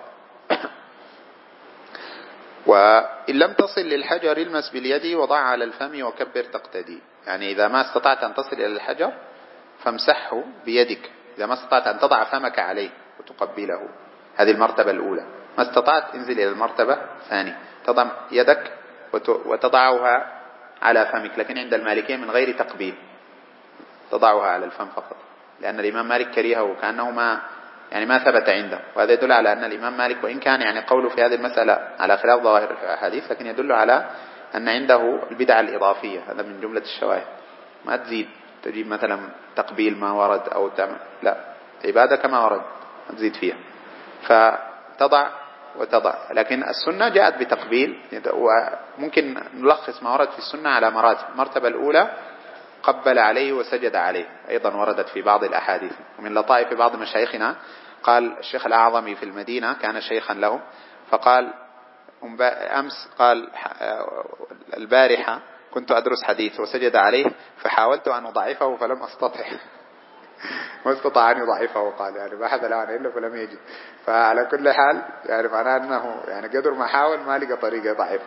وإن لم تصل للحجر المس باليد وضع على الفم وكبر تقتدي، يعني إذا ما استطعت أن تصل إلى الحجر فامسحه بيدك، إذا ما استطعت أن تضع فمك عليه وتقبله، هذه المرتبة الأولى. ما استطعت انزل إلى المرتبة الثانية، تضع يدك وتضعها على فمك، لكن عند المالكية من غير تقبيل، تضعها على الفم فقط، لأن الإمام مالك كرهه وكأنه ما ثبت عنده. وهذا يدل على أن الإمام مالك وإن كان يعني قوله في هذه المسألة على خلاف ظواهر الحديث، لكن يدل على أن عنده البدعة الإضافية، هذا من جملة الشواهد. ما تزيد تجيب مثلا تقبيل ما ورد أو لا، عبادة كما ورد ما تزيد فيها، فتضع وتضع. لكن السنة جاءت بتقبيل، وممكن نلخص ما ورد في السنة على مراتب. المرتبة الأولى قبل عليه وسجد عليه، أيضا وردت في بعض الأحاديث. ومن لطائف بعض مشايخنا قال الشيخ الأعظمي في المدينة كان شيخا له، فقال أمس قال البارحة كنت أدرس حديث وسجد عليه فحاولت أن أضعفه فلم أستطع ما استطاع أن يضعفه، قال يعني بحث له عنه إلا فلم يجد. فعلى كل حال يعني معناه أنه يعني قدر ما حاول ما لقى طريقة يضعفه.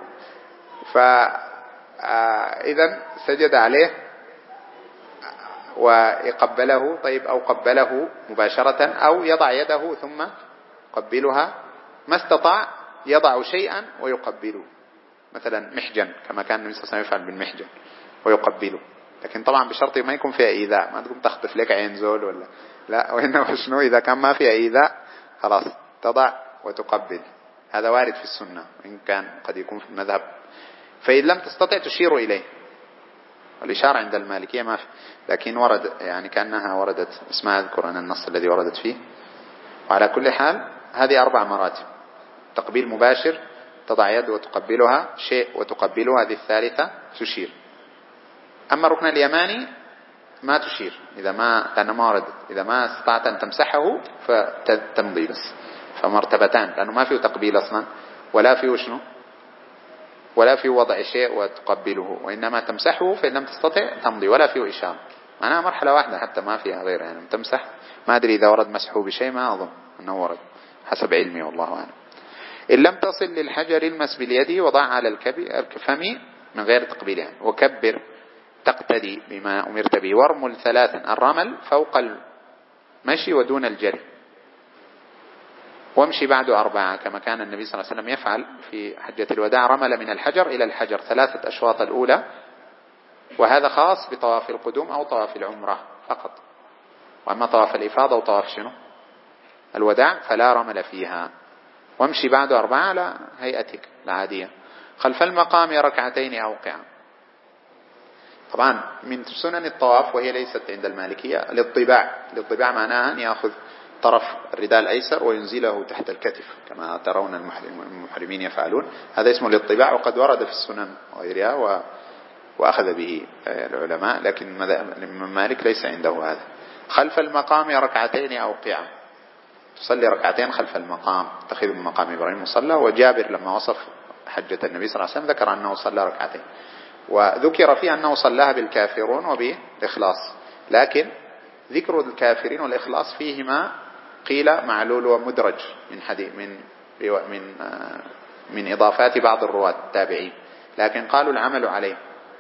فإذا سجد عليه ويقبله، طيب، أو قبله مباشرة أو يضع يده ثم يقبلها، ما استطاع يضع شيئا ويقبله، مثلا محجن كما كان النبي صلى الله عليه وسلم يفعل بالمحجن ويقبله، لكن طبعا بشرط ما يكون فيها إيذاء، ما تقوم تخطف لك عين زول ولا لا، وإنما شنو إذا كان ما فيها إيذاء خلاص تضع وتقبل. هذا وارد في السنة وإن كان قد يكون في المذهب. فإن لم تستطع تشير إليه، والإشارة عند المالكية ما في، لكن ورد يعني كأنها وردت، بس ما أذكر أن النص الذي وردت فيه. وعلى كل حال هذه 4 مراتب: تقبيل مباشر، تضع يد وتقبلها، شيء وتقبلها، هذه الثالثة تشير. أما الركن اليماني ما تشير إذا ما كان ما ورد، إذا ما استطعت أن تمسحه فتمضي بس. فمرتبتان، لأنه ما فيه تقبيل أصلا ولا فيه شنو ولا فيه وضع شيء وتقبله، وإنما تمسحه، فإن لم تستطع تمضي، ولا فيه إشارة، معناها مرحلة واحدة حتى ما فيها غير، يعني تمسح. ما أدري إذا ورد مسحه بشيء، ما أظن أنه ورد حسب علمي والله أعلم. إن لم تصل للحجر المس باليد وضع على الفم من غير تقبيل، يعني وكبر تقتدي بما أمرت به، وارمل 3، الرمل فوق المشي ودون الجري، وامشي بعد 4 كما كان النبي صلى الله عليه وسلم يفعل في حجة الوداع، رمل من الحجر إلى الحجر 3 أشواط الأولى، وهذا خاص بطواف القدوم أو طواف العمرة فقط. وأما طواف الإفاضة وطواف شنو الوداع فلا رمل فيها. وامشي بعد 4 على هيئتك العادية. خلف المقام 2 أوقعا. طبعا من سنن الطواف وهي ليست عند المالكية الاضطباع معناها أن يأخذ طرف الرداء الأيسر وينزله تحت الكتف كما ترون المحرمين يفعلون، هذا اسمه الاضطباع، وقد ورد في السنن وغيرها وأخذ به العلماء، لكن الإمام مالك ليس عنده هذا. خلف المقام 2 أوقعا، تصلي 2 خلف المقام، اتخذوا من مقام إبراهيم مصلى. وجابر لما وصف حجة النبي صلى الله عليه وسلم ذكر أنه صلى 2، وذكر فيه أنه صلاها بالكافرون وبالإخلاص، لكن ذكر الكافرين والإخلاص فيهما قيل معلول ومدرج من حديث من إضافات بعض الرواة التابعين، لكن قالوا العمل عليه.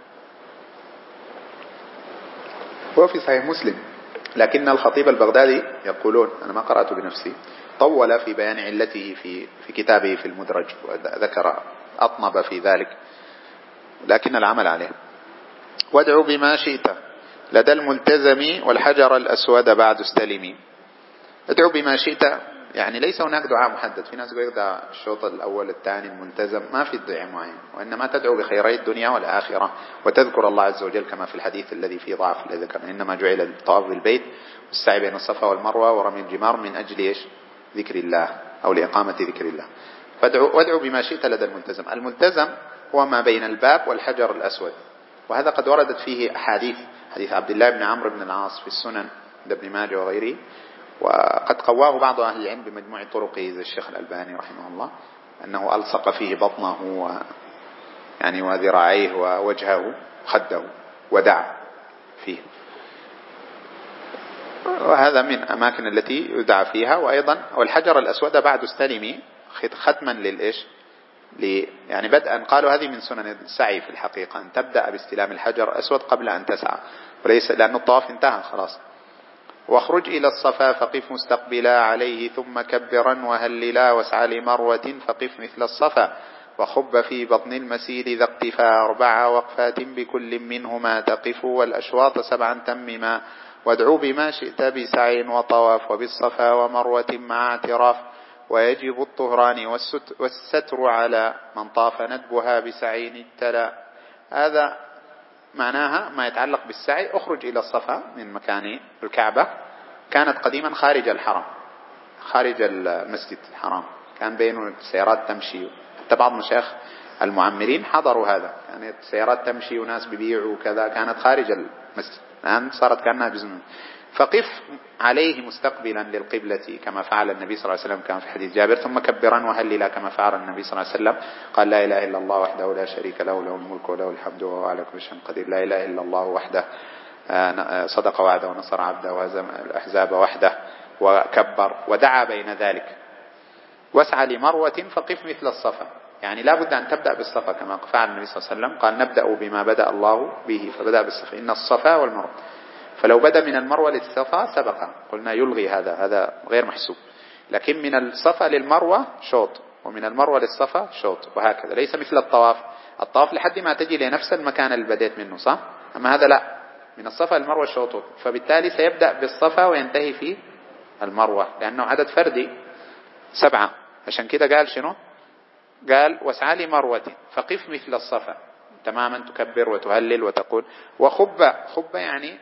هو في صحيح مسلم، لكن الخطيب البغدادي يقولون، أنا ما قرأت بنفسي، طول في بيان علته في كتابه في المدرج، وذكر أطنب في ذلك، لكن العمل عليه. وادعو بما شئت لدى الملتزم والحجر الأسود بعد استلمي. ادعو بما شئت يعني ليس هناك دعاء محدد. في ناس يقول دعاء الشوط الأول الثاني الملتزم، ما في دعاء معين، وإنما تدعو بخيري الدنيا والآخرة وتذكر الله عز وجل كما في الحديث الذي فيه ضعف الذي ذكر، إنما جعل الطواف بالبيت والسعي بين الصفا والمروة ورمي الجمار من أجل إيش؟ ذكر الله أو لإقامة ذكر الله. وادعو بما شئت لدى الملتزم. الملتزم هو ما بين الباب والحجر الأسود، وهذا قد وردت فيه أحاديث، حديث عبد الله بن عمرو بن العاص في السنن عند ابن ماجه وغيره، وقد قواه بعض أهل العلم بمجموع طرقه زي الشيخ الألباني رحمه الله، أنه ألصق فيه بطنه يعني وذراعيه ووجهه خده ودعا فيه. وهذا من أماكن التي يدعى فيها. وأيضا والحجر الأسود بعد استلمي ختما للإيش يعني بدءا، قالوا هذه من سنن السعي في الحقيقة، أن تبدأ باستلام الحجر الأسود قبل أن تسعى، وليس لأن الطواف انتهى خلاص. واخرج إلى الصفا فقف مستقبلا عليه ثم كبرا وهللا واسعى لمروة فقف مثل الصفا وخب في بطن المسير ذا اقتفا 4 وقفات بكل منهما تقف والأشواط 7 تمما وادعو بما شئت بسعي وطواف وبالصفا ومروة مع اعتراف ويجب الطهران والستر على من طاف ندبها بسعي التلا. هذا معناها ما يتعلق بالسعي. اخرج إلى الصفا من مكان الكعبة، كانت قديما خارج الحرم، خارج المسجد الحرام، كان بين السيارات تمشي، حتى بعض مشايخ المعمرين حضروا هذا، كانت سيارات تمشي وناس بيبيعوا وكذا، كانت خارج المسجد، الآن صارت كأنها جزء منه. فقف عليه مستقبلا للقبلة كما فعل النبي صلى الله عليه وسلم كان في حديث جابر، ثم كبرا وهللا كما فعل النبي صلى الله عليه وسلم، قال لا إله إلا الله وحده لا شريك له له الملك وله الحمد وهو على كل شيء قدير، لا إله إلا الله وحده صدق وعده ونصر عبده وهزم الأحزاب وحده، وكبر ودعا بين ذلك. واسعى لمروة فقف مثل الصفا، يعني لا بد أن تبدأ بالصفا كما فعل النبي صلى الله عليه وسلم، قال نبدأ بما بدأ الله به فبدأ بالصفا، إن الصفا والمروة، فلو بدأ من المروة للصفا سبق، قلنا يلغي هذا غير محسوب، لكن من الصفا للمروة شوط، ومن المروة للصفا شوط، وهكذا. ليس مثل الطواف لحد ما تجي لنفس المكان اللي بديت منه، صح؟ أما هذا لا، من الصفا للمروة شوط، فبالتالي سيبدأ بالصفا وينتهي في المروة، لأنه عدد فردي 7. عشان كده قال شنو؟ قال واسعى لمروة فقف مثل الصفا تماما، تكبر وتهلل وتقول. وخب يعني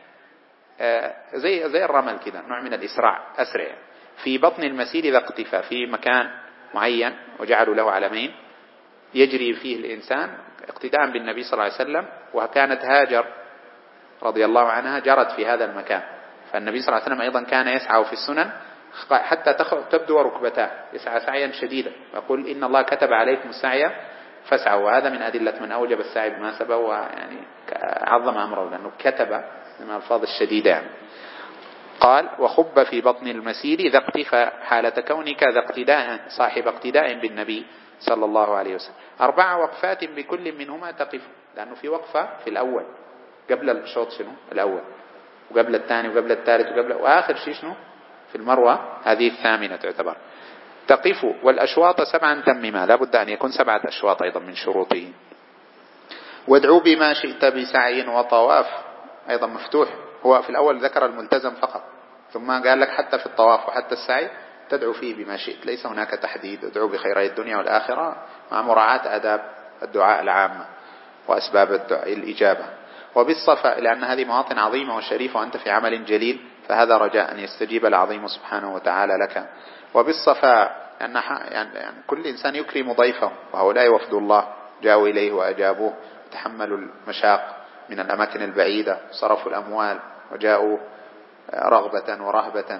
زي الرمل كده، نوع من الإسراع، أسرع. في بطن المسير ذا اقتفى، في مكان معين وجعلوا له علمين يجري فيه الإنسان اقتداء بالنبي صلى الله عليه وسلم، وكانت هاجر رضي الله عنها جرت في هذا المكان، فالنبي صلى الله عليه وسلم أيضا كان يسعى في السنن حتى تبدو ركبتاه، يسعى سعيا شديدا، يقول إن الله كتب عليكم السعي فاسعوا، وهذا من أدلة من أوجب السعي بما سبق، ويعني عظم أمره لأنه كتب من الألفاظ الشديدة يعني. قال وخب في بطن المسير ذا اقتفاء، حالة كونك ذا اقتداء، صاحب اقتداء بالنبي صلى الله عليه وسلم. 4 وقفات بكل منهما تقف، لأنه في وقفة في الأول قبل الشوط شنو الأول، وقبل الثاني وقبل الثالث وآخر شيء شنو في المروة، هذه الثامنة تعتبر. تقف والأشواط 7 تمما، لا بد أن يكون 7 أشواط أيضا من شروطه. وادعو بما شئت بسعي وطواف، أيضا مفتوح، هو في الأول ذكر الملتزم فقط، ثم قال لك حتى في الطواف وحتى السعي تدعو فيه بما شئت، ليس هناك تحديد، ادعو بخيري الدنيا والآخرة مع مراعاة آداب الدعاء العامة وأسباب الإجابة. وبالصفا لأن هذه مواطن عظيمة وشريفة وأنت في عمل جليل، فهذا رجاء أن يستجيب العظيم سبحانه وتعالى لك. وبالصفا أن يعني كل إنسان يكرم ضيفه، وهؤلاء وفد الله جاءوا إليه وأجابوه، تحملوا المشاق من الأماكن البعيدة، صرفوا الأموال وجاءوا رغبة ورهبة،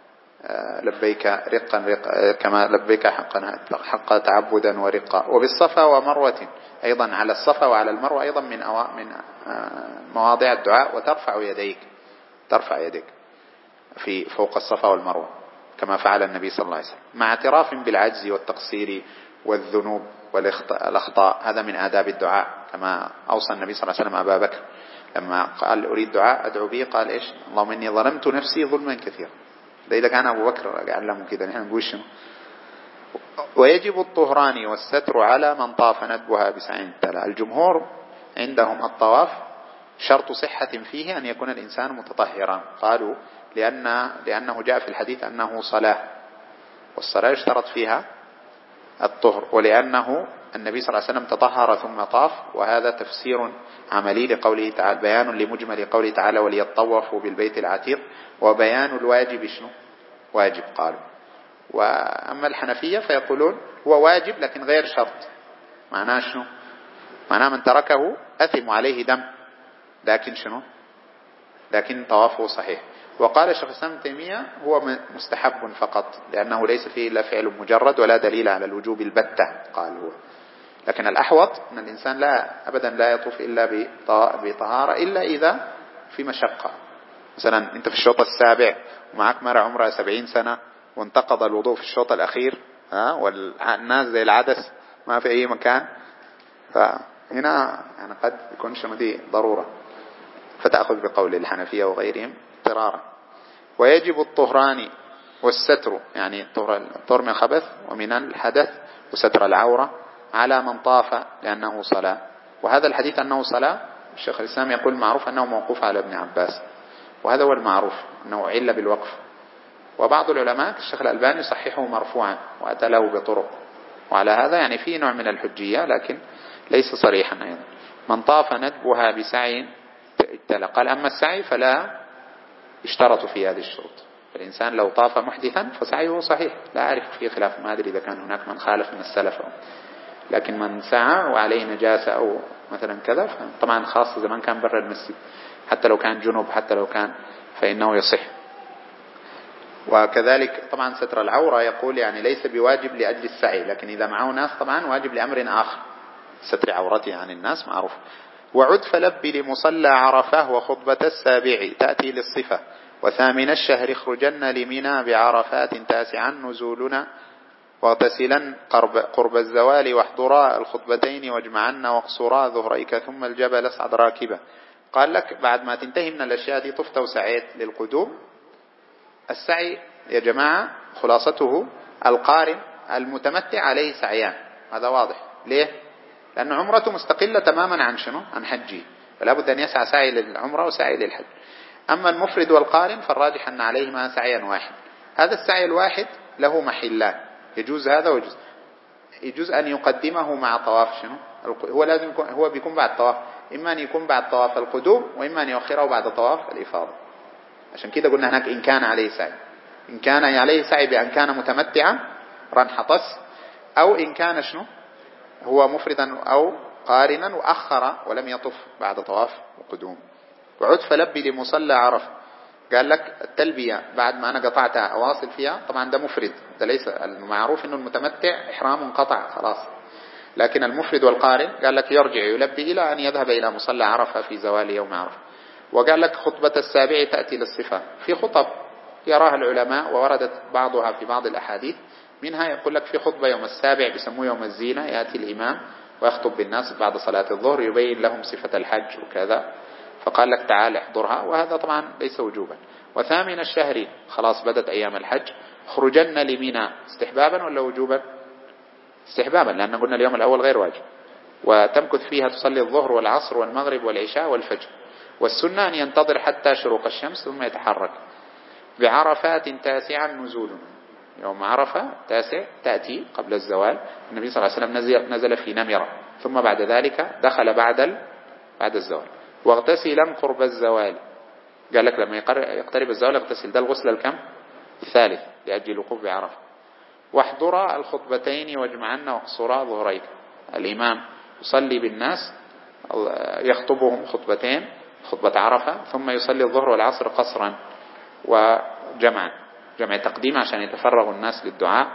لبيك رقا كما لبيك حقا تعبدا ورقا. وبالصفا ومروة أيضا، على الصفا وعلى المروة أيضا من مواضع الدعاء، وترفع يديك في فوق الصفا والمروة كما فعل النبي صلى الله عليه وسلم، مع اعتراف بالعجز والتقصير والذنوب والأخطاء، هذا من آداب الدعاء، كما أوصى النبي صلى الله عليه وسلم أبا بكر لما قال أريد دعاء أدعو به، قال إيش؟ اللهم إني ظلمت نفسي ظلما كثيرا. ده إذا كان أبو بكر علمه كده، نحن نقول شنو؟ ويجب الطهران والستر على من طاف ندبها بسعي التلا. الجمهور عندهم الطواف شرط صحة فيه أن يكون الإنسان متطهرا، قالوا لأنه جاء في الحديث أنه صلاة، والصلاة يشترط فيها الطهر، ولأنه النبي صلى الله عليه وسلم تطهر ثم طاف، وهذا تفسير عملي لقوله تعالى، بيان لمجمل قوله تعالى وليطوفوا بالبيت العتيق، وبيان الواجب شنو واجب قالوا. وأما الحنفية فيقولون هو واجب لكن غير شرط. معناه شنو؟ معناه من تركه أثم عليه دم، لكن شنو؟ لكن طوافه صحيح. وقال شيخ الإسلام ابن تيمية هو مستحب فقط، لأنه ليس فيه إلا فعل مجرد ولا دليل على الوجوب البتة، قال هو. لكن الأحوط أن الإنسان أبدا لا يطوف إلا بطهارة، إلا إذا في مشقة، مثلا أنت في الشوط السابع ومعك مرأة عمرها 70 سنة وانتقض الوضوء في الشوط الأخير، والناس زي العدس ما في أي مكان، فهنا يعني قد يكون دي ضرورة، فتأخذ بقول الحنفية وغيرهم اضطرارا. ويجب الطهران والستر، يعني الطهر من الخبث ومن الحدث وستر العورة على من طاف لأنه صلاة. وهذا الحديث أنه صلاة الشيخ الإسلام يقول معروف أنه موقوف على ابن عباس، وهذا هو المعروف أنه عل بالوقف. وبعض العلماء الشيخ الألباني يصححه مرفوعا وأتى له بطرق، وعلى هذا يعني في نوع من الحجية لكن ليس صريحا أيضا. من طاف ندبها بسعي قال أما السعي فلا يشترط في هذه الشروط. الإنسان لو طاف محدثا فسعيه صحيح، لا أعرف فيه خلاف، ما أدري إذا كان هناك من خالف من السلف، لكن من سعى وعليه نجاسة أو مثلا كذا طبعا خاصة زمان كان برا المسجد، حتى لو كان جنوب حتى لو كان فإنه يصح. وكذلك طبعا ستر العورة يقول يعني ليس بواجب لأجل السعي، لكن إذا معه ناس طبعا واجب لأمر آخر، ستر عورته عن الناس معروف. وعد فلب لمصلى عرفة وخطبة السابع تأتي للصفة. وثامن الشهر اخرجن لمنى بعرفات تاسعا نزولنا واغتسلا قرب الزوال واحضرا الخطبتين واجمعن واقصرا ظهريك ثم الجبل اصعد راكبا. قال لك بعد ما تنتهي من الأشياء دي طفت وسعيت للقدوم. السعي يا جماعة خلاصته القارن المتمتع عليه سعيان، هذا واضح. ليه؟ لأن عمرته مستقلة تماما عن شنو؟ عن حجه، فلا بد أن يسعى سعي للعمرة وسعي للحج. أما المفرد والقارن فالراجح أن عليهما سعيا واحد. هذا السعي الواحد له محلان، يجوز هذا ويجوز. يجوز أن يقدمه مع طواف شنو؟ هو لازم يكون هو بيكون بعد طواف، إما أن يكون بعد طواف القدوم وإما أن يؤخره بعد طواف الإفاضة. عشان كده قلنا هناك إن كان عليه سعي، إن كان عليه سعي بأن كان متمتعا رنحطس، أو إن كان شنو هو مفردا أو قارنا وأخر ولم يطف بعد طواف القدوم. وعد فلبي لمصلى عرفة، قال لك التلبية بعد ما أنا قطعتها أواصل فيها، طبعا ده مفرد، ده ليس المعروف إنه المتمتع إحرام انقطع خلاص، لكن المفرد والقارن قال لك يرجع يلبي إلى أن يذهب إلى مصلى عرفة في زوال يوم عرفة. وقال لك خطبة السابع تأتي للصفة. في خطب يراها العلماء ووردت بعضها في بعض الأحاديث، منها يقول لك في خطبة يوم السابع بيسموه يوم الزينة، يأتي الإمام ويخطب بالناس بعد صلاة الظهر يبين لهم صفة الحج وكذا، فقال لك تعال احضرها، وهذا طبعا ليس وجوبا. وثامن الشهر خلاص بدت أيام الحج خرجن لمنى، استحبابا ولا وجوبا؟ استحبابا، لأن قلنا اليوم الأول غير واجب. وتمكث فيها تصلي الظهر والعصر والمغرب والعشاء والفجر، والسنة أن ينتظر حتى شروق الشمس ثم يتحرك. بعرفات تاسعا نزول، يوم عرفة تاسع تأتي قبل الزوال. النبي صلى الله عليه وسلم نزل في نمرة، ثم بعد ذلك دخل بعد الزوال. واغتسلا قرب الزوال، قال لك لما يقترب الزوال اغتسل، ده الغسل الكم؟ الثالث لأجل الوقوف بعرفة. واحضرا الخطبتين واجمعن واقصرا ظهريك، الإمام يصلي بالناس يخطبهم خطبتين، خطبة عرفة، ثم يصلي الظهر والعصر قصرا وجمع تقديم عشان يتفرغ الناس للدعاء،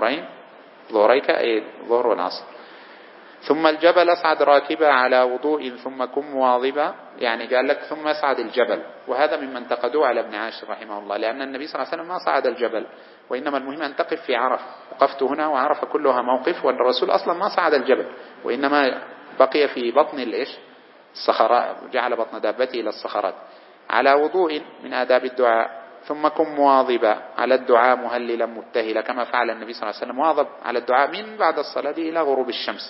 ظهريك أي الظهر والعصر. ثم الجبل اصعد راكبا على وضوء ثم كن مواظبا، يعني قال لك ثم اصعد الجبل، وهذا ممن انتقدوه على ابن عاشر رحمه الله، لأن النبي صلى الله عليه وسلم ما صعد الجبل، وإنما المهم أن تقف في عرفة. وقفت هنا وعرفة كلها موقف، والرسول أصلا ما صعد الجبل، وإنما بقي في بطن الصخرات، جعل بطن دابته إلى الصخرات. على وضوء من آداب الدعاء. ثم كن مواظبا على الدعاء مهللا مبتهلا، كما فعل النبي صلى الله عليه وسلم، واظب على الدعاء من بعد الصلاة إلى غروب الشمس،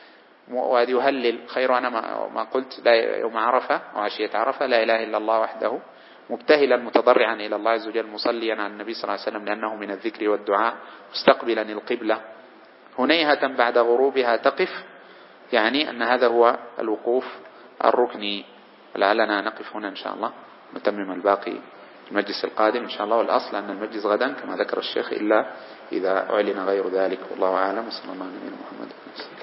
ويهلل خير. أنا ما قلت لا يوم عرفة وعشية عرفة لا إله إلا الله وحده، مبتهلا متضرعا إلى الله عز وجل، مصليا على النبي صلى الله عليه وسلم لأنه من الذكر والدعاء، مستقبلا القبلة. هنيهة بعد غروبها تقف، يعني أن هذا هو الوقوف الركني. لعلنا نقف هنا إن شاء الله، نتمم الباقي في المجلس القادم إن شاء الله. والأصل أن المجلس غدا كما ذكر الشيخ، إلا إذا أعلن غير ذلك، والله أعلم. وصلى الله على نبينا محمد.